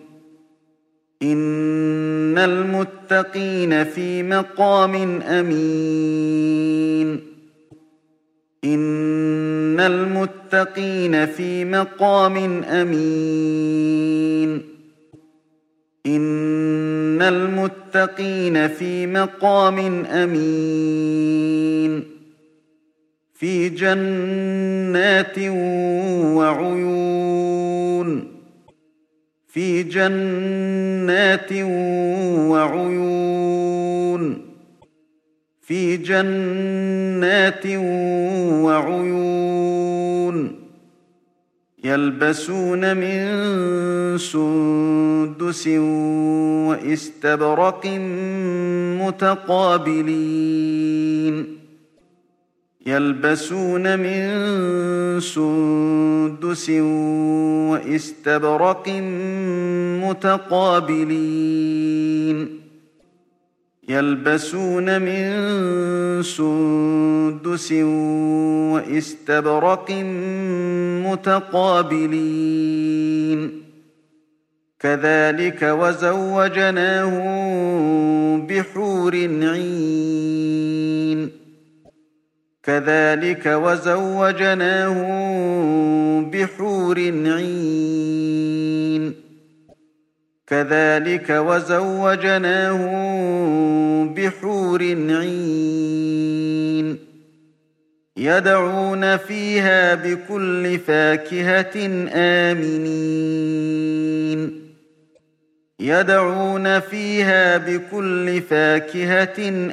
إن المتقين في مقام أمين إن المتقين في مقام أمين إن المتقين في مقام أمين في جنات وعيون في جنات وعيون في جنات وعيون يلبسون من سندس وإستبرق متقابلين يلبسون من سندس وإستبرق متقابلين يلبسون من سندس وإستبرق متقابلين كذلك وزوجناهم بحور عين كذلك وزوجناهم بحور عين كذلك وزوجناهم بحور عين يدعون فيها بكل فاكهة آمنين يدعون فيها بكل فاكهة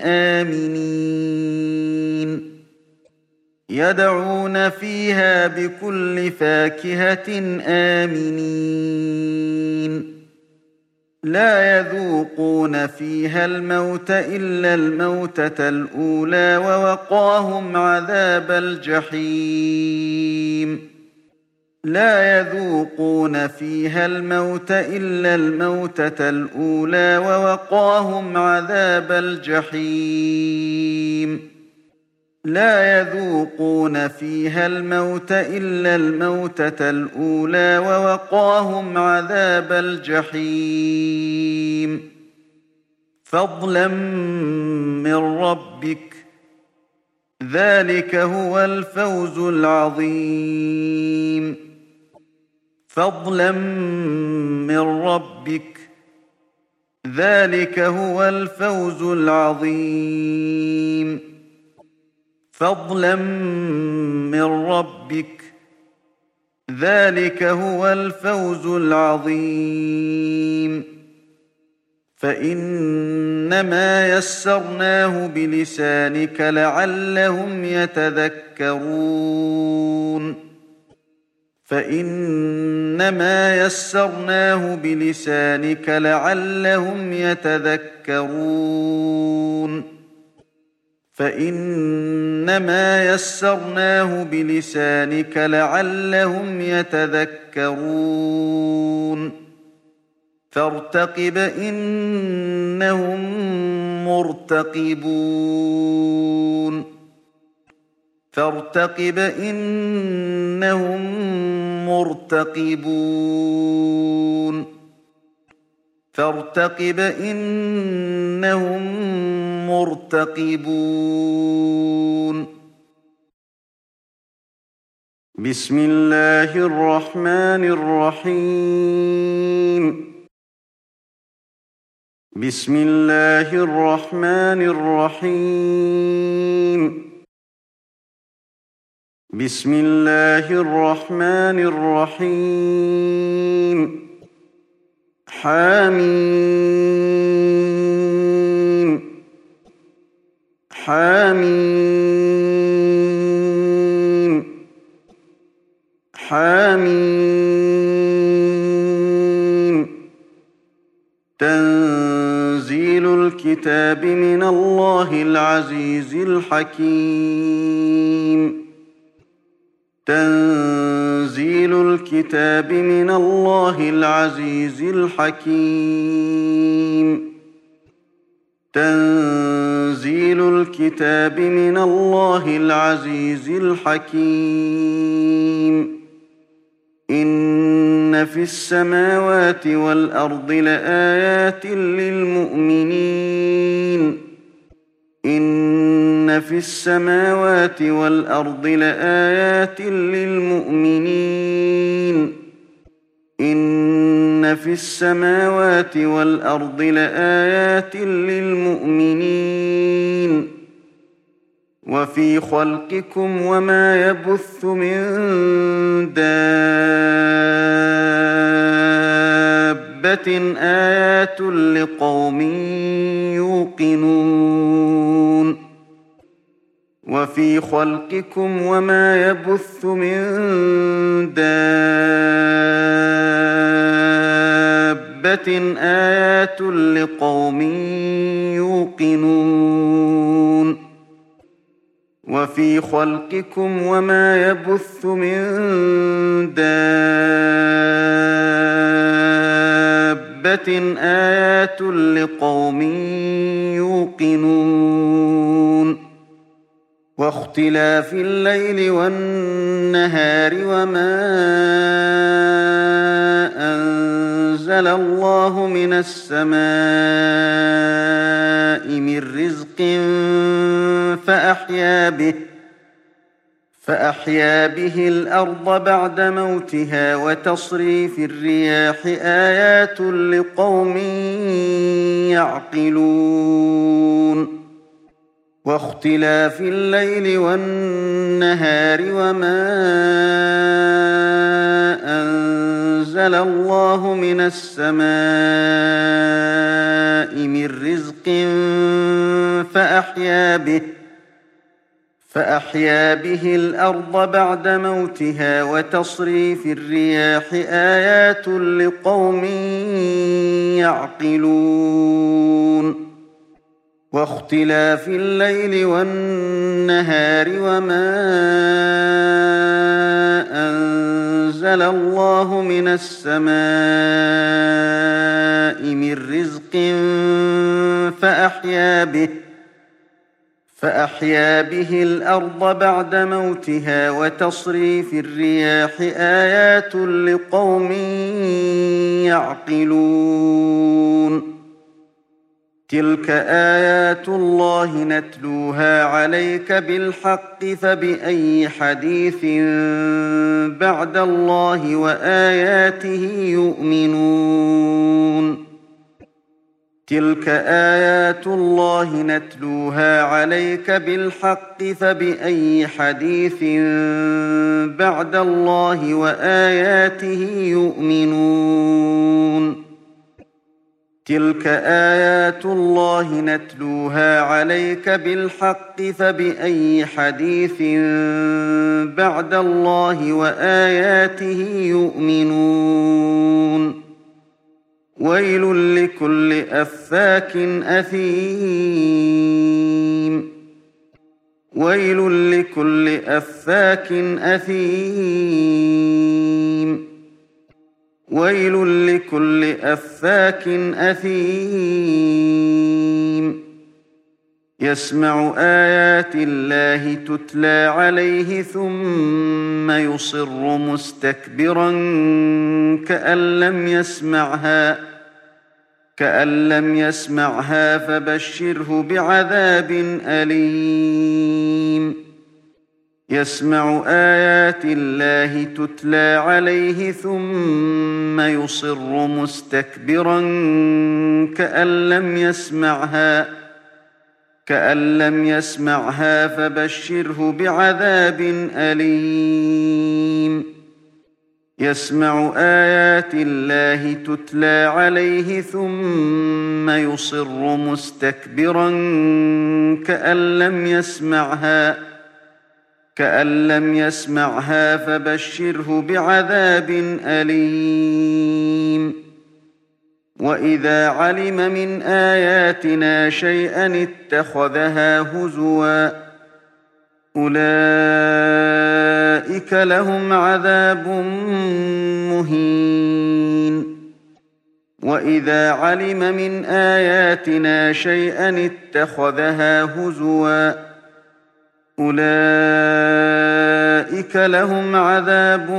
آمنين يدعون فيها بكل فاكهة آمنين لا يذوقون فيها الموت إلا الموتة الأولى ووقاهم عذاب الجحيم لا يذوقون فيها الموت إلا الموتة الأولى ووقاهم عذاب الجحيم لا يذوقون فيها الموت إلا الموتة الأولى ووقاهم عذاب الجحيم فضلا من ربك ذلك هو الفوز العظيم فضلا من ربك ذلك هو الفوز العظيم فضلا من ربك ذلك هو الفوز العظيم فإنما يسرناه بلسانك لعلهم يتذكرون فإنما يسرناه بلسانك لعلهم يتذكرون فإنما يسرناه بلسانك لعلهم يتذكرون فارتقب إنهم مرتقبون فارتقب إنهم مرتقبون فارتقب إنهم مرتقبون بسم الله الرحمن الرحيم بسم الله الرحمن الرحيم بسم الله الرحمن الرحيم حميم حميم حميم تنزيل الكتاب من الله العزيز الحكيم تنزيل الكتاب من الله العزيز الحكيم تنزيل الكتاب من الله العزيز الحكيم إن في السماوات والأرض لآيات للمؤمنين إن في السماوات والأرض لآيات للمؤمنين إن في السماوات والأرض لآيات للمؤمنين وفي خلقكم وما يبث من دابة آيات لقوم يوقنون وفي خلقكم وما يبث من دابة آيات لقوم يوقنون وفي خلقكم وما يبث من دابة آيات لقوم يوقنون واختلاف الليل والنهار وما أنزل الله من السماء من رزق فأحيا به فأحيا به الأرض بعد موتها وتصريف الرياح آيات لقوم يعقلون واختلاف الليل والنهار وما أنزل الله من السماء من رزق فأحيا به فأحيا به الأرض بعد موتها وتصريف الرياح آيات لقوم يعقلون واختلاف الليل والنهار وما أنزل الله من السماء من رزق فأحيا به فأحيا به الأرض بعد موتها وتصريف الرياح آيات لقوم يعقلون تلك آيات الله نتلوها عليك بالحق فبأي حديث بعد الله وآياته يؤمنون تلك آيات الله نتلوها عليك بالحق فبأي حديث بعد الله وآياته يؤمنون تلك آيات الله نتلوها عليك بالحق فبأي حديث بعد الله وآياته يؤمنون ويل لكل أفاك أثيم ويل لكل أفاك أثيم ويل لكل أفاك أثيم يسمع آيات الله تتلى عليه ثم يصر مستكبرا كأن لم يسمعها كأن لم يسمعها فبشره بعذاب أليم يسمع آيات الله تتلى عليه ثم يصر مستكبرا كأن لم يسمعها كأن لم يسمعها فبشره بعذاب أليم يسمع آيات الله تتلى عليه ثم يصر مستكبرا كأن لم يسمعها كأن لم يسمعها فبشره بعذاب أليم وإذا علم من آياتنا شيئا اتخذها هزوا أولئك لهم عذاب مهين وإذا علم من آياتنا شيئا اتخذها هزوا أولئك لهم عذاب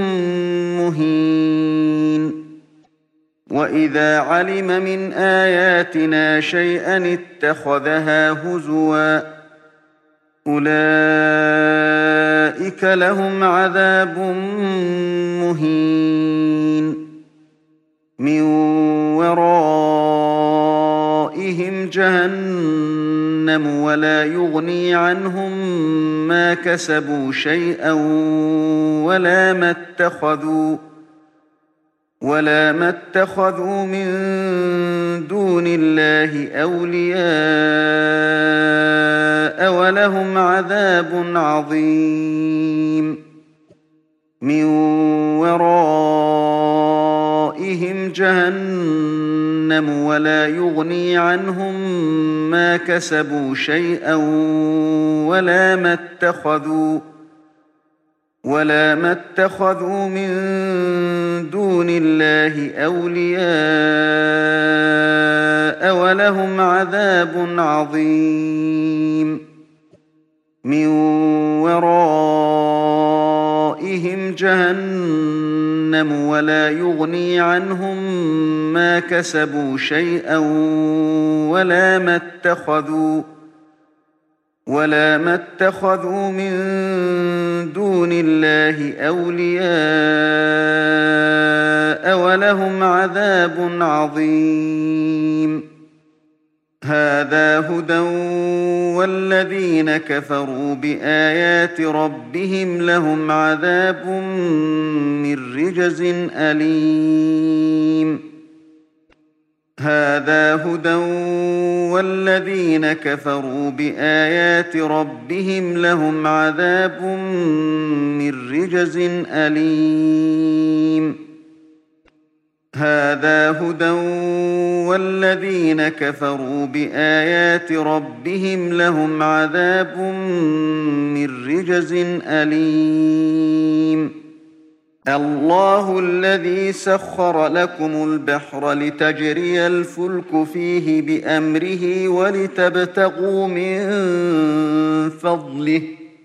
مهين وإذا علم من آياتنا شيئا اتخذها هزوا أولئك لهم عذاب مهين من ورائهم جهنم ولا يغني عنهم ما كسبوا شيئا ولا ما اتخذوا ولا ما اتخذوا من دون الله أولياء ولهم عذاب عظيم من ورائهم جهنم ولا يغني عنهم ما كسبوا شيئا ولا ما اتخذوا ولا ما اتخذوا من دون الله أولياء ولهم عذاب عظيم من ورائهم جهنم ولا يغني عنهم ما كسبوا شيئا ولا ما اتخذوا ولا ما اتخذوا من دون الله أولياء ولهم عذاب عظيم هذا هدى والذين كفروا بآيات ربهم لهم عذاب من رجز أليم هذا هدى والذين كفروا بآيات ربهم لهم عذاب من رجز أليم هذا هدى والذين كفروا بآيات ربهم لهم عذاب من رجز أليم الله الذي سخر لكم البحر لتجري الفلك فيه بأمره ولتبتغوا من فضله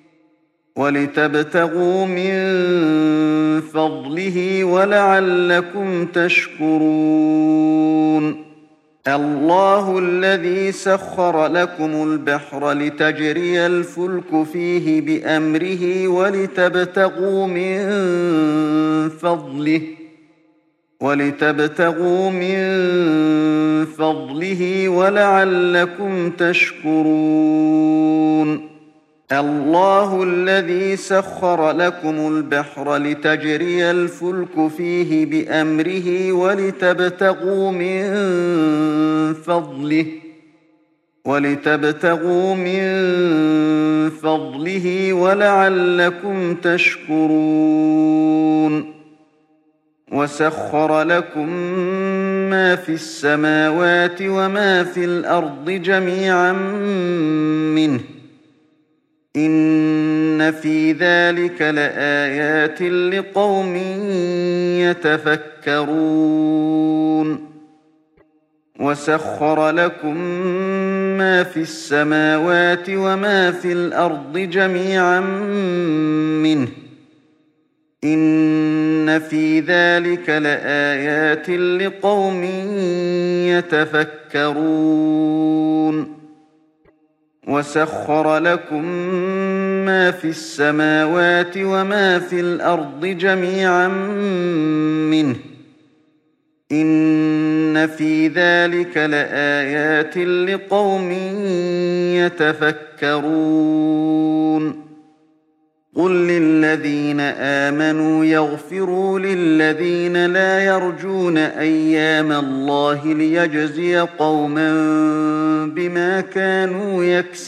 ولتبتغوا من فضله ولعلكم تشكرون الله الذي سخر لكم البحر لتجري الفلك فيه بأمره ولتبتغوا من فضله ولتبتغوا من فضله ولعلكم تشكرون الله الذي سخر لكم البحر لتجري الفلك فيه بأمره ولتبتغوا من فضله ولتبتغوا من فضله ولعلكم تشكرون وسخر لكم ما في السماوات وما في الأرض جميعا منه إن في ذلك لآيات لقوم يتفكرون وسخر لكم ما في السماوات وما في الأرض جميعا منه إن في ذلك لآيات لقوم يتفكرون وسخر لكم ما في السماوات وما في الأرض جميعا منه إن في ذلك لآيات لقوم يتفكرون قل للذين آمنوا يغفروا للذين لا يرجون أيام الله ليجزي قوما بما كانوا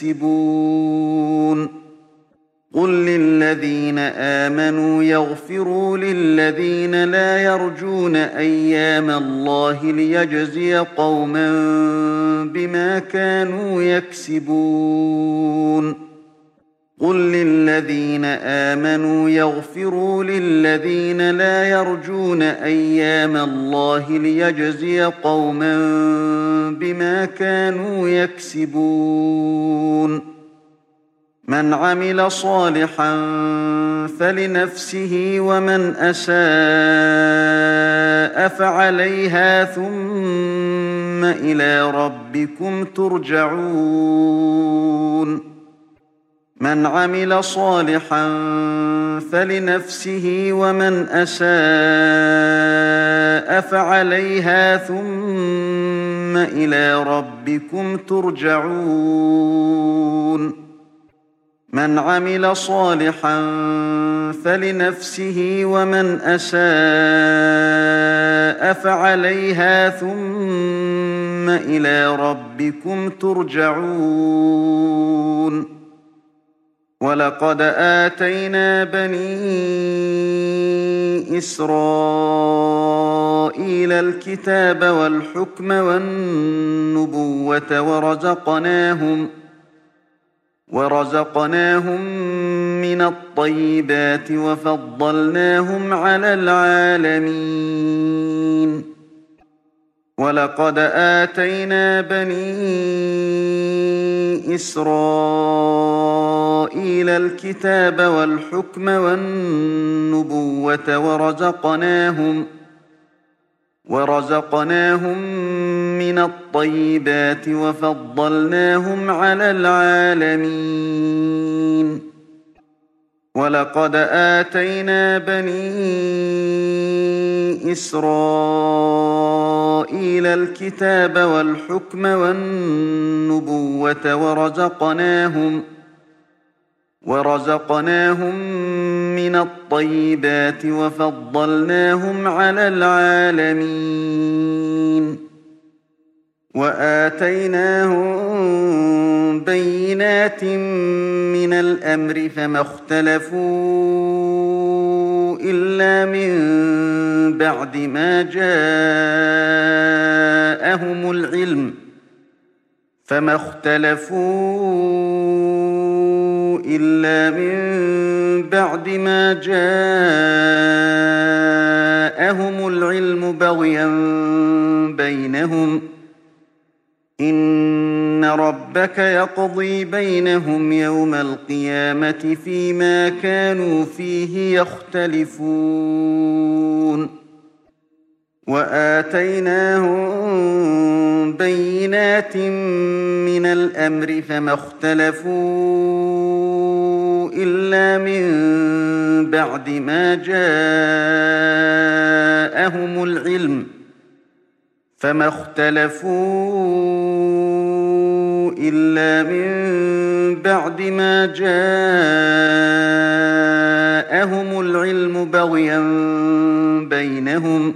يكسبون قل للذين آمنوا يغفروا للذين لا يرجون أيام الله ليجزي قوما بما كانوا يكسبون قل للذين آمنوا يغفروا للذين لا يرجون أيام الله ليجزي قوما بما كانوا يكسبون من عمل صالحا فلنفسه ومن أساء فعليها ثم إلى ربكم ترجعون من عمل صالحا فلنفسه ومن أساء فعليها ثم إلى ربكم ترجعون من عمل صالحا فلنفسه ومن أساء فعليها ثم إلى ربكم ترجعون ولقد آتينا بني إسرائيل الكتاب والحكم والنبوة ورزقناهم ورزقناهم من الطيبات وفضلناهم على العالمين ولقد آتينا بني إسرائيل الكتاب والحكم والنبوة ورزقناهم ورزقناهم من الطيبات وفضلناهم على العالمين ولقد آتينا بني إسرائيل الكتاب والحكم والنبوة ورزقناهم ورزقناهم من الطيبات وفضلناهم على العالمين وآتيناهم بينات من الأمر فما اختلفوا إلا من بعد ما جاءهم العلم فما اختلفوا إلا من بعد ما جاءهم العلم بغيا بينهم إن ربك يقضي بينهم يوم القيامة فيما كانوا فيه يختلفون وآتيناهم بينات من الأمر فما اختلفوا إلا من بعد ما جاءهم العلم فما اختلفوا إلا من بعد ما جاءهم العلم بغيا بينهم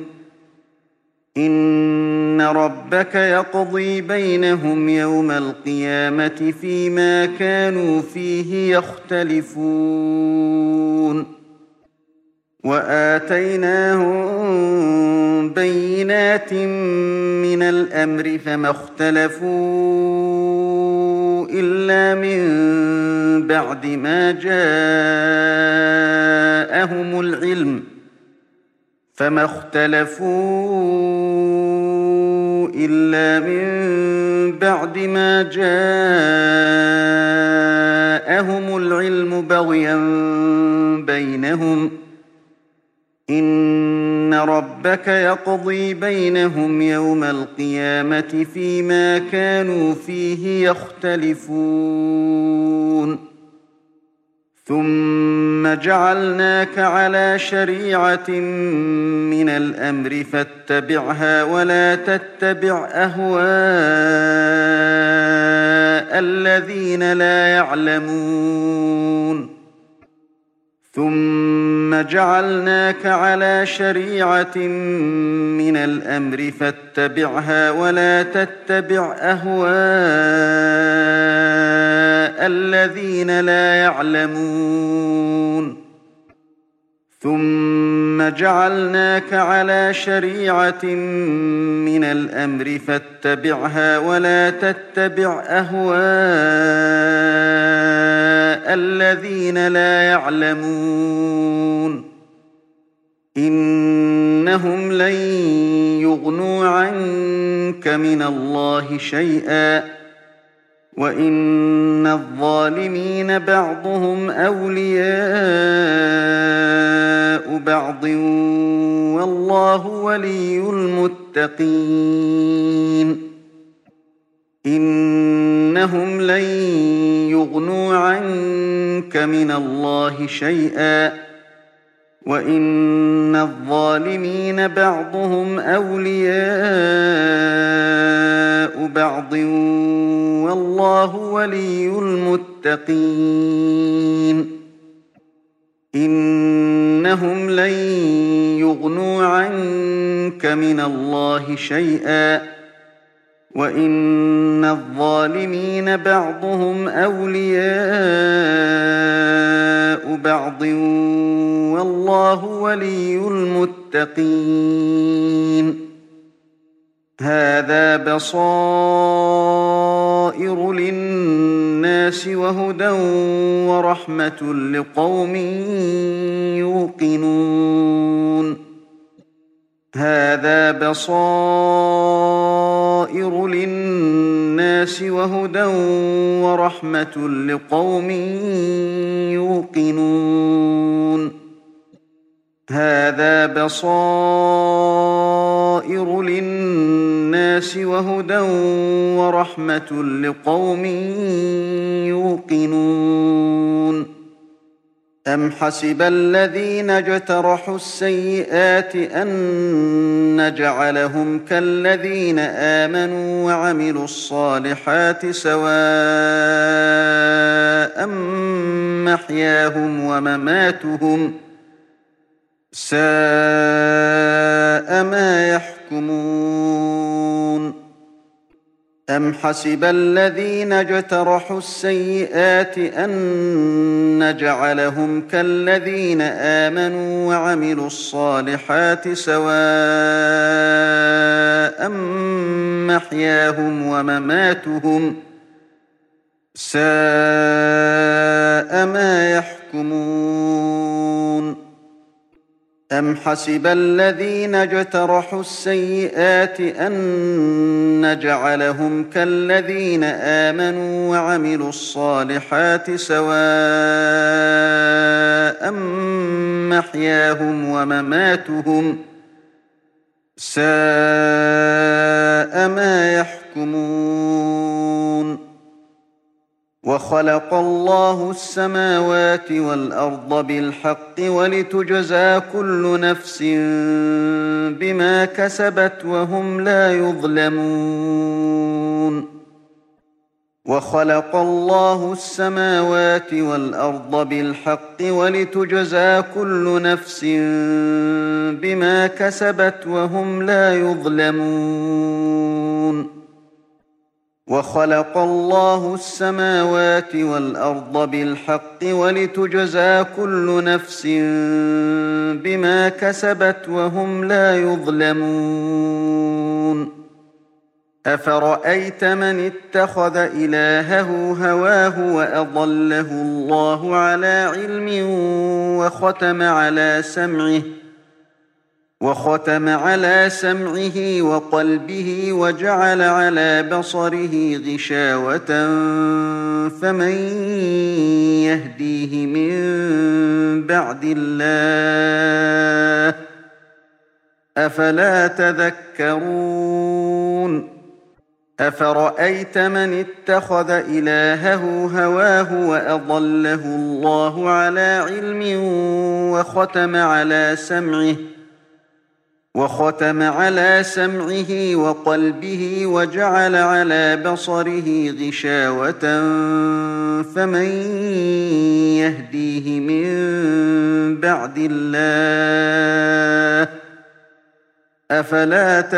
إن ربك يقضي بينهم يوم القيامة فيما كانوا فيه يختلفون وآتيناهم بينات من الأمر فما اختلفوا إلا من بعد ما جاءهم العلم فما اختلفوا إلا من بعد ما جاءهم العلم بغيا بينهم إن ربك يقضي بينهم يوم القيامة فيما كانوا فيه يختلفون ثم جعلناك على شريعة من الأمر فاتبعها ولا تتبع أهواء الذين لا يعلمون ثم جعلناك على شريعة من الأمر فاتبعها ولا تتبع أهواء الذين لا يعلمون ثم جعلناك على شريعة من الأمر فاتبعها ولا تتبع أهواء الذين لا يعلمون إنهم لن يغنوا عنك من الله شيئا وإن الظالمين بعضهم أولياء بعض والله ولي المتقين إنهم لن يغنوا عنك من الله شيئا وإن الظالمين بعضهم أولياء بعض والله ولي المتقين إنهم لن يغنوا عنك من الله شيئا وإن الظالمين بعضهم أولياء بعض والله ولي المتقين هذا بصائر للناس وهدى ورحمة لقوم يوقنون هذا بصائر للناس وهدى ورحمة لقوم يوقنون هذا بصائر للناس وهدى ورحمة لقوم يوقنون أم حسب الذين اجترحوا السيئات أن نجعلهم كالذين آمنوا وعملوا الصالحات سواء محياهم ومماتهم ساء ما يحكمون أم حسب الذين اجترحوا السيئات أن نجعلهم كالذين آمنوا وعملوا الصالحات سواء محياهم ومماتهم ساء ما يحكمون أم حسب الذين اجترحوا السيئات أن نجعلهم كالذين آمنوا وعملوا الصالحات سواء محياهم ومماتهم ساء ما يحكمون وخلق الله السماوات والأرض بالحق ولتجزى كل نفس بما كسبت وهم لا يظلمون وخلق الله السماوات والأرض بالحق ولتجزى كل نفس بما كسبت وهم لا يظلمون وخلق الله السماوات والأرض بالحق ولتجزى كل نفس بما كسبت وهم لا يظلمون أفرأيت من اتخذ إلهه هواه وأضله الله على علم وختم على سمعه وختم على سمعه وقلبه وجعل على بصره غشاوة فمن يهديه من بعد الله أفلا تذكرون أفرأيت من اتخذ إلهه هواه وأضله الله على علم وختم على سمعه وختم على سمعه وقلبه وجعل على بصره غشاوة فمن يهديه من بعد الله أفلا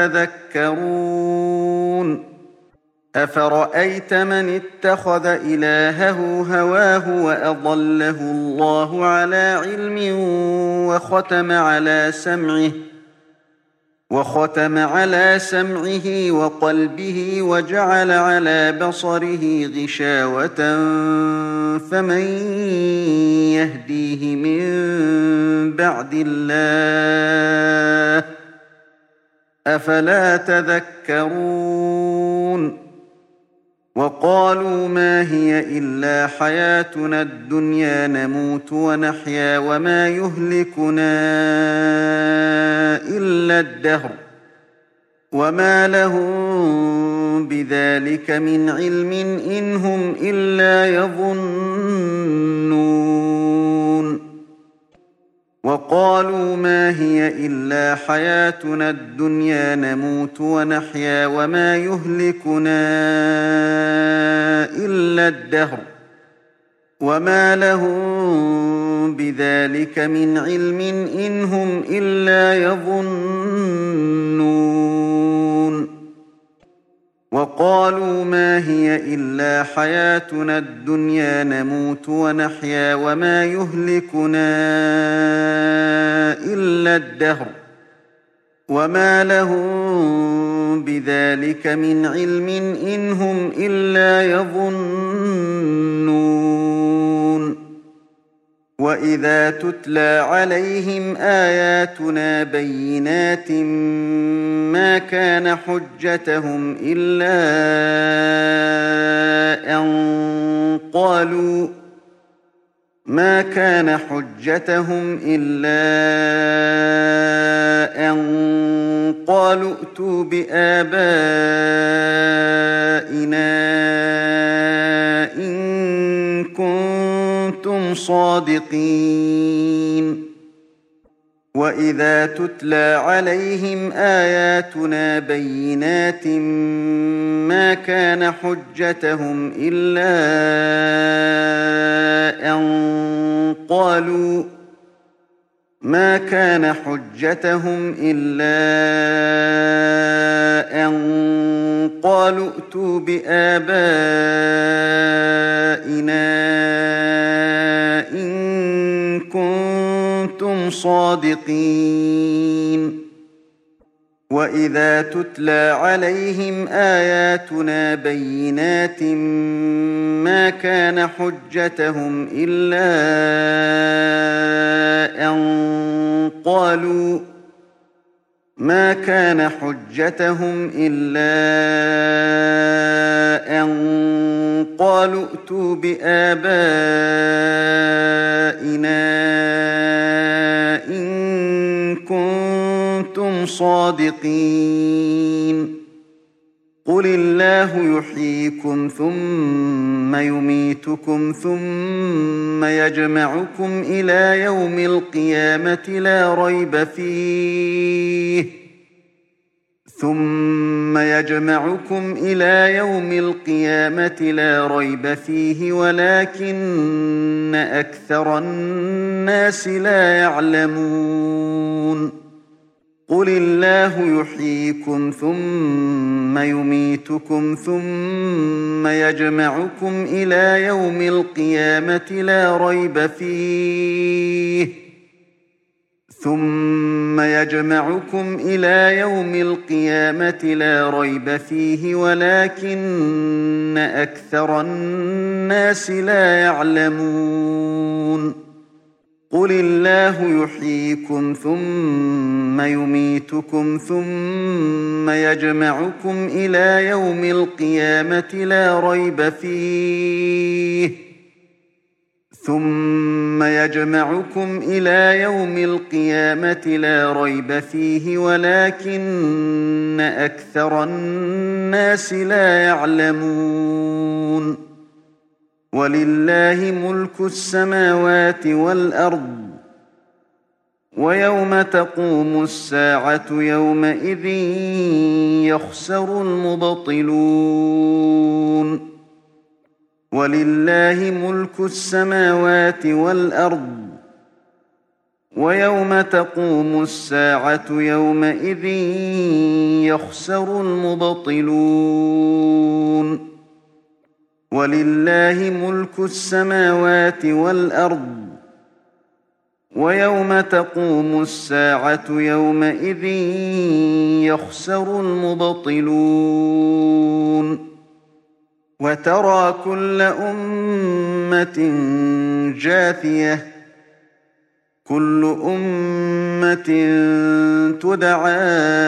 تذكرون أفرأيت من اتخذ إلهه هواه وأضله الله على علم وختم على سمعه وختم على سمعه وقلبه وجعل على بصره غشاوة فمن يهديه من بعد الله أفلا تذكرون وقالوا ما هي إلا حياتنا الدنيا نموت ونحيا وما يهلكنا إلا الدهر وما لهم بذلك من علم إن هم إلا يظنون وقالوا ما هي إلا حياتنا الدنيا نموت ونحيا وما يهلكنا إلا الدهر وما لهم بذلك من علم إن هم إلا يظنون وقالوا ما هي إلا حياتنا الدنيا نموت ونحيا وما يهلكنا إلا الدهر وما لهم بذلك من علم إن هم إلا يظنون وإذا تتلى عليهم آياتنا بينات ما كان حجتهم إلا أن قالوا ما كان حجتهم إلا أن قالوا ائتوا بآبائنا إن كنتم صادقين وإذا تتلى عليهم آياتنا بينات ما كان حجتهم إلا أن قالوا ما كان حجتهم إلا أن قالوا ائتوا بآبائنا إن كنتم صادقين وإذا تتلى عليهم آياتنا بينات ما كان حجتهم إلا أن قالوا ما كان حجتهم إلا أن قالوا ائتوا بآبائنا إن كنتم صادقين قل الله يحييكم ثم يميتكم ثم يجمعكم إلى يوم القيامة لا ريب فيه ثم يجمعكم إلى يوم القيامة لا ريب فيه ولكن أكثر الناس لا يعلمون قل الله يحييكم ثم يميتكم ثم يجمعكم إلى يوم القيامة لا ريب فيه ثم يجمعكم إلى يوم القيامة لا ريب فيه ولكن أكثر الناس لا يعلمون قل الله يحييكم ثم يميتكم ثم يجمعكم إلى يوم القيامة لا ريب فيه ثم يجمعكم إلى يوم القيامة لا ريب فيه ولكن أكثر الناس لا يعلمون ولله ملك السماوات والأرض ويوم تقوم الساعة يومئذ يخسر المبطلون ولله ملك السماوات والأرض ويوم تقوم الساعة يومئذ يخسر المبطلون ولله ملك السماوات والأرض ويوم تقوم الساعة يومئذ يخسر المبطلون وترى كل أمة جاثية كل أمة تدعى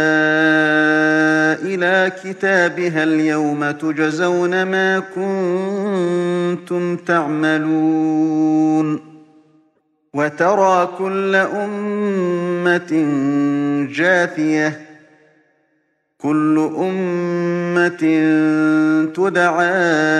إلى كتابها اليوم تجزون ما كنتم تعملون وترى كل أمة جاثية كل أمة تدعى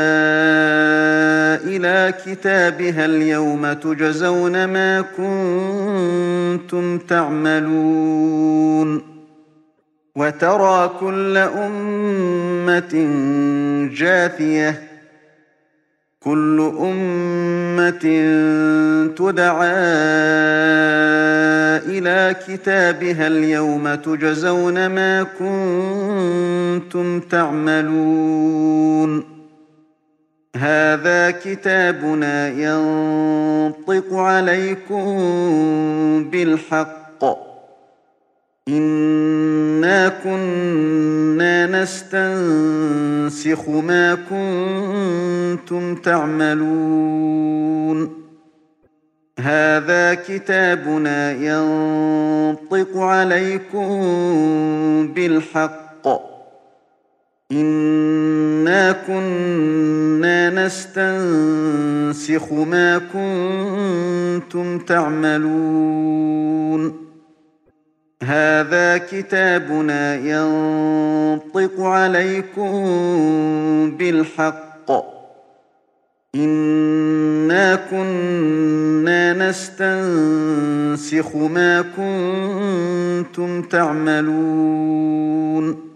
إلى كتابها اليوم تجزون ما كنتم تعملون وترى كل أمة جاثية كل أمة تدعى إلى كتابها اليوم تجزون ما كنتم تعملون هذا كتابنا ينطق عليكم بالحق إنا كنا نستنسخ ما كنتم تعملون هذا كتابنا ينطق عليكم بالحق إنا كنا نستنسخ ما كنتم تعملون هذا كتابنا ينطق عليكم بالحق إنا كنا نستنسخ ما كنتم تعملون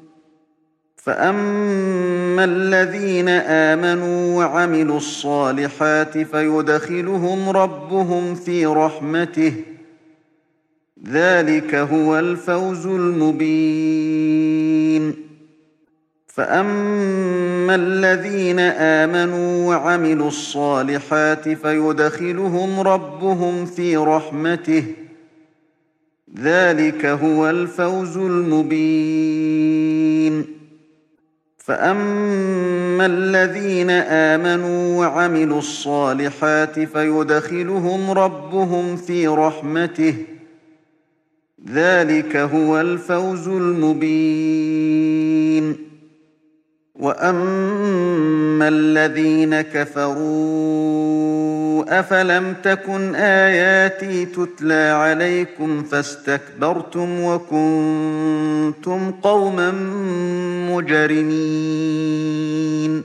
فأما الذين آمنوا وعملوا الصالحات فيدخلهم ربهم في رحمته ذلك هو الفوز المبين. فأما الذين آمنوا وعملوا الصالحات فيدخلهم ربهم في رحمته ذلك هو الفوز المبين. فأما الذين آمنوا وعملوا الصالحات فيدخلهم ربهم في رحمته ذلك هو الفوز المبين. وأما الذين كفروا أفلم تكن آياتي تتلى عليكم فاستكبرتم وكنتم قوما مجرمين.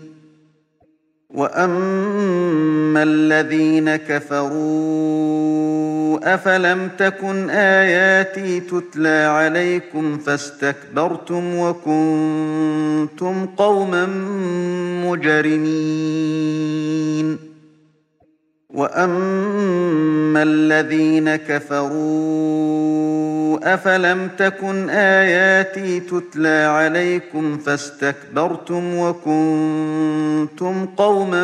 وأما الذين كفروا أفلم تكن آياتي تتلى عليكم فاستكبرتم وكنتم قوما مجرمين. وأما الذين كفروا أفلم تكن آياتي تتلى عليكم فاستكبرتم وكنتم قوما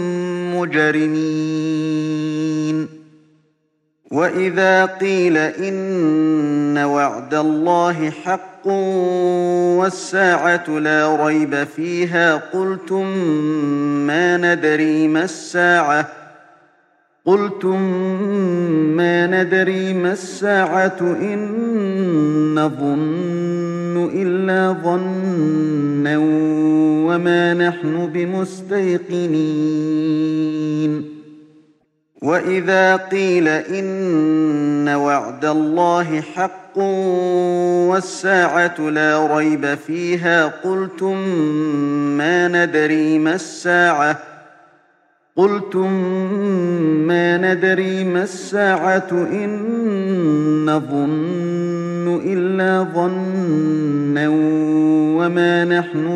مجرمين. وإذا قيل إن وعد الله حق والساعة لا ريب فيها قلتم ما ندري ما الساعة قلتم ما ندري ما الساعة إن نظن إلا ظنا وما نحن بمستيقنين. وإذا قيل إن وعد الله حق والساعة لا ريب فيها قلتم ما ندري ما الساعة قلتم ما ندري ما الساعة إن نظن إلا ظنا وما نحن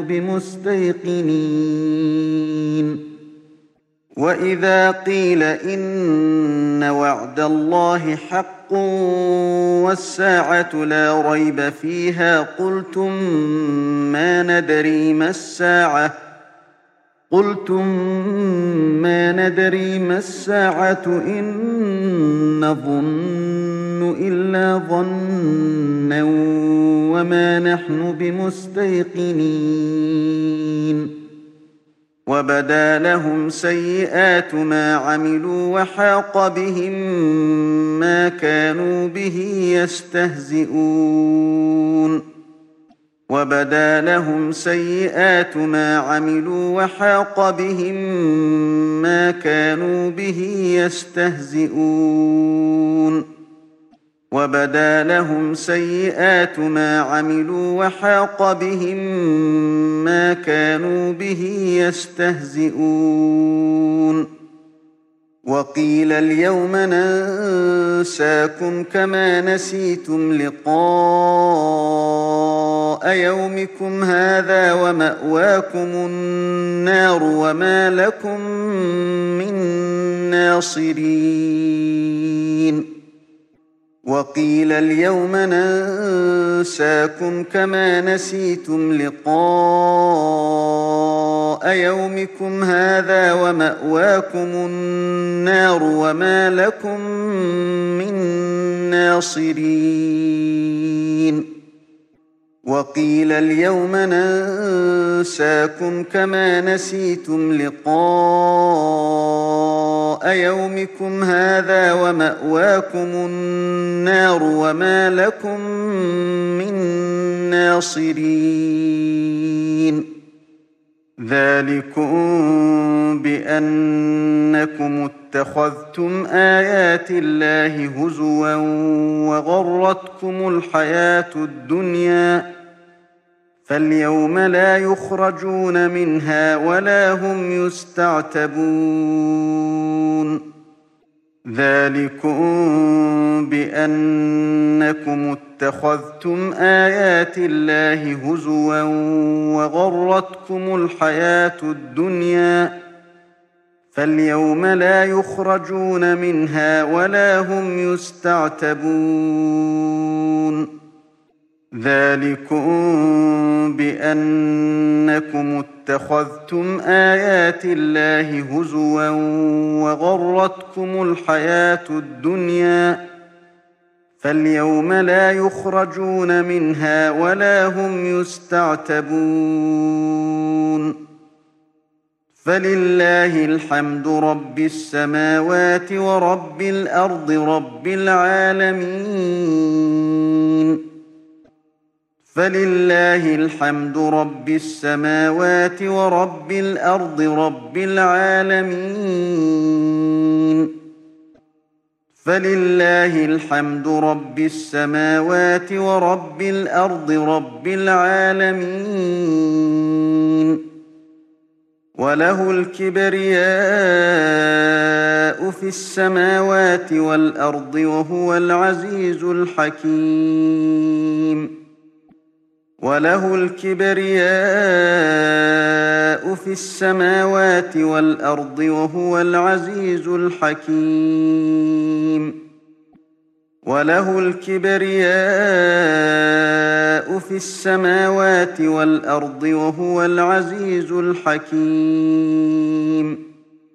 بمستيقنين. وإذا قيل إن وعد الله حق والساعة لا ريب فيها قلتم ما ندري ما الساعة قلتم ما ندري ما الساعة إن نظن إلا ظنا وما نحن بمستيقنين. وبدا لهم سيئات ما عملوا وحاق بهم ما كانوا به يستهزئون. وبدا لهم سيئات ما عملوا وحاق بهم ما كانوا به يستهزئون. وبدا لهم سيئات ما عملوا وحاق بهم ما كانوا به يستهزئون. وقيل اليوم ننساكم كما نسيتم لقاء يومكم هذا ومأواكم النار وما لكم من ناصرين. وقيل اليوم ننساكم كما نسيتم لقاء يومكم هذا ومأواكم النار وما لكم من ناصرين. وقيل اليوم ننساكم كما نسيتم لقاء يومكم هذا ومأواكم النار وما لكم من ناصرين. ذلكم بأنكم اتخذتم آيات الله هزوا وغرتكم الحياة الدنيا فاليوم لا يخرجون منها ولا هم يستعتبون. ذلكم بأنكم اتخذتم آيات الله هزوا وغرتكم الحياة الدنيا فاليوم لا يخرجون منها ولا هم يستعتبون ذلكم بأنكم اتخذتم آيات الله هزوا وغرتكم الحياة الدنيا فاليوم لا يخرجون منها ولا هم يستعتبون فلله الحمد رب السماوات ورب الأرض رب العالمين فلله الحمد رب السماوات ورب الأرض رب العالمين فلله الحمد رب السماوات ورب الأرض رب العالمين وله الكبرياء في السماوات والأرض وهو العزيز الحكيم وله الكبرياء في السماوات والأرض وهو العزيز الحكيم وله الكبرياء في السماوات والأرض وهو العزيز الحكيم